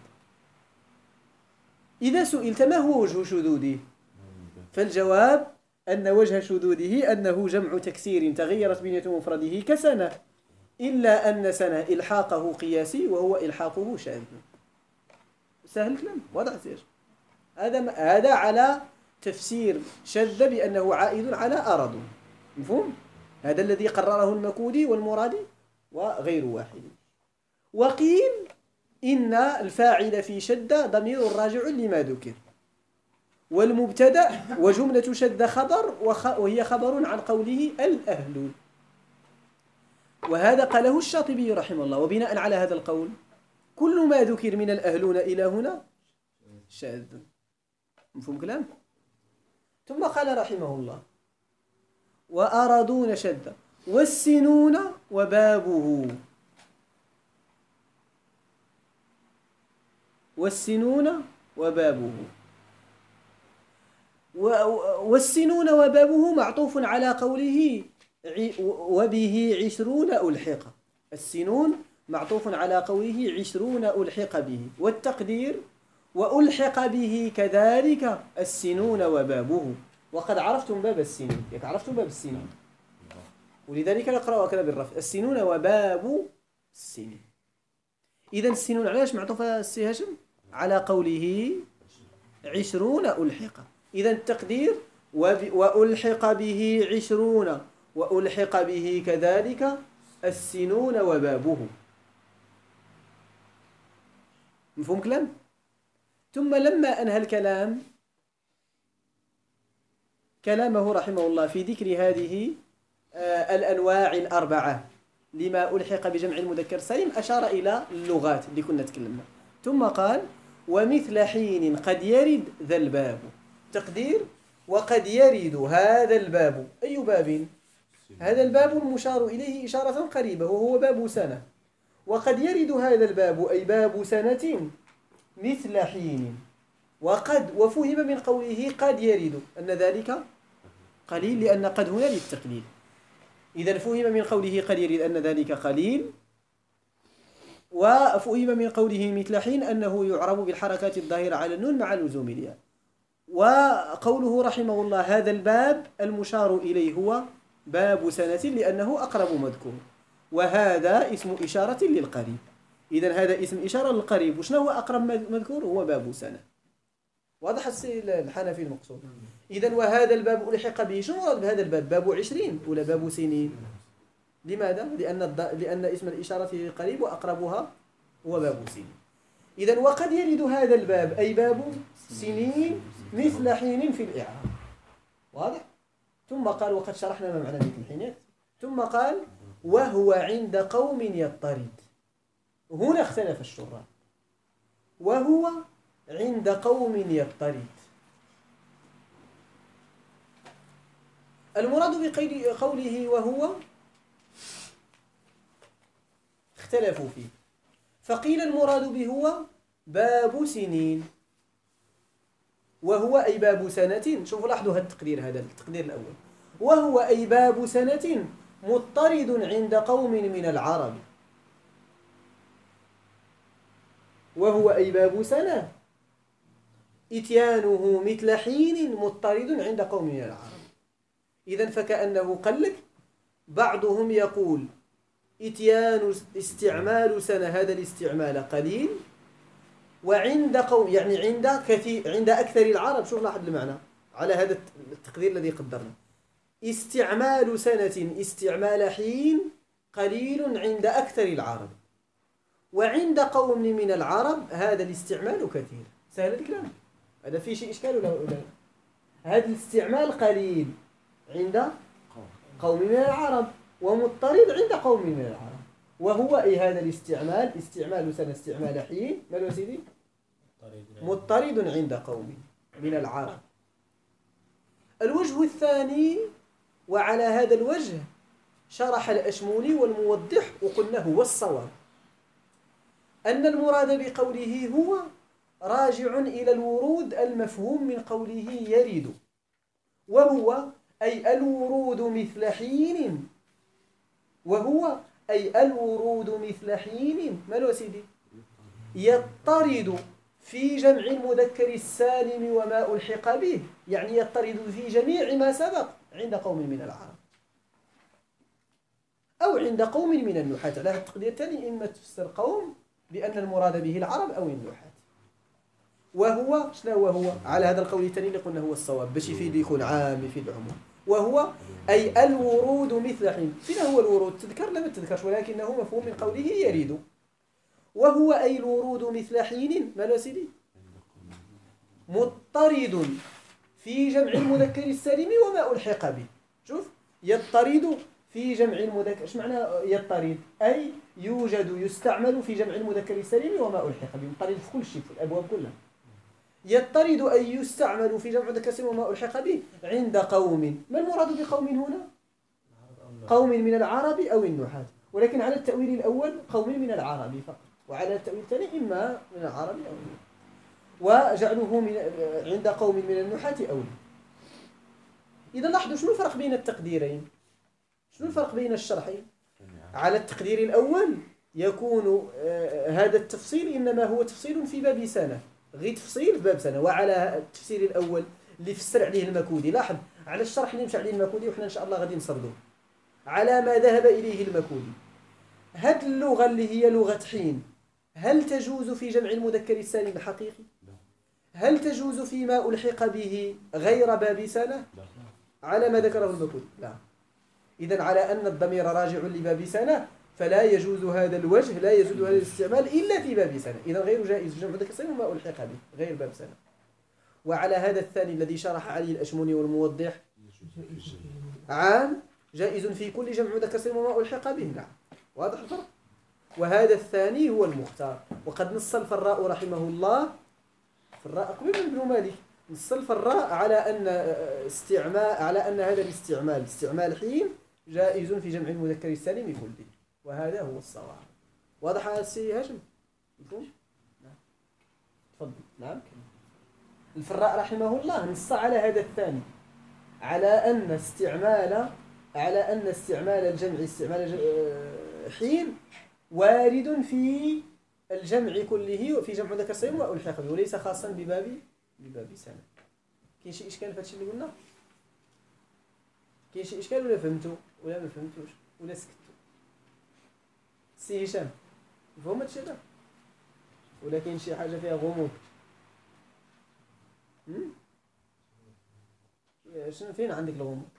إذا سئلت ما هو وجه شذوذه؟ فالجواب أن وجه شذوذه أنه جمع تكسير تغيرت بنية مفرده كسنة، إلا أن سنة إلحاقه قياسي وهو إلحاقه شاذ. سهل الكلام، واضح سير. هذا على تفسير شذ بأنه عائد على أرض. مفهوم؟ هذا الذي قرره المكودي والمرادي وغير واحد. وقيل إن الفاعل في شدة ضمير راجع لما ذكر، والمبتدأ وجملة شدة خبر وهي خبر عن قوله الأهل. وهذا قاله الشاطبي رحمه الله. وبناء على هذا القول كل ما ذكر من الأهلون إلى هنا شاذ. مفهوم كلام؟ ثم قال رحمه الله وأرادون شدة والسنون وبابه. والسنون وبابه. والسنون وبابه معطوف على قوله وبه 20 ألحق. السنون معطوف على قوله 20 ألحق به، والتقدير وألحق به كذلك السنون وبابه. وقد عرفتم باب السنين، عرفتم باب السنين، ولذلك نقرأ هكذا بالرفع السنون وباب السنين. إذن السنون علاش معطوفة السي هاشم؟ على قوله 20 ألحق. إذن التقدير وألحق به 20 وألحق به كذلك السنون وبابه. مفهوم كلام؟ ثم لما أنهى الكلام كلامه رحمه الله في ذكر هذه الأنواع الأربعة لما ألحق بجمع المذكر السالم أشار إلى اللغات اللي كنا تكلمنا. ثم قال ومثل حين قد يرد ذا الباب. تقدير وقد يرد هذا الباب. أي باب؟ هذا الباب المشار إليه إشارة قريبة وهو باب سنة. وقد يرد هذا الباب أي باب سنة مثل حين. وقد وفهم من قوله قد يرد أن ذلك قليل لأن قد هنا للتقليل. إذا فهم من قوله قد يرد أن ذلك قليل، وفهم من قوله مثل حين أنه يعرب بالحركات الظاهرة على النون مع لزوم الياء. وقوله رحمه الله هذا الباب المشار إليه هو باب سنة لأنه أقرب مذكور، وهذا اسم إشارة للقريب. إذن هذا اسم إشارة للقريب. وشنو هو أقرب مذكور؟ هو باب سنة. واضح الحنفي المقصود. إذن وهذا الباب ألحق به. شنو مراد بهذا الباب؟ باب 20 ولا باب سنين؟ لماذا؟ لأن اسم الإشارة للقريب وأقربها هو باب سنين. إذن وقد يرد هذا الباب أي باب سنين مثل حين في الإعراب. واضح؟ ثم قال وقد شرحنا ما معنى مثل حين. ثم قال وهو عند قوم يضطرد. هنا اختلف الشراح. وهو عند قوم يضطرد. المراد بقوله وهو اختلفوا فيه، فقيل المراد به هو باب سنين، وهو أي باب سنة. شوفوا لاحظوا هذا التقدير، هذا التقدير الأول. وهو أي باب سنة مضطرد عند قوم من العرب. وهو أي باب سنة إتيانه مثل حين مضطرد عند قوم من العرب. إذن فكأنه قال لك بعضهم يقول إتيان استعمال سنة هذا الاستعمال قليل، وعند قوم يعني عند أكثر العرب. شوف لاحظ المعنى على هذا التقدير الذي قدرنا. استعمال سنة استعمال حين قليل عند أكثر العرب، وعند قوم من العرب هذا الاستعمال كثير. سهل الكلام؟ هذا فيه شيء إشكال ولا هذا الاستعمال قليل عند قوم من العرب ومضطرد عند قوم من العرب. وهو أي هذا الاستعمال استعمال سنة استعمال حين ماذا سيدي؟ مضطرد عند قوم من العرب. الوجه الثاني وعلى هذا الوجه شرح الأشموني والموضح وقلنا هو الصواب أن المراد بقوله هو راجع إلى الورود المفهوم من قوله يرد. وهو أي الورود مثل حين. وهو أي الورود مثل حين ماذا سيدي؟ يضطرد في جمع المذكر السالم وما ألحق به، يعني يضطرد في جميع ما سبق عند قوم من العرب أو عند قوم من النحاة. على هذا التقدير الثاني إما تفسر قوم بأن المراد به العرب أو النحاة. وهو شنو وهو على هذا القول الثاني اللي قلنا هو الصواب باش يفيد يكون عام يفيد العموم. وهو أي الورود مثل حين. فين هو الورود؟ تذكر لا ما تذكرش، ولكنه مفهوم من قوله يريد. وهو أي الورود مثل حين ما لا سيدي مضطرد في جمع المذكر السالم وما ألحق به. شوف يضطرد في جمع المذكر، ايش معنى يضطرد؟ أي يوجد يستعمل في جمع المذكر السالم وما ألحق به، مضطرد في كل شيء في الأبواب كلها. يضطرد أي يستعمل في جمع المذكر السالم وما ألحق به عند قوم. ما المراد بقوم هنا؟ قوم من العرب أو النحاة، ولكن على التأويل الأول قوم من العرب فقط، وعلى التأويل الثاني إما من العرب أو النحاة، وجعله عند قوم من النحاة أولى. إذا لاحظوا شنو الفرق بين التقديرين؟ شنو الفرق بين الشرحين؟ على التقدير الأول يكون هذا التفصيل إنما هو تفصيل في باب سنة، غير تفصيل في باب سنة. وعلى التفسير الأول اللي فسر عليه المكودي، لاحظ على الشرح اللي مشى عليه المكودي وإحنا إن شاء الله غادي نسردوه على ما ذهب إليه المكودي. هذه اللغة اللي هي لغة حين هل تجوز في جمع المذكر السالم الحقيقي؟ هل تجوز فيما ألحق به غير باب سنة؟ على ما ذكره المكودي لا. إذن على أن الضمير راجع لباب سنة فلا يجوز هذا الوجه، لا يجوز هذا الاستعمال إلا في باب سنة. إذن غير جائز جمع المذكر السالم وما ألحق به غير باب سنة. وعلى هذا الثاني الذي شرح عليه الأشموني والموضح عام جائز في كل جمع مذكر سالم وما ألحق به. نعم واضح الفرق. وهذا الثاني هو المختار. وقد نص الفراء رحمه الله، الفراء قبل ابن مالك، نص الفراء على أن هذا الاستعمال استعمال حين جائز في جمع المذكر السالم كله، وهذا هو الصواب. واضح هذا السي هاشم؟ نعم تفضل. نعم الفراء رحمه الله نص على هذا الثاني على أن استعمال الجمع استعمال حين وارد في الجمع كله في جمع مذكر سالم والحق به، وليس خاصا بباب سنة. كاين شي اشكال في هذا الشيء اللي قلنا؟ كاين شي اشكال ولا فهمتوا ولا ما فهمتوش ولا سكتوا؟ سي هشام فهم هذا الشيء ولا كاين شي حاجه فيها غموض؟ شنو فين عندك الغموض؟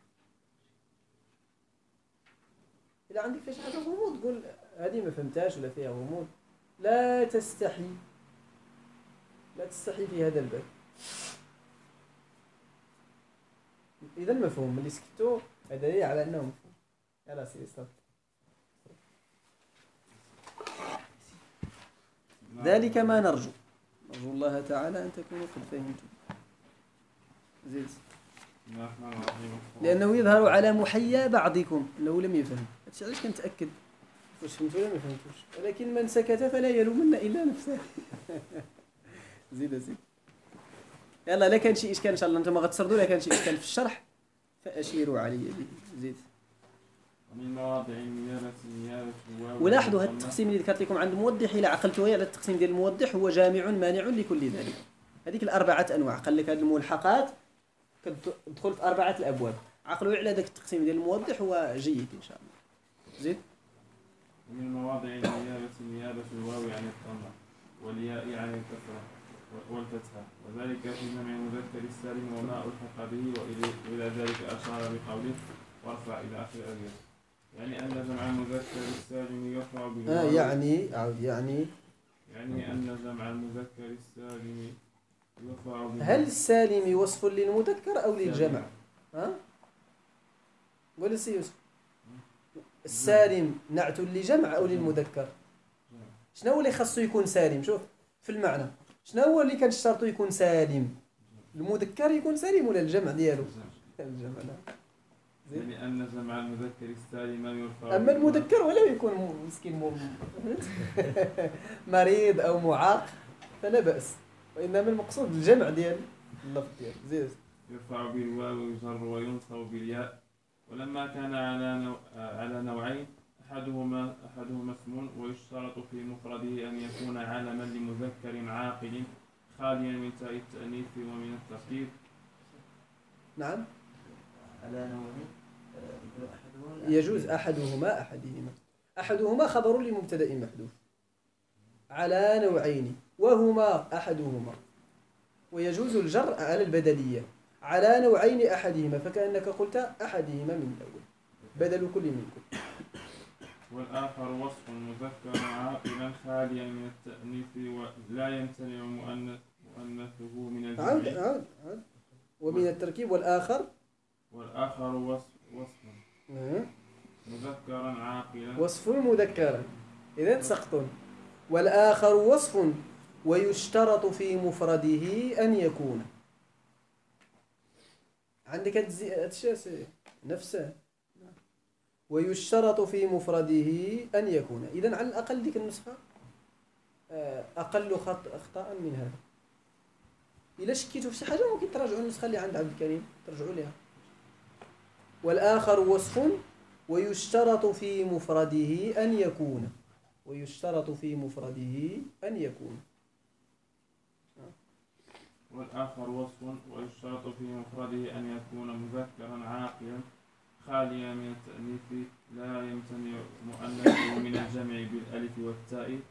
إذا عندك فيش حاجة غموض قول هذه ما فهمتهاش ولا فيها غموض. لا تستحي في هذا الباب. إذا المفهوم اللي سكتوا هذا دليل على أنه مفهوم. يلا سيدي استغفر. ذلك ما نرجو الله تعالى أن تكونوا قد فهمتم. زيد. لأنه يظهر على محيا بعضكم أنه لم يفهم. هادشي علاش كنتأكد واش فهمتوا ولا ما فهمتوش، ولكن من سكت فلا يلومن إلا نفسه. زيد. يلا لا كان شي إشكال إن شاء الله أنتم غتسردوا، لا كان شي إشكال في الشرح فأشيروا علي به. زيد. ومن مواضع النيابة ولاحظوا هذا التقسيم اللي ذكرت لكم عند الموضح، إلى عقلتوا على التقسيم ديال الموضح هو جامع مانع لكل ذلك. هذيك الأربعة أنواع قال لك هذه الملحقات كتدخل في أربعة الأبواب. عقلوا على ذاك التقسيم ديال الموضح هو جيد إن شاء الله. زيد. ومن مواضع النيابة الواو عن الضمة والياء عن الكسرة والفتحة، وذلك في جمع المذكر السالم وما ألحق به، وإلى ذلك أشار بقوله وارفع إلى آخر الأبيات. يعني أن جمع المذكر السالم يرفع بالواو. يعني أن جمع المذكر السالم يرفع بالواو. هل السالم وصف للمذكر أو للجمع؟ قول السي يوسف. السالم نعت لجمع أو للمذكر؟ شنو هو اللي خاصه يكون سالم؟ شوف في المعنى شنو هو اللي كان شرطه يكون سالم؟ المذكر يكون سالم ولا الجمع ديالو؟ الجمع. يعني أن جمع المذكر السالم يرفع. أما المذكر ولا يكون مسكين مريض أو معاق فلا بأس، وإنما المقصود الجمع ديال اللفظ ديال. زيد. يرفع بالواو ويجر وينصب بالياء. ولما كان على نوعين، أحدهما اسم، ويشترط في مفرده أن يكون علما لمذكر عاقل خاليا من تاء التأنيث ومن التفكير. نعم. على نوعين يجوز أحدهما. أحدهما خبر لمبتدأ محذوف على نوعين وهما أحدهما، ويجوز الجر على البدلية على نوعين أحدهما، فكأنك قلت أحدهما من الأول بدل كل من كل. والآخر وصف مذكر عاقلا خاليا من التأنيث ولا يمتنع مؤنثه من الجمع. عاد ومن التركيب والآخر وصف مذكرا عاقلا. وصف مذكرا إذن سقط. والآخر وصف ويشترط في مفرده أن يكون. عندك الشيء نفسه. ويشترط في مفرده أن يكون. إذن على الأقل ديك النسخة أقل أخطاء من هذا. إلا شكيتوا في شي حاجة ممكن تراجعوا النسخة اللي عند عبد الكريم ترجعوا لها. والآخر وصف ويشترط في مفرده أن يكون. ويشترط في مفرده أن يكون. والآخر وصف ويشترط في مفرده أن يكون مذكرا عاقلا خاليا من التأنيث لا يمتنع مؤنثه من الجمع بالألف والتاء.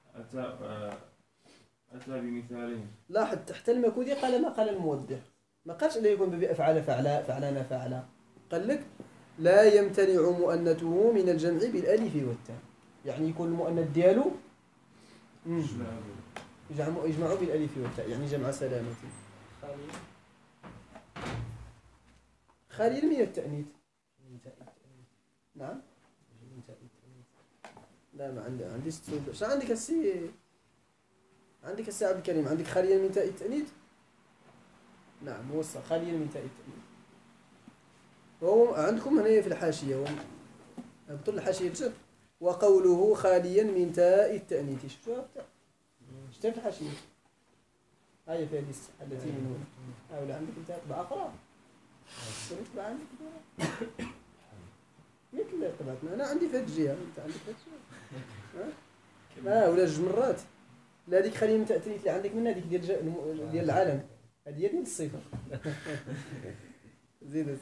أتى بمثالين. لاحظ تحت المكودي قال ما قال الموضح، ما قالش لا يكون بأفعال فعلا فعلنا فعلا، قال لك لا يمتنع مؤنثه من الجمع بالألف والتاء، يعني يكون المؤنث ديالو يجمعوا بالألف والتاء، يعني جمع سلامة خالي من التأنيث. نعم لا ما عندي شو عندك السي، عندك السي عبد الكريم، عندك خاليا من تاء التأنيث. نعم هو خاليا من تاء التأنيث. وهو عندكم هنا في الحاشية بطل الحاشية الجر وقوله خاليا من تاء التأنيث. شفتوها في الحاشية هاي في الليست التي من هنا. ولا عندك انت طبعة أخرى طبعة عندك مثل طبعتنا. أنا عندي في هذه الجهة، أنت عندك في هذه الجهة ولا جوج مرات. لا هذيك خلينا من التأثيرات اللي عندك منها، هذيك ديال العالم، هذه ديال الصفة. زيد.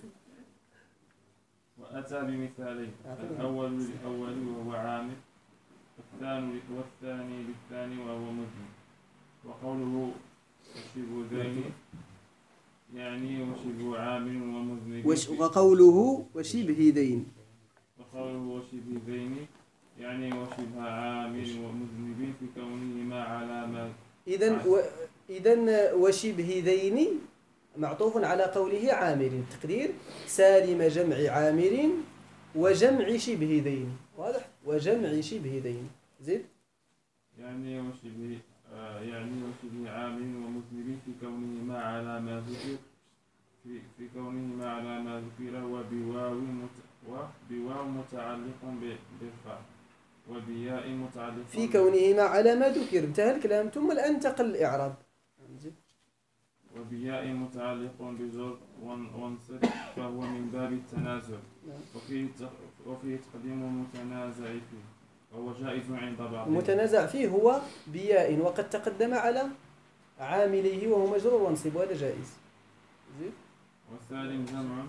وأتى بمثالين، الأول للأول وهو عامل، والثاني للثاني وهو مذنب. وقوله وشبه ذين يعني وشبه عامل ومذنب. وقوله وشبه ذين يعني وشبه عامل ومذنب في كونهما علامات. إذن وشبه ذين معطوف على قوله عامل، تقدير سالم جمع عامل وجمع شبه ذين. واضح؟ وجمع شبه ذين. زيد. يعني وشبه عامل ومذنب في كونهما على ما ذكر وبواو متعلق بالفعل وبياء متعلق في كونهما على ما ذكر. انتهى الكلام. ثم الآن انتقل الإعراب. وبياء متعلق بجر وانصب فهو من باب التنازع وفيه تقديم المتنازع فيه وهو جائز عند بعضهم. المتنازع فيه هو بياء وقد تقدم على عامله وهو مجرور وانصب، وهذا جائز. زين. والثالث جمع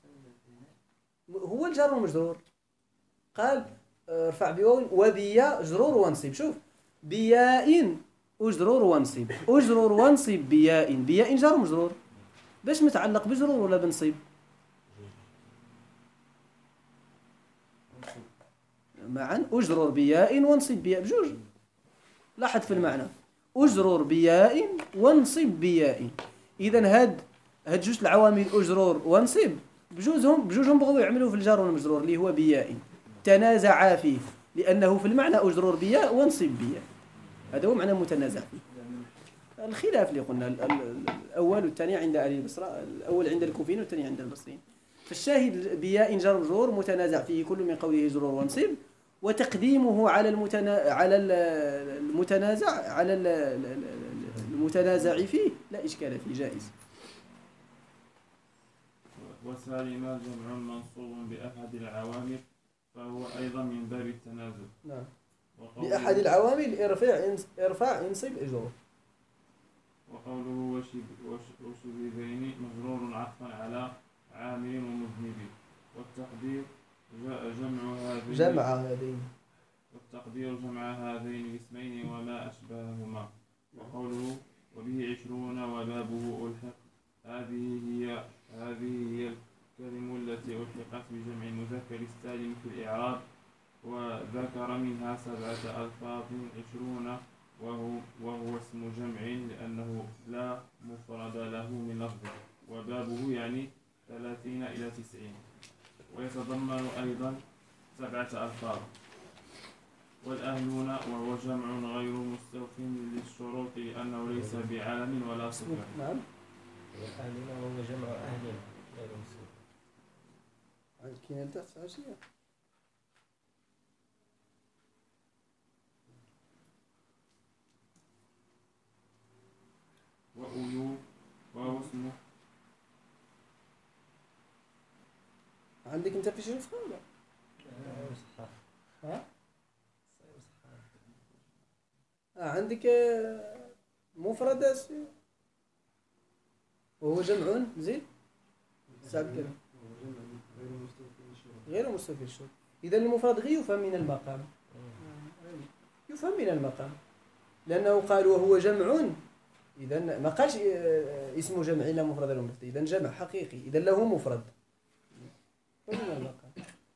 هو الجار والمجرور. قال ارفع بواو وبياء جرور وانصب. شوف بياء أجرور وانصب، أجرور وانصب بياء جار ومجرور. باش متعلق بجرور ولا بنصب؟ معا أجرور بياء وانصب بياء بجوج. لاحظ في المعنى أجرور بياء وانصب بياء. إذن هاد جوج العوامل أجرور وانصب بجوجهم بغوا يعملوا في الجار والمجرور اللي هو بياء، تنازعا فيه لأنه في المعنى أجرور بياء وانصب بياء. هذا هو معنى متنازع فيه. الخلاف اللي قلنا الأول والثاني عند أهل البصرة، الأول عند الكوفيين والثاني عند البصريين. فالشاهد بياء جر مجرور متنازع فيه كل من قوله جرور وانصب، وتقديمه على المتنازع فيه لا إشكال فيه، جائز. وسالما جمع منصوب بأحد العوامل فهو أيضا من باب التنازع. نعم. بأحد العوامل ارفع انصب اجرور. وقوله وشبهين مجرور عطفا على عامل ومذنب، والتقدير جمع هذين الاسمين وما أشبههما. وقوله وبه 20 وبابه ألحق، هذه هي الكلمة التي ألحقت بجمع المذكر السالم في الإعراب وذكر منها 7 ألفاظ 20 وهو اسم جمع لأنه لا مفرد له من لفظه، وبابه يعني 30 إلى 90. ويتضمن أيضا 7 ألفاظ. والأهلون وهو جمع غير مستوف للشروط لأنه ليس بعالم ولا صفة. نعم. والأهلون وهو جمع أهل غير مسلم. كاين تحت عشية. وأولو وهو اسمه. عندك انت في شي نسخة ولا؟ صحاح. ها؟ عندك مفرد وهو جمع زين ساعد كده غير مستوفي الشروط. إذا المفرد غير يفهم من المقام، يفهم من المقام، لأنه قال وهو جمع، إذا ما قالش اسم جمع إلا مفرد له مفرد، إذا جمع حقيقي، إذا له مفرد من المقام.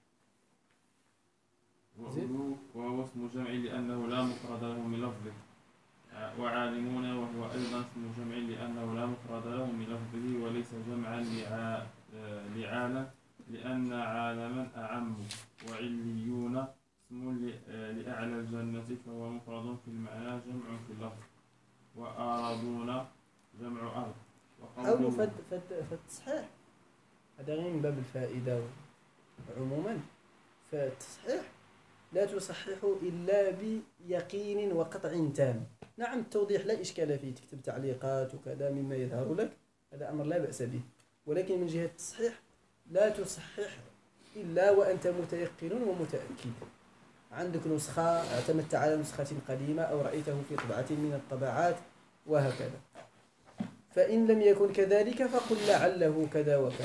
وهو اسم جمع لأنه لا مفرد له من لفظه. وعالمون وهو أيضا اسم جمع لأنه لا مفرد له من لفظه وليس جمعا لعالم لأن عالما أعم. وعليون اسم لأعلى الجنة فهو مفرد في المعنى جمع في اللفظ. وآرضون جمع أرض. حاولوا فالتصحيح هذا غير من باب الفائدة عموما. فالتصحيح لا تصححه إلا بيقين وقطع تام. نعم التوضيح لا إشكال فيه، تكتب تعليقات وكذا مما يظهر لك، هذا أمر لا بأس به، ولكن من جهة التصحيح لا تصحح إلا وأنت متيقن ومتأكد. عندك نسخة اعتمدت على نسخة قديمة أو رأيته في طبعة من الطبعات وهكذا. فإن لم يكن كذلك فقل لعله كذا وكذا.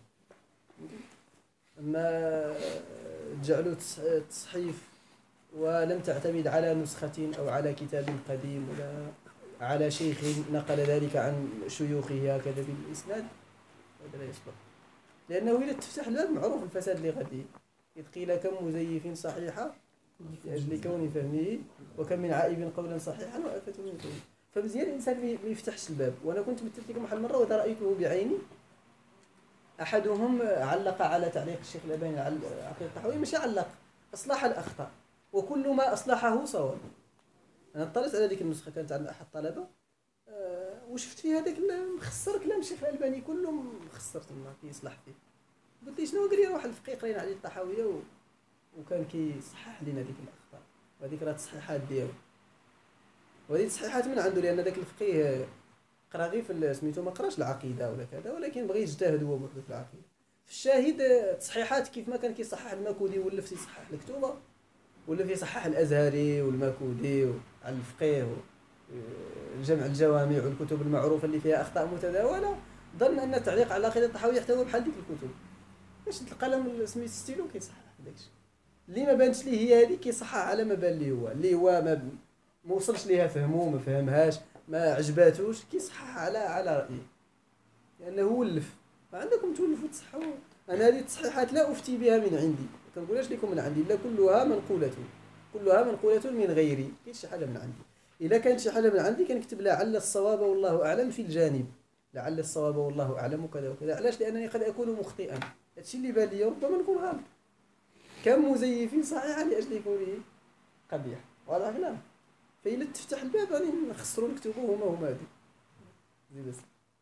أما جعلوا تصحيف ولم تعتمد على نسخة أو على كتاب قديم ولا على شيخ نقل ذلك عن شيوخه هكذا بالإسناد، هذا لا يصلح، لأنه إذا تفتح الباب معروف الفساد لغده. إذ قيل كم مزيف صحيحة لأجل كون فهمه وكم من عائب قولا صحيحا وآفة من كونه. فمزيان الإنسان ما يفتحش الباب. وأنا كنت مثلت لكم واحد المرة وإذا رأيته بعيني، أحدهم علق على تعليق الشيخ الألباني على عقيدة الطحاوي، مش علق، أصلح الأخطاء، وكل ما أصلحه صواب. أنا اطلعت على ذيك النسخة كانت عند أحد الطلبة وشفت فيها هذاك مخسر كلام الشيخ الألباني كله مخسر تما كيصلح فيه. قلت لي شنو؟ قال لي واحد الفقيه قرينا عليه الطحاوية وكان كيصحح لنا ديك الأخطاء، وهذيك راه تصحيحات ديالو، وهذه تصحيحات من عنده، لأن ذاك الفقيه قرا غير في سميتو ما قراش العقيدة ولا كذا، ولكن بغى يجتهد هو بوحدو في العقيدة. في الشاهد تصحيحات كيف ما كان كيصحح الماكودي ولف يصحح الكتوبة، ولف يصحح الأزهري والماكودي على الفقيه الجمع الجوامع والكتب المعروفة اللي فيها أخطاء متداولة، ظن أن التعليق على عقيدة الطحاوي يحتوي بحال ديك الكتب. باش القلم سميت ستيلو كيصحح داكشي اللي ما بانش ليه هي هذه، كيصحح على ما بان ليه هو، اللي هو ما وصلش ليها فهمه ما فهمهاش ما عجباتوش كيصحح على رأيه، لأنه ولف. فعندكم تولفوا تصححوا. أنا هذه التصحيحات لا أفتي بها من عندي، كنقولهاش لكم من عندي، لا كلها منقولة من غيري، كاين شي حاجة من عندي. إذا كانت شي حاجة من عندي كنكتب لعل الصواب والله أعلم في الجانب، لعل الصواب والله أعلم وكذا وكذا. علاش؟ لأنني قد أكون مخطئا، هادشي اللي بان لي ربما نكون غلط. كم مزيف صحيح لأجل كونه قبيح، واضح كلام؟ فإلا تفتح الباب غادي نخسروا الكتب هما هادي زي بس.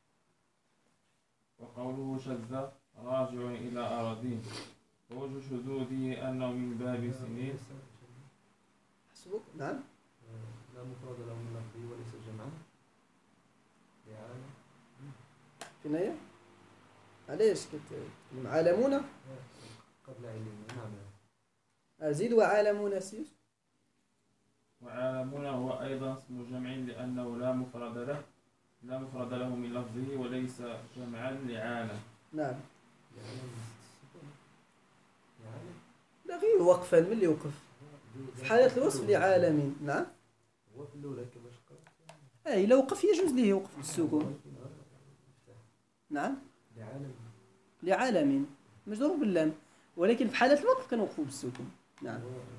وقوله شذ راجع إلى أراضين، ووجه شذوذه أنه من باب سنين. حسبك. نعم. لا مفرد له من لفظه وليس جمعا لعالم. فين هي؟ علاش كتكلم عالمون قبل علم. نعم. أزيد وعالمون سير. وعالمون هو أيضا اسم جمع لأنه لا مفرد له من لفظه وليس جمعا لعالم. نعم. لا غير وقفا من اللي يوقف في حالة الوصف لعالمين. نعم. هو في الأولى كيفاش قال؟ إلا وقف يجوز ليه يوقف بالسكون. نعم. لعالم. لعالمين مجرور باللام، ولكن في حالة الوقف كنوقفوا بالسكون. نعم.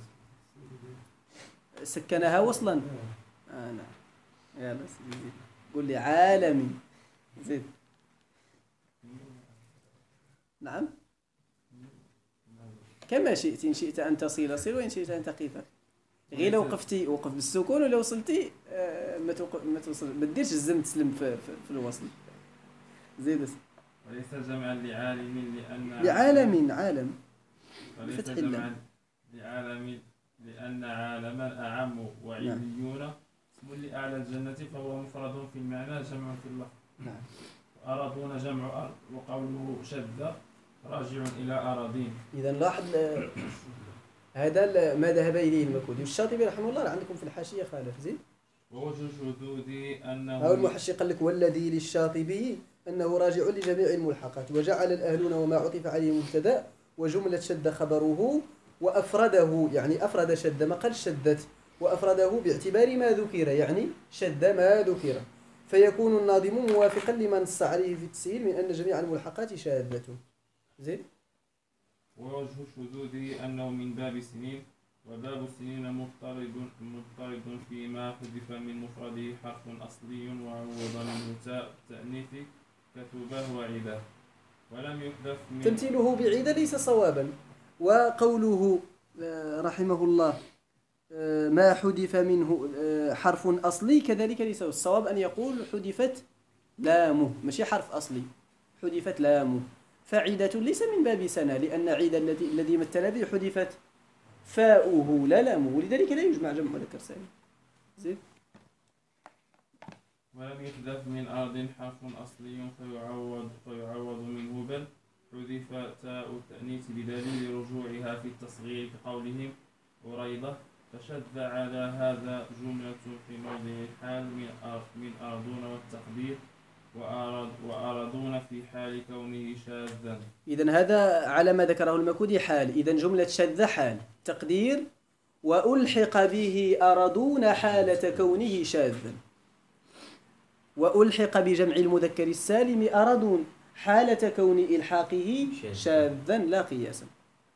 سكنها وصلا. نعم. يلا زيد. قول لي عالمي. زيد. نعم. كما شئت، إن شئت أن تصل صل، وإن شئت أن تقف. غير لو وقفتي وقف بالسكون، ولا وصلتي ما توصل، ما ديرش الزم تسلم في الوصل. زيد. وليس جمعا لعالم لعالم عالم وليس بفتح جمعا اللام. لعالم لأن عالما أعم وعليون اسم لأعلى الجنة، فهو مفرد في المعنى جمع في اللفظ. نعم. أراضون جمع أرض، وقوله شذ راجع إلى أراضين. إذا لاحظ هذا ما ذهب إليه المكودي والشاطبي رحمه الله. عندكم في الحاشية خالف. زيد. ووجه الشذوذ أنه هو المحشي قال لك والذي للشاطبي أنه راجع لجميع الملحقات، وجعل الأهلون وما عطف عليه مبتدأ، وجملة شد خبره، وأفرده يعني أفرد شد، ما قال شدت، وأفرده باعتبار ما ذكر يعني شد ما ذكر، فيكون الناظم موافقا لما نص عليه في التسهيل من أن جميع الملحقات شاذة. زين. ووجه الشذوذ أنه من باب سنين، وباب السنين مضطرد فيما حذف من مفرده حرف أصلي وعوض منه تاء التأنيث كتبه وعباه، ولم يحذف من تمثيله بعيد ليس صوابا. وقوله رحمه الله ما حذف منه حرف أصلي كذلك ليس الصواب. أن يقول حذفت لامه، ماشي حرف أصلي، حذفت لامه. فعيدة ليس من باب سنة، لأن عيد الذي مثل به حذفت فاؤه لا لامه، ولذلك لا يجمع جمع مذكر سالم. زين. ولم يحذف من أرض حرف أصلي فيعوض منه، بل حذف تاء التأنيث بدليل رجوعها في التصغير كقولهم أريضة، فشذ على هذا جملة في موضع الحال من أرضون، والتقدير وأرضون في حال كونه شاذا. إذن هذا على ما ذكره المكودي حال. إذن جملة شذ حال، تقدير وألحق به أرضون حالة كونه شاذا، وألحق بجمع المذكر السالم أرضون حالة كون إلحاقه شاذا لا قياسا.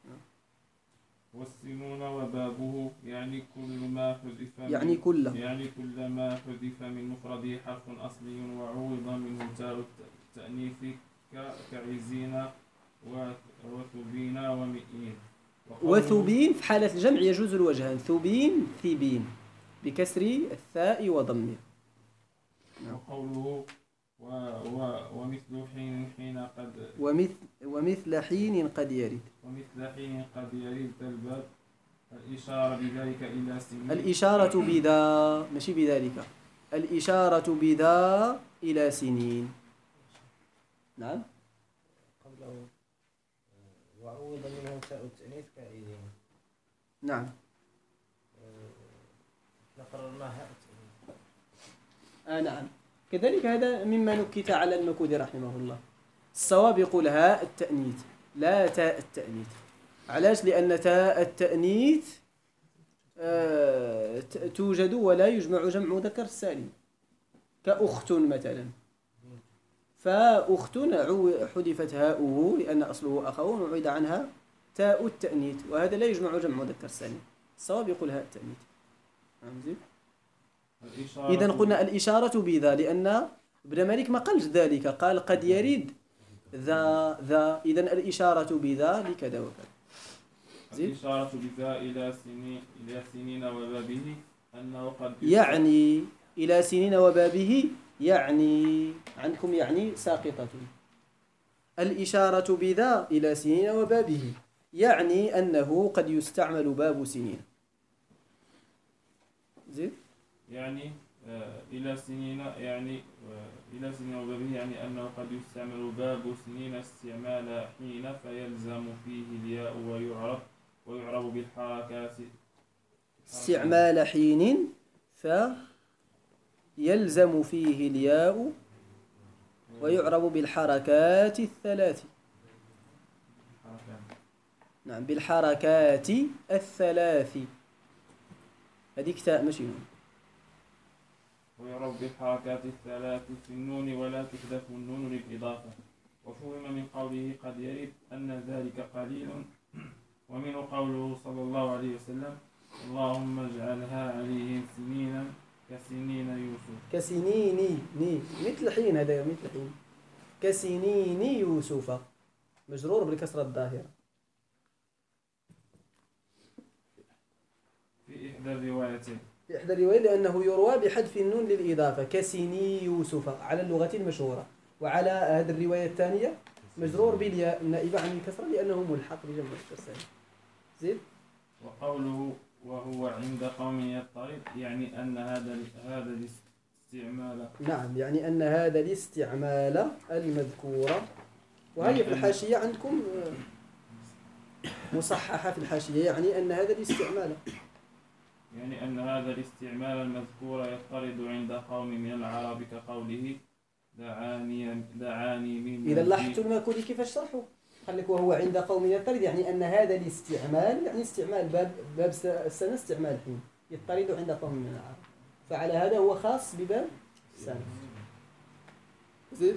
والسنون وبابه يعني كل ما حذف كل ما حذف من مفرده حرف أصلي وعوض منه تاء التأنيث كعزين وثبين ومئين. وثبين في حالة الجمع يجوز الوجهان، ثبين ثبين بكسر الثاء وضمه. وقوله ومثل حين قد ومثل حين قد يرد الباب الإشارة بذلك إلى سنين. الإشارة بذا ماشي بذلك، الإشارة بذا إلى سنين. نعم. قبله وعوض منه تاء التأنيث كعيدين. نعم. نقررناها. نعم. كذلك هذا مما نكت على المكودي رحمه الله. الصواب يقول هاء التأنيث لا تاء التأنيث. علاش؟ لأن تاء التأنيث توجد ولا يجمع جمع مذكر السالم، كأخت مثلا، فأخت حذفت هاؤه لأن أصله أخوه وعيد عنها تاء التأنيث، وهذا لا يجمع جمع مذكر السالم. الصواب يقول هاء التأنيث. إذن قلنا الإشارة بذا، لأن ابن مالك ما قالش ذلك، قال قد يرد ذا. إذن الإشارة بذا لكذا وكذا. الإشارة بذا إلى سنين وبابه أنه قد يعني إلى سنين وبابه، يعني عندكم يعني ساقطة. الإشارة بذا إلى سنين وبابه يعني أنه قد يستعمل باب سنين. زين. يعني إلى سنين وبابه يعني أنه قد يستعمل باب سنين استعمال حين فيلزم فيه الياء ويعرب بالحركات. استعمال حين فيلزم فيه الياء ويعرب بالحركات الثلاث. نعم، بالحركات الثلاث. هذيك تاء ماشي نون. ويعرب بالحركات الثلاث في النون ولا تحذف النون للإضافة. وفهم من قوله قد يرد أن ذلك قليل ومنه قوله صلى الله عليه وسلم اللهم اجعلها عليهم سنينا كسنين يوسف. كسنين ني مثل حين، هذا مثل حين. كسنين يوسف مجرور بالكسرة الظاهرة. في إحدى الروايتين. في إحدى الروايات لأنه يروى بحذف النون للإضافة كسني يوسف على اللغة المشهورة، وعلى هذه الرواية الثانية مجرور بالياء النائبة عن الكسرة لأنه ملحق بجمع التسالي. زيد. وقوله وهو عند قوم يضطرب يعني أن هذا الاستعمال. نعم، يعني أن هذا الاستعمال المذكورة، وهي في الحاشية عندكم مصححة في الحاشية، يعني أن هذا الاستعمال، يعني أن هذا الاستعمال المذكور يضطرد عند قوم من العرب كقوله دعاني من. إذا لاحظتوا الماكولي كيف شرحه؟ قال لك وهو عند قوم يضطرد يعني أن هذا الاستعمال، يعني استعمال باب السنة استعمال حين يضطرد عند قوم من العرب، فعلى هذا هو خاص بباب السنة. زيد.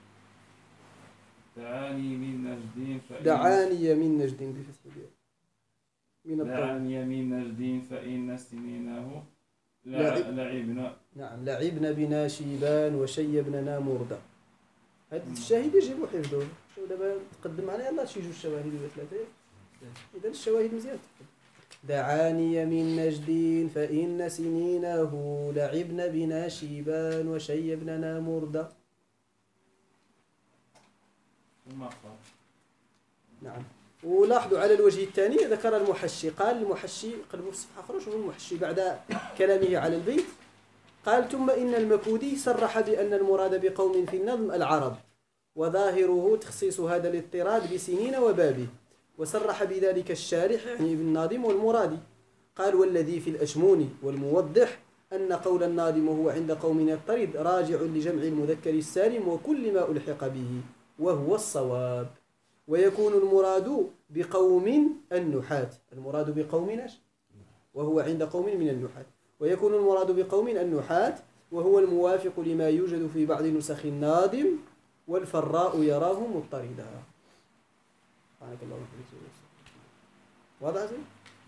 دعاني من نجد دعاني من نجد بفتح الياء. دعاني من نجد فإن سنينه لعبنا. نعم، لعبنا بنا شيبان وشيبنا مردا. هذا الشاهد يجب حفظه. شو دابا تقدم معنا يلاه شي جوج شواهد ولا ثلاثه، اذا الشواهد مزيان. دعاني من نجد فإن سنينه لعبنا بنا شيبان وشيبنا مردا. ثم قال. نعم. ولاحظوا على الوجه الثاني ذكر المحشي، قال المحشي قلبوا في الصفحة أخرى، شوفوا المحشي بعد كلامه على البيت قال ثم إن المكودي صرح بأن المراد بقوم في النظم العرب، وظاهره تخصيص هذا الاضطراد بسنين وبابه، وصرح بذلك الشارح يعني ابن الناظم والمرادي. قال والذي في الأشموني والموضح أن قول الناظم وهو عند قوم يضطرد راجع لجمع المذكر السالم وكل ما ألحق به وهو الصواب. ويكون المراد بقوم النحاة، المراد بقوم وهو عند قوم من النحاة، ويكون المراد بقوم النحاة وهو الموافق لما يوجد في بعض نسخ الناظم والفراء يراه مضطردا. سبحانك اللهم وبحمدك. واضح؟